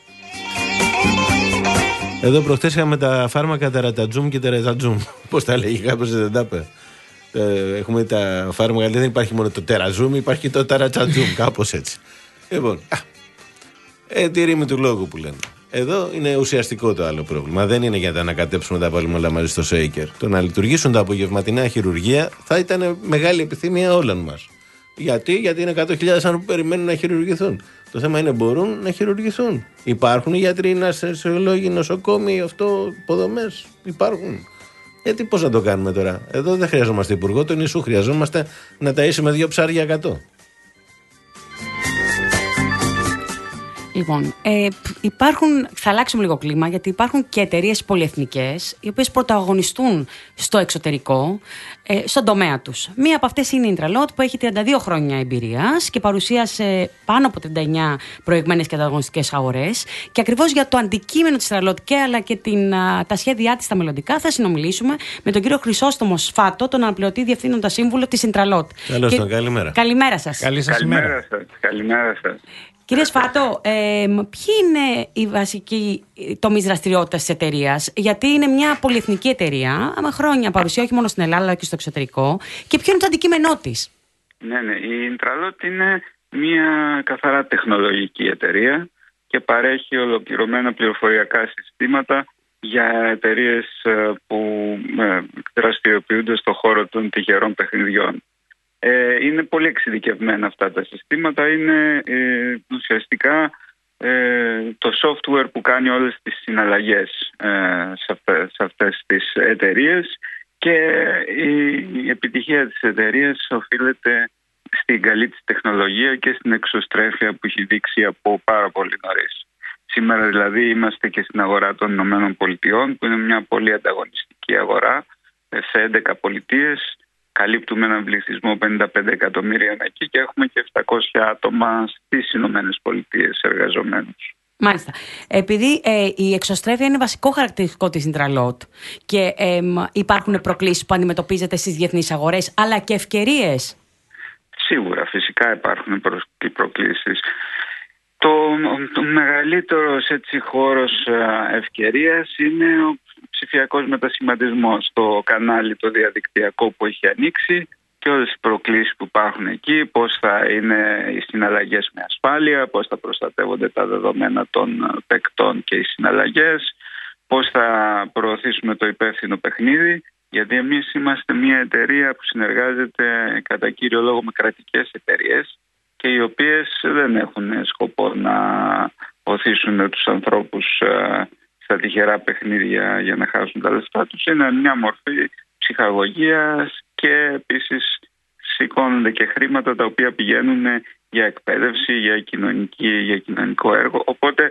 Εδώ προχτές είχαμε τα φάρμακα τερατατζούμ και τερατατζούμ. Πώς τα λέγει κάποιος, δεν τα είπε. Έχουμε τα φάρμακα, δεν υπάρχει μόνο το τεραζούμ, υπάρχει και το τερατσατζούμ, κάπως έτσι. Λοιπόν, ε, τη ρήμη του λόγου που λένε. Εδώ είναι ουσιαστικό το άλλο πρόβλημα. Δεν είναι για να τα ανακατέψουμε, να τα βάλουμε όλα μαζί στο σέικερ. Το να λειτουργήσουν τα απογευματινά χειρουργεία θα ήταν μεγάλη επιθυμία όλων μας. Γιατί, Γιατί είναι εκατό χιλιάδες άνθρωποι που περιμένουν να χειρουργηθούν. Το θέμα είναι μπορούν να χειρουργηθούν. Υπάρχουν γιατροί, νοσοκόμοι, νοσοκόμοι, αυτό, υποδομές. Υπάρχουν. Γιατί πώς να το κάνουμε τώρα. Εδώ δεν χρειαζόμαστε υπουργό, το νησού χρειαζόμαστε να ταΐσει με δύο ψάρια εκατό. Λοιπόν, ε, υπάρχουν, θα αλλάξουμε λίγο κλίμα, γιατί υπάρχουν και εταιρείες πολυεθνικές οι οποίες πρωταγωνιστούν στο εξωτερικό, ε, στον τομέα τους. Μία από αυτές είναι η Intralot, που έχει τριάντα δύο χρόνια εμπειρίας και παρουσίασε πάνω από τριάντα εννέα προηγμένες και ανταγωνιστικές αγορές. Και ακριβώς για το αντικείμενο της Intralot και αλλά και την, α, τα σχέδιά της τα μελλοντικά θα συνομιλήσουμε με τον κύριο Χρυσόστομο Σφάτο, τον αναπληρωτή διευθύνοντα σύμβουλο της Intralot. Καλώς τον, καλημέρα. Καλημέρα σας. Καλή σας ημέρα. Καλημέρα σας. Κύριε Σφάτο, ε, ποιοι είναι οι βασικοί τομείς δραστηριότητας της εταιρείας, γιατί είναι μια πολυεθνική εταιρεία, με χρόνια παρουσία όχι μόνο στην Ελλάδα αλλά και στο εξωτερικό, και ποιο είναι το αντικείμενό της? Ναι, ναι. Η Intralot είναι μια καθαρά τεχνολογική εταιρεία και παρέχει ολοκληρωμένα πληροφοριακά συστήματα για εταιρείες που δραστηριοποιούνται στον χώρο των τυχερών παιχνιδιών. Ε, είναι πολύ εξειδικευμένα αυτά τα συστήματα. Είναι ε, ουσιαστικά ε, το software που κάνει όλες τις συναλλαγές ε, σε, αυτές, σε αυτές τις εταιρείες, και η, η επιτυχία της εταιρείας οφείλεται στην καλή της τεχνολογία και στην εξωστρέφεια που έχει δείξει από πάρα πολύ νωρίς. Σήμερα δηλαδή είμαστε και στην αγορά των Ηνωμένων Πολιτειών, που είναι μια πολύ ανταγωνιστική αγορά σε έντεκα πολιτείες. Καλύπτουμε έναν πληθυσμό πενήντα πέντε εκατομμύρια εκεί και έχουμε και επτακόσια άτομα στις Ηνωμένες Πολιτείες εργαζομένους. Μάλιστα. Επειδή ε, η εξωστρέφεια είναι βασικό χαρακτηριστικό της Intralot και ε, υπάρχουν προκλήσεις που αντιμετωπίζετε στις διεθνείς αγορές, αλλά και ευκαιρίες. Σίγουρα, φυσικά υπάρχουν προκλήσεις. Το, το μεγαλύτερος έτσι χώρος ευκαιρίας είναι ο ψηφιακός μετασχηματισμός, το κανάλι το διαδικτυακό που έχει ανοίξει και όλες οι προκλήσεις που υπάρχουν εκεί, πώς θα είναι οι συναλλαγές με ασφάλεια, πώς θα προστατεύονται τα δεδομένα των παικτών και οι συναλλαγές, πώς θα προωθήσουμε το υπεύθυνο παιχνίδι, γιατί εμείς είμαστε μια εταιρεία που συνεργάζεται κατά κύριο λόγο με κρατικές εταιρείες και οι οποίες δεν έχουν σκοπό να οθήσουν τους ανθρώπους στα τυχερά παιχνίδια για να χάσουν τα λεφτά τους. Είναι μια μορφή ψυχαγωγίας και επίσης σηκώνονται και χρήματα τα οποία πηγαίνουν για εκπαίδευση, για, κοινωνική, για κοινωνικό έργο. Οπότε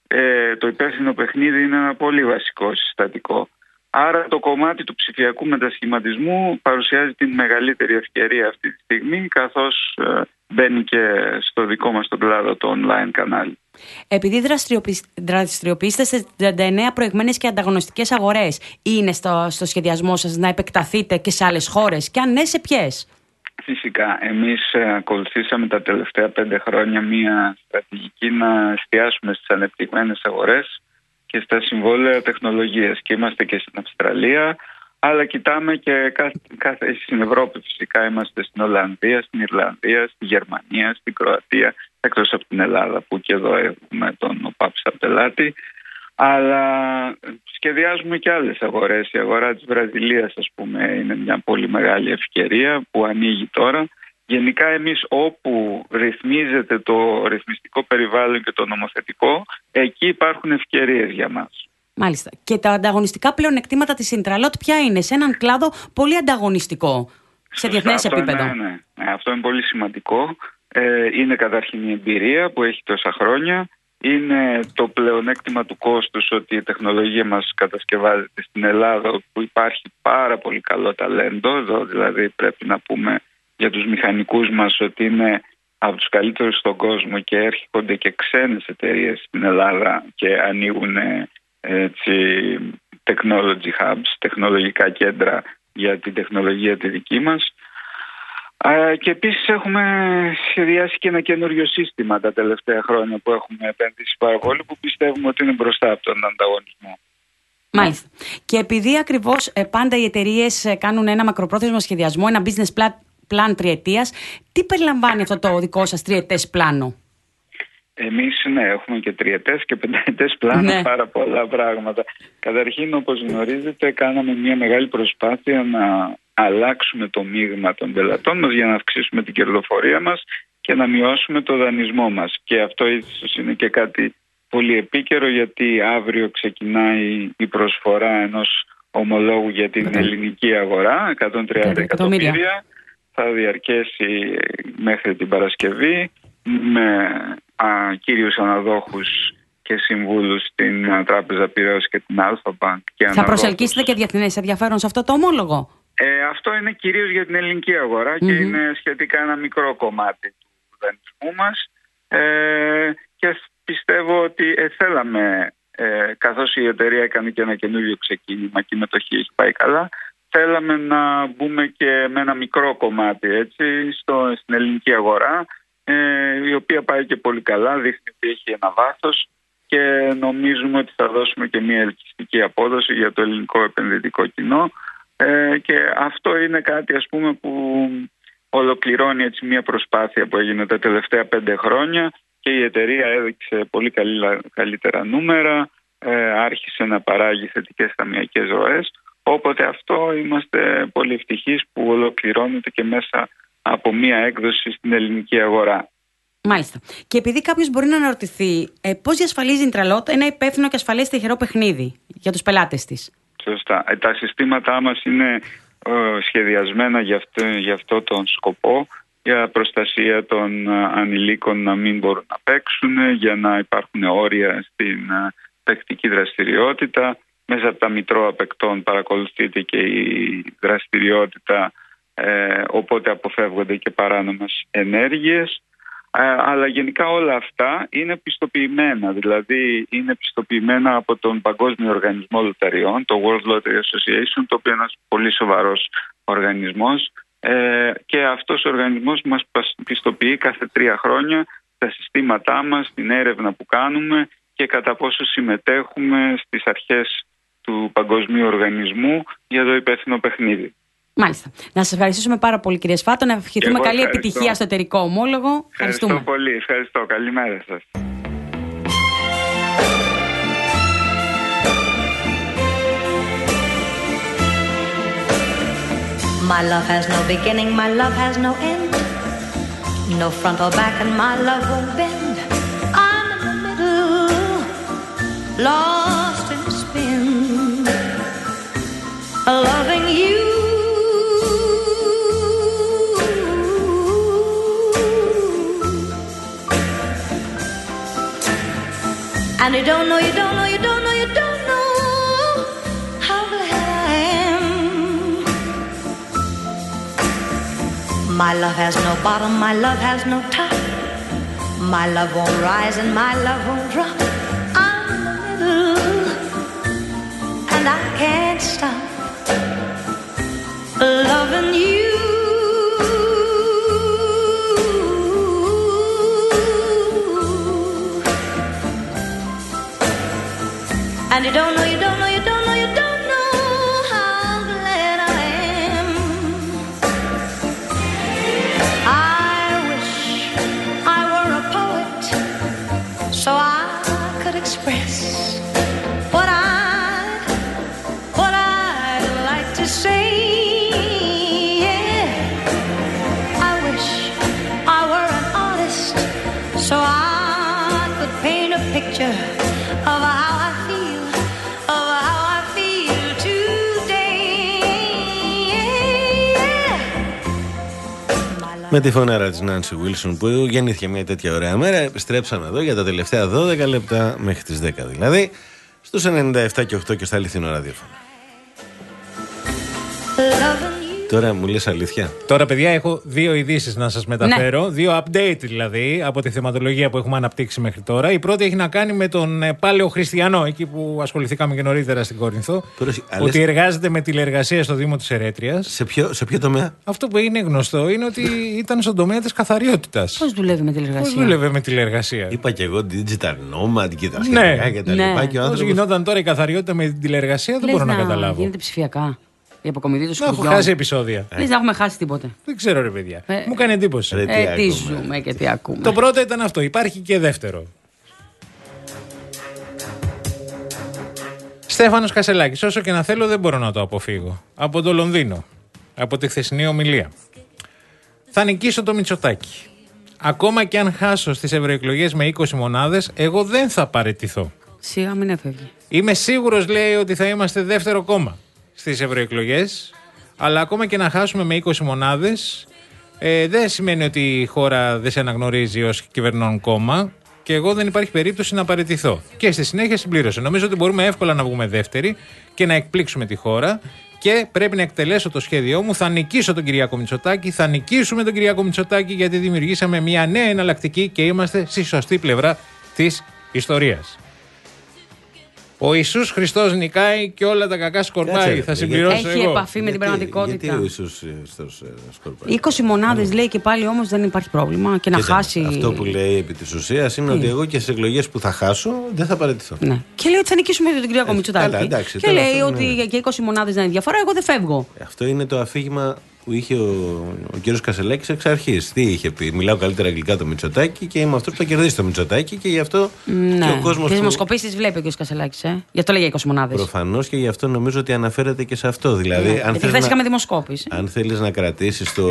ε, το υπεύθυνο παιχνίδι είναι ένα πολύ βασικό συστατικό. Άρα το κομμάτι του ψηφιακού μετασχηματισμού παρουσιάζει την μεγαλύτερη ευκαιρία αυτή τη στιγμή, καθώς ε, μπαίνει και στο δικό μας τον κλάδο το online κανάλι. Επειδή δραστηριοποιείστε σε τριάντα εννέα προηγμένες και ανταγωνιστικές αγορές, είναι στο, στο σχεδιασμό σας να επεκταθείτε και σε άλλες χώρες, και αν ναι, σε ποιες? Φυσικά. Εμείς ακολουθήσαμε τα τελευταία πέντε χρόνια μια στρατηγική να εστιάσουμε στις ανεπτυγμένες αγορές και στα συμβόλαια τεχνολογίας, και είμαστε και στην Αυστραλία, αλλά κοιτάμε και κάθε, κάθε, στην Ευρώπη φυσικά είμαστε στην Ολλανδία, στην Ιρλανδία, στη Γερμανία, στην Κροατία, εκτός από την Ελλάδα που και εδώ έχουμε τον ΟΠΑΠ σαν πελάτη, αλλά σχεδιάζουμε και άλλες αγορές. Η αγορά της Βραζιλίας, ας πούμε, είναι μια πολύ μεγάλη ευκαιρία που ανοίγει τώρα. Γενικά εμείς όπου ρυθμίζεται το ρυθμιστικό περιβάλλον και το νομοθετικό, εκεί υπάρχουν ευκαιρίες για μας. Μάλιστα. Και τα ανταγωνιστικά πλεονεκτήματα της Intralot ποια είναι σε έναν κλάδο πολύ ανταγωνιστικό σε διεθνές επίπεδο? Ναι, ναι. ναι, αυτό είναι πολύ σημαντικό. Ε, είναι καταρχήν η εμπειρία που έχει τόσα χρόνια. Είναι το πλεονέκτημα του κόστους, ότι η τεχνολογία μας κατασκευάζεται στην Ελλάδα, που υπάρχει πάρα πολύ καλό ταλέντο. Εδώ δηλαδή πρέπει να πούμε για τους μηχανικούς μας ότι είναι από τους καλύτερους στον κόσμο και έρχονται και ξένες εταιρείες στην Ελλάδα και ανοίγουν έτσι, technology hubs, τεχνολογικά κέντρα για την τεχνολογία τη δική μας. Ε, και επίσης έχουμε σχεδιάσει και ένα καινούριο σύστημα τα τελευταία χρόνια που έχουμε επενδύσει πάρα πολύ, που πιστεύουμε ότι είναι μπροστά από τον ανταγωνισμό. Μάλιστα. Και επειδή ακριβώς ε, πάντα οι εταιρείες κάνουν ένα μακροπρόθεσμο σχεδιασμό, ένα business plan, plan τριετίας, τι περιλαμβάνει αυτό το δικό σας τριετές πλάνο? Εμείς ναι, έχουμε και τριετές και πενταετές πλάνο, ναι. Πάρα πολλά πράγματα. Καταρχήν, όπως γνωρίζετε, κάναμε μια μεγάλη προσπάθεια να αλλάξουμε το μείγμα των πελατών μας για να αυξήσουμε την κερδοφορία μας και να μειώσουμε το δανεισμό μας. Και αυτό ίσως είναι και κάτι πολύ επίκαιρο, γιατί αύριο ξεκινάει η προσφορά ενός ομολόγου για την okay. ελληνική αγορά, εκατόν τριάντα εκατομμύρια. Θα διαρκέσει μέχρι την Παρασκευή με α, κύριους αναδόχους και συμβούλους στην α, Τράπεζα Πειραιώς και την Αλφα Bank. Και θα αναδόχους. Προσελκύσετε και διεθνές ενδιαφέρον σε αυτό το ομόλογο? Ε, αυτό είναι κυρίως για την ελληνική αγορά mm-hmm. και είναι σχετικά ένα μικρό κομμάτι του δανεισμού μας. Ε, και πιστεύω ότι ε, θέλαμε, ε, καθώς η εταιρεία έκανε και ένα καινούριο ξεκίνημα και η μετοχή έχει πάει καλά, θέλαμε να μπούμε και με ένα μικρό κομμάτι έτσι, στο, στην ελληνική αγορά, ε, η οποία πάει και πολύ καλά, δείχνει ότι έχει ένα βάθος και νομίζουμε ότι θα δώσουμε και μια ελκυστική απόδοση για το ελληνικό επενδυτικό κοινό. Ε, και αυτό είναι κάτι, ας πούμε, που ολοκληρώνει έτσι μια προσπάθεια που έγινε τα τελευταία πέντε χρόνια και η εταιρεία έδειξε πολύ καλή, καλύτερα νούμερα, ε, άρχισε να παράγει θετικές ταμειακές ροές, οπότε αυτό είμαστε πολύ ευτυχείς που ολοκληρώνεται και μέσα από μια έκδοση στην ελληνική αγορά. Μάλιστα. Και επειδή κάποιος μπορεί να αναρωτηθεί ε, πώς διασφαλίζει η Intralot ένα υπεύθυνο και ασφαλές τυχερό παιχνίδι για τους πελάτες της? Σωστά. Ε, τα συστήματά μας είναι ε, σχεδιασμένα για αυτό, για αυτό τον σκοπό, για προστασία των ε, ανηλίκων να μην μπορούν να παίξουν, για να υπάρχουν όρια στην ε, παικτική δραστηριότητα. Μέσα από τα μητρώα παικτών παρακολουθείται και η δραστηριότητα, ε, οπότε αποφεύγονται και παράνομες ενέργειες. Αλλά γενικά όλα αυτά είναι πιστοποιημένα, δηλαδή είναι πιστοποιημένα από τον Παγκόσμιο Οργανισμό Λοταριών, το World Lottery Association, το οποίο είναι ένας πολύ σοβαρός οργανισμός ε, και αυτός ο οργανισμός μας πιστοποιεί κάθε τρία χρόνια τα συστήματά μας, την έρευνα που κάνουμε και κατά πόσο συμμετέχουμε στις αρχές του Παγκοσμίου Οργανισμού για το υπεύθυνο παιχνίδι. Μάλιστα. Να σας ευχαριστήσουμε πάρα πολύ, κύριε Σφάτο. Να ευχηθούμε καλή ευχαριστώ. επιτυχία στο εταιρικό ομόλογο. Ευχαριστώ πολύ. Ευχαριστώ. Καλημέρα σας. My love has no beginning, my love has no end. No front or back and my love won't bend. I'm in the middle, lost in spin, loving you. And you don't know, you don't know, you don't know, you don't know how glad I am. My love has no bottom, my love has no top. My love won't rise and my love won't drop. I'm in the middle and I can't stop loving you. And you don't know, you don't know, you don't know, you don't know how glad I am. I wish I were a poet so I could express what I, what I'd like to say. Yeah. I wish I were an artist so I could paint a picture of how I feel. Με τη φωνάρα της Νάνσι Βίλσον που γεννήθηκε μια τέτοια ωραία μέρα. Επιστρέψαμε εδώ για τα τελευταία δώδεκα λεπτά μέχρι τις δέκα δηλαδή, στους ενενήντα επτά και οκτώ και στα αληθινό ραδιόφωνο. Τώρα μου λες αλήθεια. Τώρα, παιδιά, έχω δύο ειδήσεις να σας μεταφέρω. Ναι. Δύο update δηλαδή από τη θεματολογία που έχουμε αναπτύξει μέχρι τώρα. Η πρώτη έχει να κάνει με τον Πάλαιο Χριστιανό, εκεί που ασχοληθήκαμε και νωρίτερα στην Κόρινθο. Ότι αλές... εργάζεται με τηλεργασία στο Δήμο της Ερέτριας. Σε ποιο, σε ποιο τομέα? Αυτό που είναι γνωστό είναι ότι ήταν στον τομέα της καθαριότητας. Πώς δουλεύει με τηλεργασία? Πώς δουλεύει με τηλεργασία? Είπα και εγώ digital nomad και τα σχετικά ναι. και τα λοιπά. Ναι. Και ο Πώς άνθρωπος... γινόταν τώρα η καθαριότητα με την τηλεργασία, δεν μπορώ να, να καταλάβω. Γίνεται ψηφιακά. Η αποκομιδή του σκουριών. Έχω χάσει επεισόδια. Δεν έχουμε χάσει τίποτε. Δεν ξέρω, ρε παιδιά. Ε, Μου κάνει εντύπωση. Ε, ε, τι ζούμε και τι ακούμε. Το πρώτο ήταν αυτό. Υπάρχει και δεύτερο. Στέφανος Κασελάκης. Όσο και να θέλω, δεν μπορώ να το αποφύγω. Από το Λονδίνο. Από τη χθεσινή ομιλία. Θα νικήσω το Μητσοτάκη. Ακόμα και αν χάσω στις ευρωεκλογές με είκοσι μονάδες, εγώ δεν θα παραιτηθώ. Σιγά μην έφευγε. Είμαι σίγουρος, λέει, ότι θα είμαστε δεύτερο κόμμα στις ευρωεκλογές, αλλά ακόμα και να χάσουμε με είκοσι μονάδες, ε, δεν σημαίνει ότι η χώρα δεν σε αναγνωρίζει ως κυβερνών κόμμα και εγώ δεν υπάρχει περίπτωση να παραιτηθώ. Και στη συνέχεια συμπλήρωσε. Νομίζω ότι μπορούμε εύκολα να βγούμε δεύτεροι και να εκπλήξουμε τη χώρα και πρέπει να εκτελέσω το σχέδιό μου. Θα νικήσω τον Κυριάκο Μητσοτάκη, θα νικήσουμε τον Κυριάκο Μητσοτάκη γιατί δημιουργήσαμε μια νέα εναλλακτική και είμαστε στη σωστή πλευρά της ιστορίας. Ο Ιησούς Χριστός νικάει και όλα τα κακά σκορπάει. Θα συμπληρώσω Έχει εγώ. επαφή με την πραγματικότητα. Γιατί ο Ιησούς Χριστός σκορπάει? είκοσι μονάδες λέει και πάλι όμως δεν υπάρχει πρόβλημα. Και να Κοίτα, χάσει. Αυτό που λέει επί της ουσίας είναι Τι? ότι εγώ και στις εκλογές που θα χάσω δεν θα παραιτηθώ. Ναι. Και λέει ότι θα νικήσουμε τον Κυριάκο Μητσοτάκη. Και λέει ότι ναι. και είκοσι μονάδες δεν είναι διαφορά, εγώ δεν φεύγω. Αυτό είναι το αφήγημα που είχε ο, ο κύριος Κασελάκης εξ αρχής. Τι είχε πει? Μιλάω καλύτερα αγγλικά το Μητσοτάκη και είμαι αυτός που θα κερδίσει το Μητσοτάκη και γι' αυτό ναι. και ο κόσμος. Τις δημοσκοπήσεις βλέπει ο κύριος Κασελάκης. Ε? Γι' αυτό λέγει είκοσι μονάδες. Προφανώς και γι' αυτό νομίζω ότι αναφέρεται και σε αυτό. Δηλαδή, ναι. αν Γιατί χθες να... είχαμε δημοσκόπηση. Αν θέλεις να κρατήσεις το.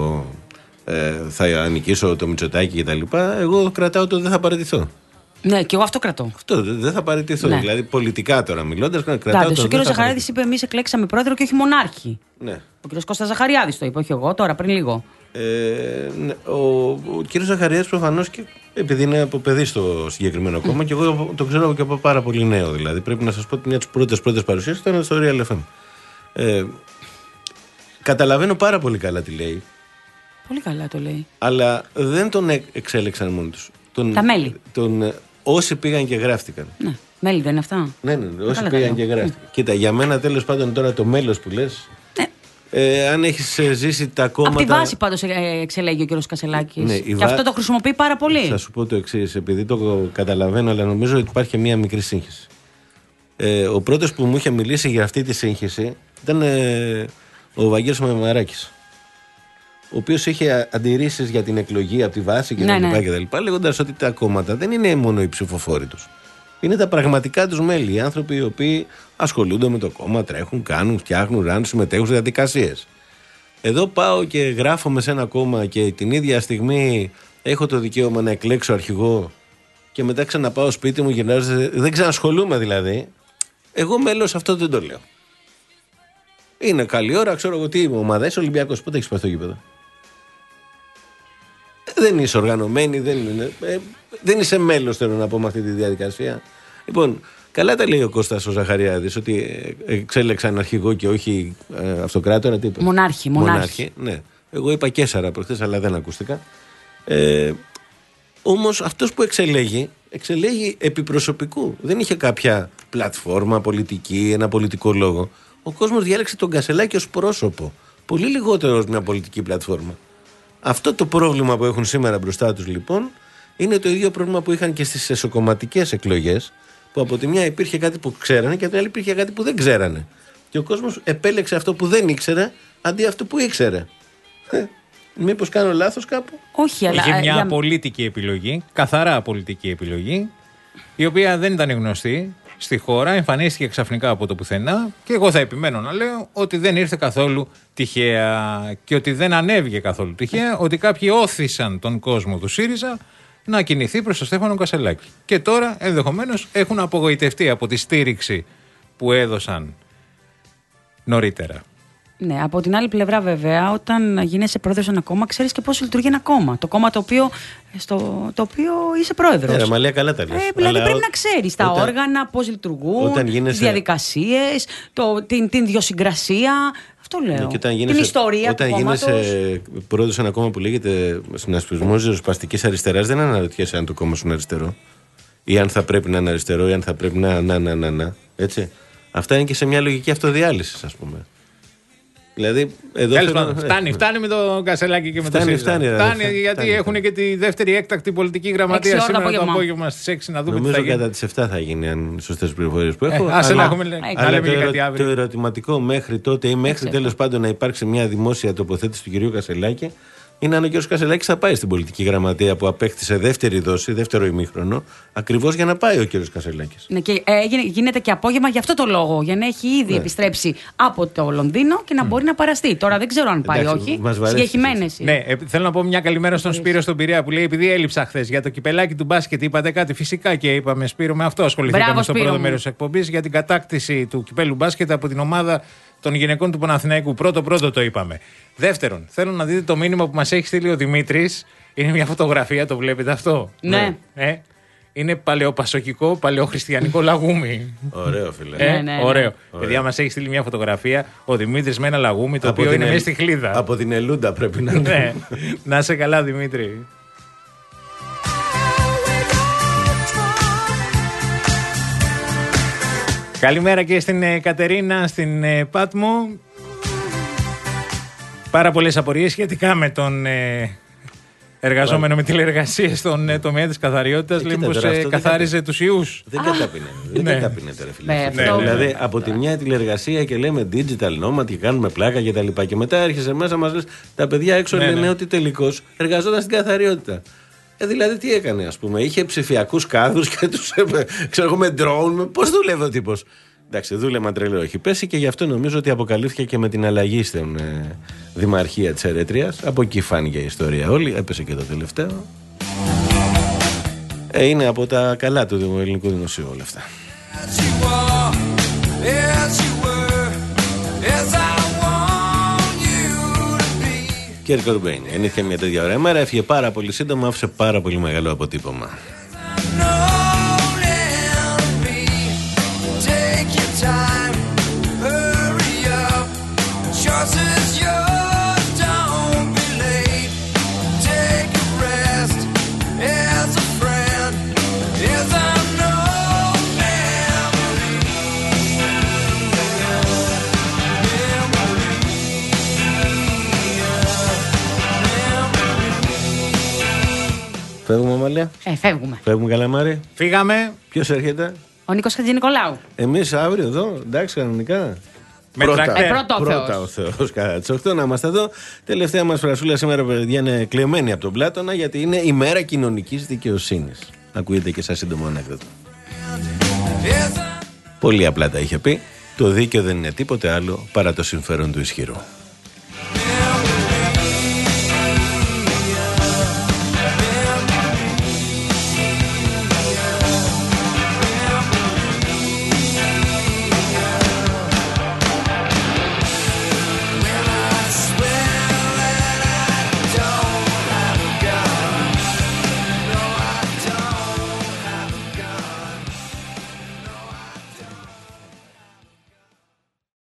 Ε, θα νικήσω το Μητσοτάκη κτλ. Εγώ κρατάω το δεν θα παραιτηθώ. Ναι, και εγώ αυτό κρατώ. Αυτό δεν θα παραιτηθώ. Ναι. Δηλαδή, πολιτικά τώρα μιλώντας, κρατάω Τάδες, το. Ο κύριος Ζαχαριάδης είπε: εμείς εκλέξαμε πρόεδρο και όχι μονάρχη. Ναι. Ο κύριος Κώστας Ζαχαριάδης το είπε, όχι εγώ, τώρα πριν λίγο. Ε, ναι, ο, ο κύριος Ζαχαριάδης προφανώς και επειδή είναι από παιδί στο συγκεκριμένο κόμμα και εγώ το ξέρω και από πάρα πολύ νέο. Δηλαδή, πρέπει να σας πω ότι μια από τις πρώτες πρώτες παρουσίες ήταν στο Real εφ εμ. Ε, καταλαβαίνω πάρα πολύ καλά τι λέει. Πολύ καλά το λέει. Αλλά δεν τον εξέλεξαν μόνοι τους. Τον, Τα μέλη. Τον, όσοι πήγαν και γράφτηκαν. Ναι. Μέλη δεν είναι αυτά. Ναι, ναι, ναι. Όσοι πήγαν και γράφτηκαν. Mm. Κοίτα, για μένα τέλος πάντων τώρα το μέλος που λες. Ναι. Ε, αν έχεις ζήσει τα κόμματα. Από τη βάση πάντως εξελέγει ο κύριος Κασελάκης. Ναι, και βα... αυτό το χρησιμοποιεί πάρα πολύ. Θα σου πω το εξής, επειδή το καταλαβαίνω, αλλά νομίζω ότι υπάρχει και μία μικρή σύγχυση. Ε, ο πρώτος που μου είχε μιλήσει για αυτή τη σύγχυση ήταν ε, ο Βαγγέλης Μαμαράκης, ο οποίος είχε αντιρρήσεις για την εκλογή από τη βάση και ναι, τα λοιπά, ναι. και τα λοιπά, λέγοντας ότι τα κόμματα δεν είναι μόνο οι ψηφοφόροι τους. Είναι τα πραγματικά τους μέλη, οι άνθρωποι οι οποίοι ασχολούνται με το κόμμα, τρέχουν, κάνουν, φτιάχνουν, ράνουν, συμμετέχουν σε διαδικασίες. Εδώ πάω και γράφομαι σε ένα κόμμα και την ίδια στιγμή έχω το δικαίωμα να εκλέξω αρχηγό και μετά ξαναπάω σπίτι μου, γυρνάω, δεν ξανασχολούμαι δηλαδή. Εγώ μέλος αυτό δεν το λέω. Είναι καλή ώρα, ξέρω εγώ τι είμαι, ομάδα, είσαι Ολυμπιακός, πότε έχεις πάει στο γήπεδο? Δεν είσαι οργανωμένη, δεν, είναι, ε, δεν είσαι μέλος, θέλω να πω, με αυτή τη διαδικασία. Λοιπόν, καλά τα λέει ο Κώστας ο Ζαχαριάδης, ότι εξέλεξαν αρχηγό και όχι ε, αυτοκράτορα. Τι είπε? Μονάρχη, μονάρχη. Ναι. Εγώ είπα Καίσαρα προχθές, αλλά δεν ακούστηκα. Ε, όμως αυτός που εξελέγει, εξελέγει επί προσωπικού. Δεν είχε κάποια πλατφόρμα πολιτική, ένα πολιτικό λόγο. Ο κόσμος διάλεξε τον Κασελάκη ως πρόσωπο. Πολύ λιγότερο ως μια πολιτική πλατφόρμα. Αυτό το πρόβλημα που έχουν σήμερα μπροστά τους λοιπόν είναι το ίδιο πρόβλημα που είχαν και στις εσωκομματικές εκλογές, που από τη μια υπήρχε κάτι που ξέρανε και από την άλλη υπήρχε κάτι που δεν ξέρανε. Και ο κόσμος επέλεξε αυτό που δεν ήξερε αντί αυτό που ήξερε. Μήπως κάνω λάθος κάπου? Όχι, αλλά. Είχε μια για... πολιτική επιλογή, καθαρά πολιτική επιλογή, η οποία δεν ήταν γνωστή στη χώρα, εμφανίστηκε ξαφνικά από το πουθενά και εγώ θα επιμένω να λέω ότι δεν ήρθε καθόλου τυχαία και ότι δεν ανέβηκε καθόλου τυχαία, ότι κάποιοι όθησαν τον κόσμο του ΣΥΡΙΖΑ να κινηθεί προς τον Στέφανο Κασελάκη. Και τώρα ενδεχομένως έχουν απογοητευτεί από τη στήριξη που έδωσαν νωρίτερα. Ναι, από την άλλη πλευρά βέβαια, όταν γίνεσαι πρόεδρος ένα κόμμα, ξέρεις και πώς λειτουργεί ένα κόμμα. Το κόμμα το οποίο, στο, το οποίο είσαι πρόεδρος. Ναι, Μαλία, καλά τα λες. Ε, δηλαδή αλλά πρέπει να ξέρεις τα όργανα, πώς λειτουργούν, γίνεσαι... τις διαδικασίες, το, την, την ιδιοσυγκρασία. Αυτό λέω. Ναι, και όταν την γίνεσαι, ιστορία όταν του κόμματος. Όταν γίνεσαι πρόεδρος σε ένα κόμμα που λέγεται συνασπισμός ριζοσπαστικής αριστεράς, δεν αναρωτιέσαι αν το κόμμα σου είναι αριστερό. Ή αν θα πρέπει να είναι αριστερό, ή αν θα πρέπει να. να, να, να, να έτσι. Αυτά είναι και σε μια λογική αυτοδιάλυσης, ας πούμε. Δηλαδή, εδώ Τέλος θέλω... πάντων, φτάνει, φτάνει με το Κασελάκι και με φτάνει, το ΣΥΡΙΖΑ. Φτάνει, φτάνει, φτάνει, γιατί φτάνει, έχουν και τη δεύτερη έκτακτη πολιτική γραμματεία σήμερα το απόγευμα στις έξι να δούμε Νομίζω τι θα γίνει. κατά τις εφτά θα γίνει, αν σωστές πληροφορίες που έχω. Ε, ας αλλά, έχουμε, αλλά λέμε το, και κάτι ερω, αύριο. το ερωτηματικό μέχρι τότε ή μέχρι τέλος πάντων να υπάρξει μια δημόσια τοποθέτηση του κυρίου Κασελάκη είναι αν ο κ. Κασελάκης θα πάει στην πολιτική γραμματεία που απέκτησε δεύτερη δόση, δεύτερο ημίχρονο, ακριβώς για να πάει ο κ. Κασελάκης. Ναι, και ε, γίνεται και απόγευμα για αυτό το λόγο. Για να έχει ήδη ναι. επιστρέψει από το Λονδίνο και να μπορεί να παραστεί. Τώρα δεν ξέρω αν πάει Εντάξει, όχι. Συγκεκριμένες. Ναι, ε, θέλω να πω μια καλημέρα στον Σπύρο στον Πειραιά που λέει: επειδή έλειψα χθες για το κυπελάκι του μπάσκετ, είπατε κάτι. Φυσικά και είπαμε, Σπύρο, με αυτό ασχοληθήκαμε Μπράβο, στο Σπύρο πρώτο μου. μέρος της εκπομπής για την κατάκτηση του κυπέλου μπάσκετ από την ομάδα των γυναικών του Παναθηναϊκού. Πρώτο-πρώτο το είπαμε. Δεύτερον, θέλω να δείτε το μήνυμα που μας έχει στείλει ο Δημήτρης. Είναι μια φωτογραφία, το βλέπετε αυτό. Ναι. Ε, είναι παλαιοπασοκικό, παλαιοχριστιανικό λαγούμι. Ωραίο, φίλε. Ε, ναι, ναι, ναι. Ωραίο. Παιδιά, μας έχει στείλει μια φωτογραφία ο Δημήτρης με ένα λαγούμι το Από οποίο την είναι Ελ- μέσα στη χλίδα. Από την Ελούντα πρέπει να είναι. Ναι. Να είσαι καλά, Δημήτρη. Καλημέρα και στην ε, Κατερίνα, στην ε, Πάτμο. Πάρα πολλές απορίες σχετικά με τον ε, εργαζόμενο με τηλεργασίες στον ε, τομέα της καθαριότητας. Λέει πως ε, καθάριζε τους ιούς. Δεν καταπίνεται. Δεν Ναι. καταπίνεται, ρε φίλε. Ναι, Αυτό. αυτό. Δηλαδή, από τη μια τηλεργασία και λέμε digital nomad και κάνουμε πλάκα και τα λοιπά. Και μετά έρχεσαι μέσα, μας λες τα παιδιά έξω Ναι, λένε ναι. ότι τελικώς εργαζόταν στην καθαριότητα. Ε, δηλαδή, τι έκανε, ας πούμε. Είχε ψηφιακούς κάδους και τους έπε- ξέρω εγώ με drone. Πώς δούλευε ο τύπος. Εντάξει, δούλεμα τρελό έχει πέσει και γι' αυτό νομίζω ότι αποκαλύφθηκε και με την αλλαγή στην ε, δημαρχία της Ερέτριας. Από εκεί φάνηκε η ιστορία όλη. Έπεσε και το τελευταίο. Ε, είναι από τα καλά του ελληνικού δημοσίου όλα αυτά. Κέρ Κορμπέιν, ενήθηκε μια τέτοια ωραία μέρα, έφυγε πάρα πολύ σύντομα, άφησε πάρα πολύ μεγάλο αποτύπωμα. Φεύγουμε, Αμαλία. Ε, φεύγουμε. Φεύγουμε, Καλαμάρη. Φύγαμε. Ποιος έρχεται? Ο Νίκος Χατζηνικολάου. Εμείς αύριο εδώ, εντάξει, κανονικά. Με τρακτέρ. Ε, πρώτα ο Πρώτα ο Θεός, κατά τις οκτώ να είμαστε εδώ. Τελευταία μας φρασούλα σήμερα, παιδιά, είναι κλεμμένη από τον Πλάτωνα, γιατί είναι η μέρα κοινωνικής δικαιοσύνης. Ακούγεται και σαν σύντομο ανέκδοτο. Πολύ απλά τα είχε πει. Το δίκαιο δεν είναι τίποτε άλλο παρά το συμφέρον του ισχυρού.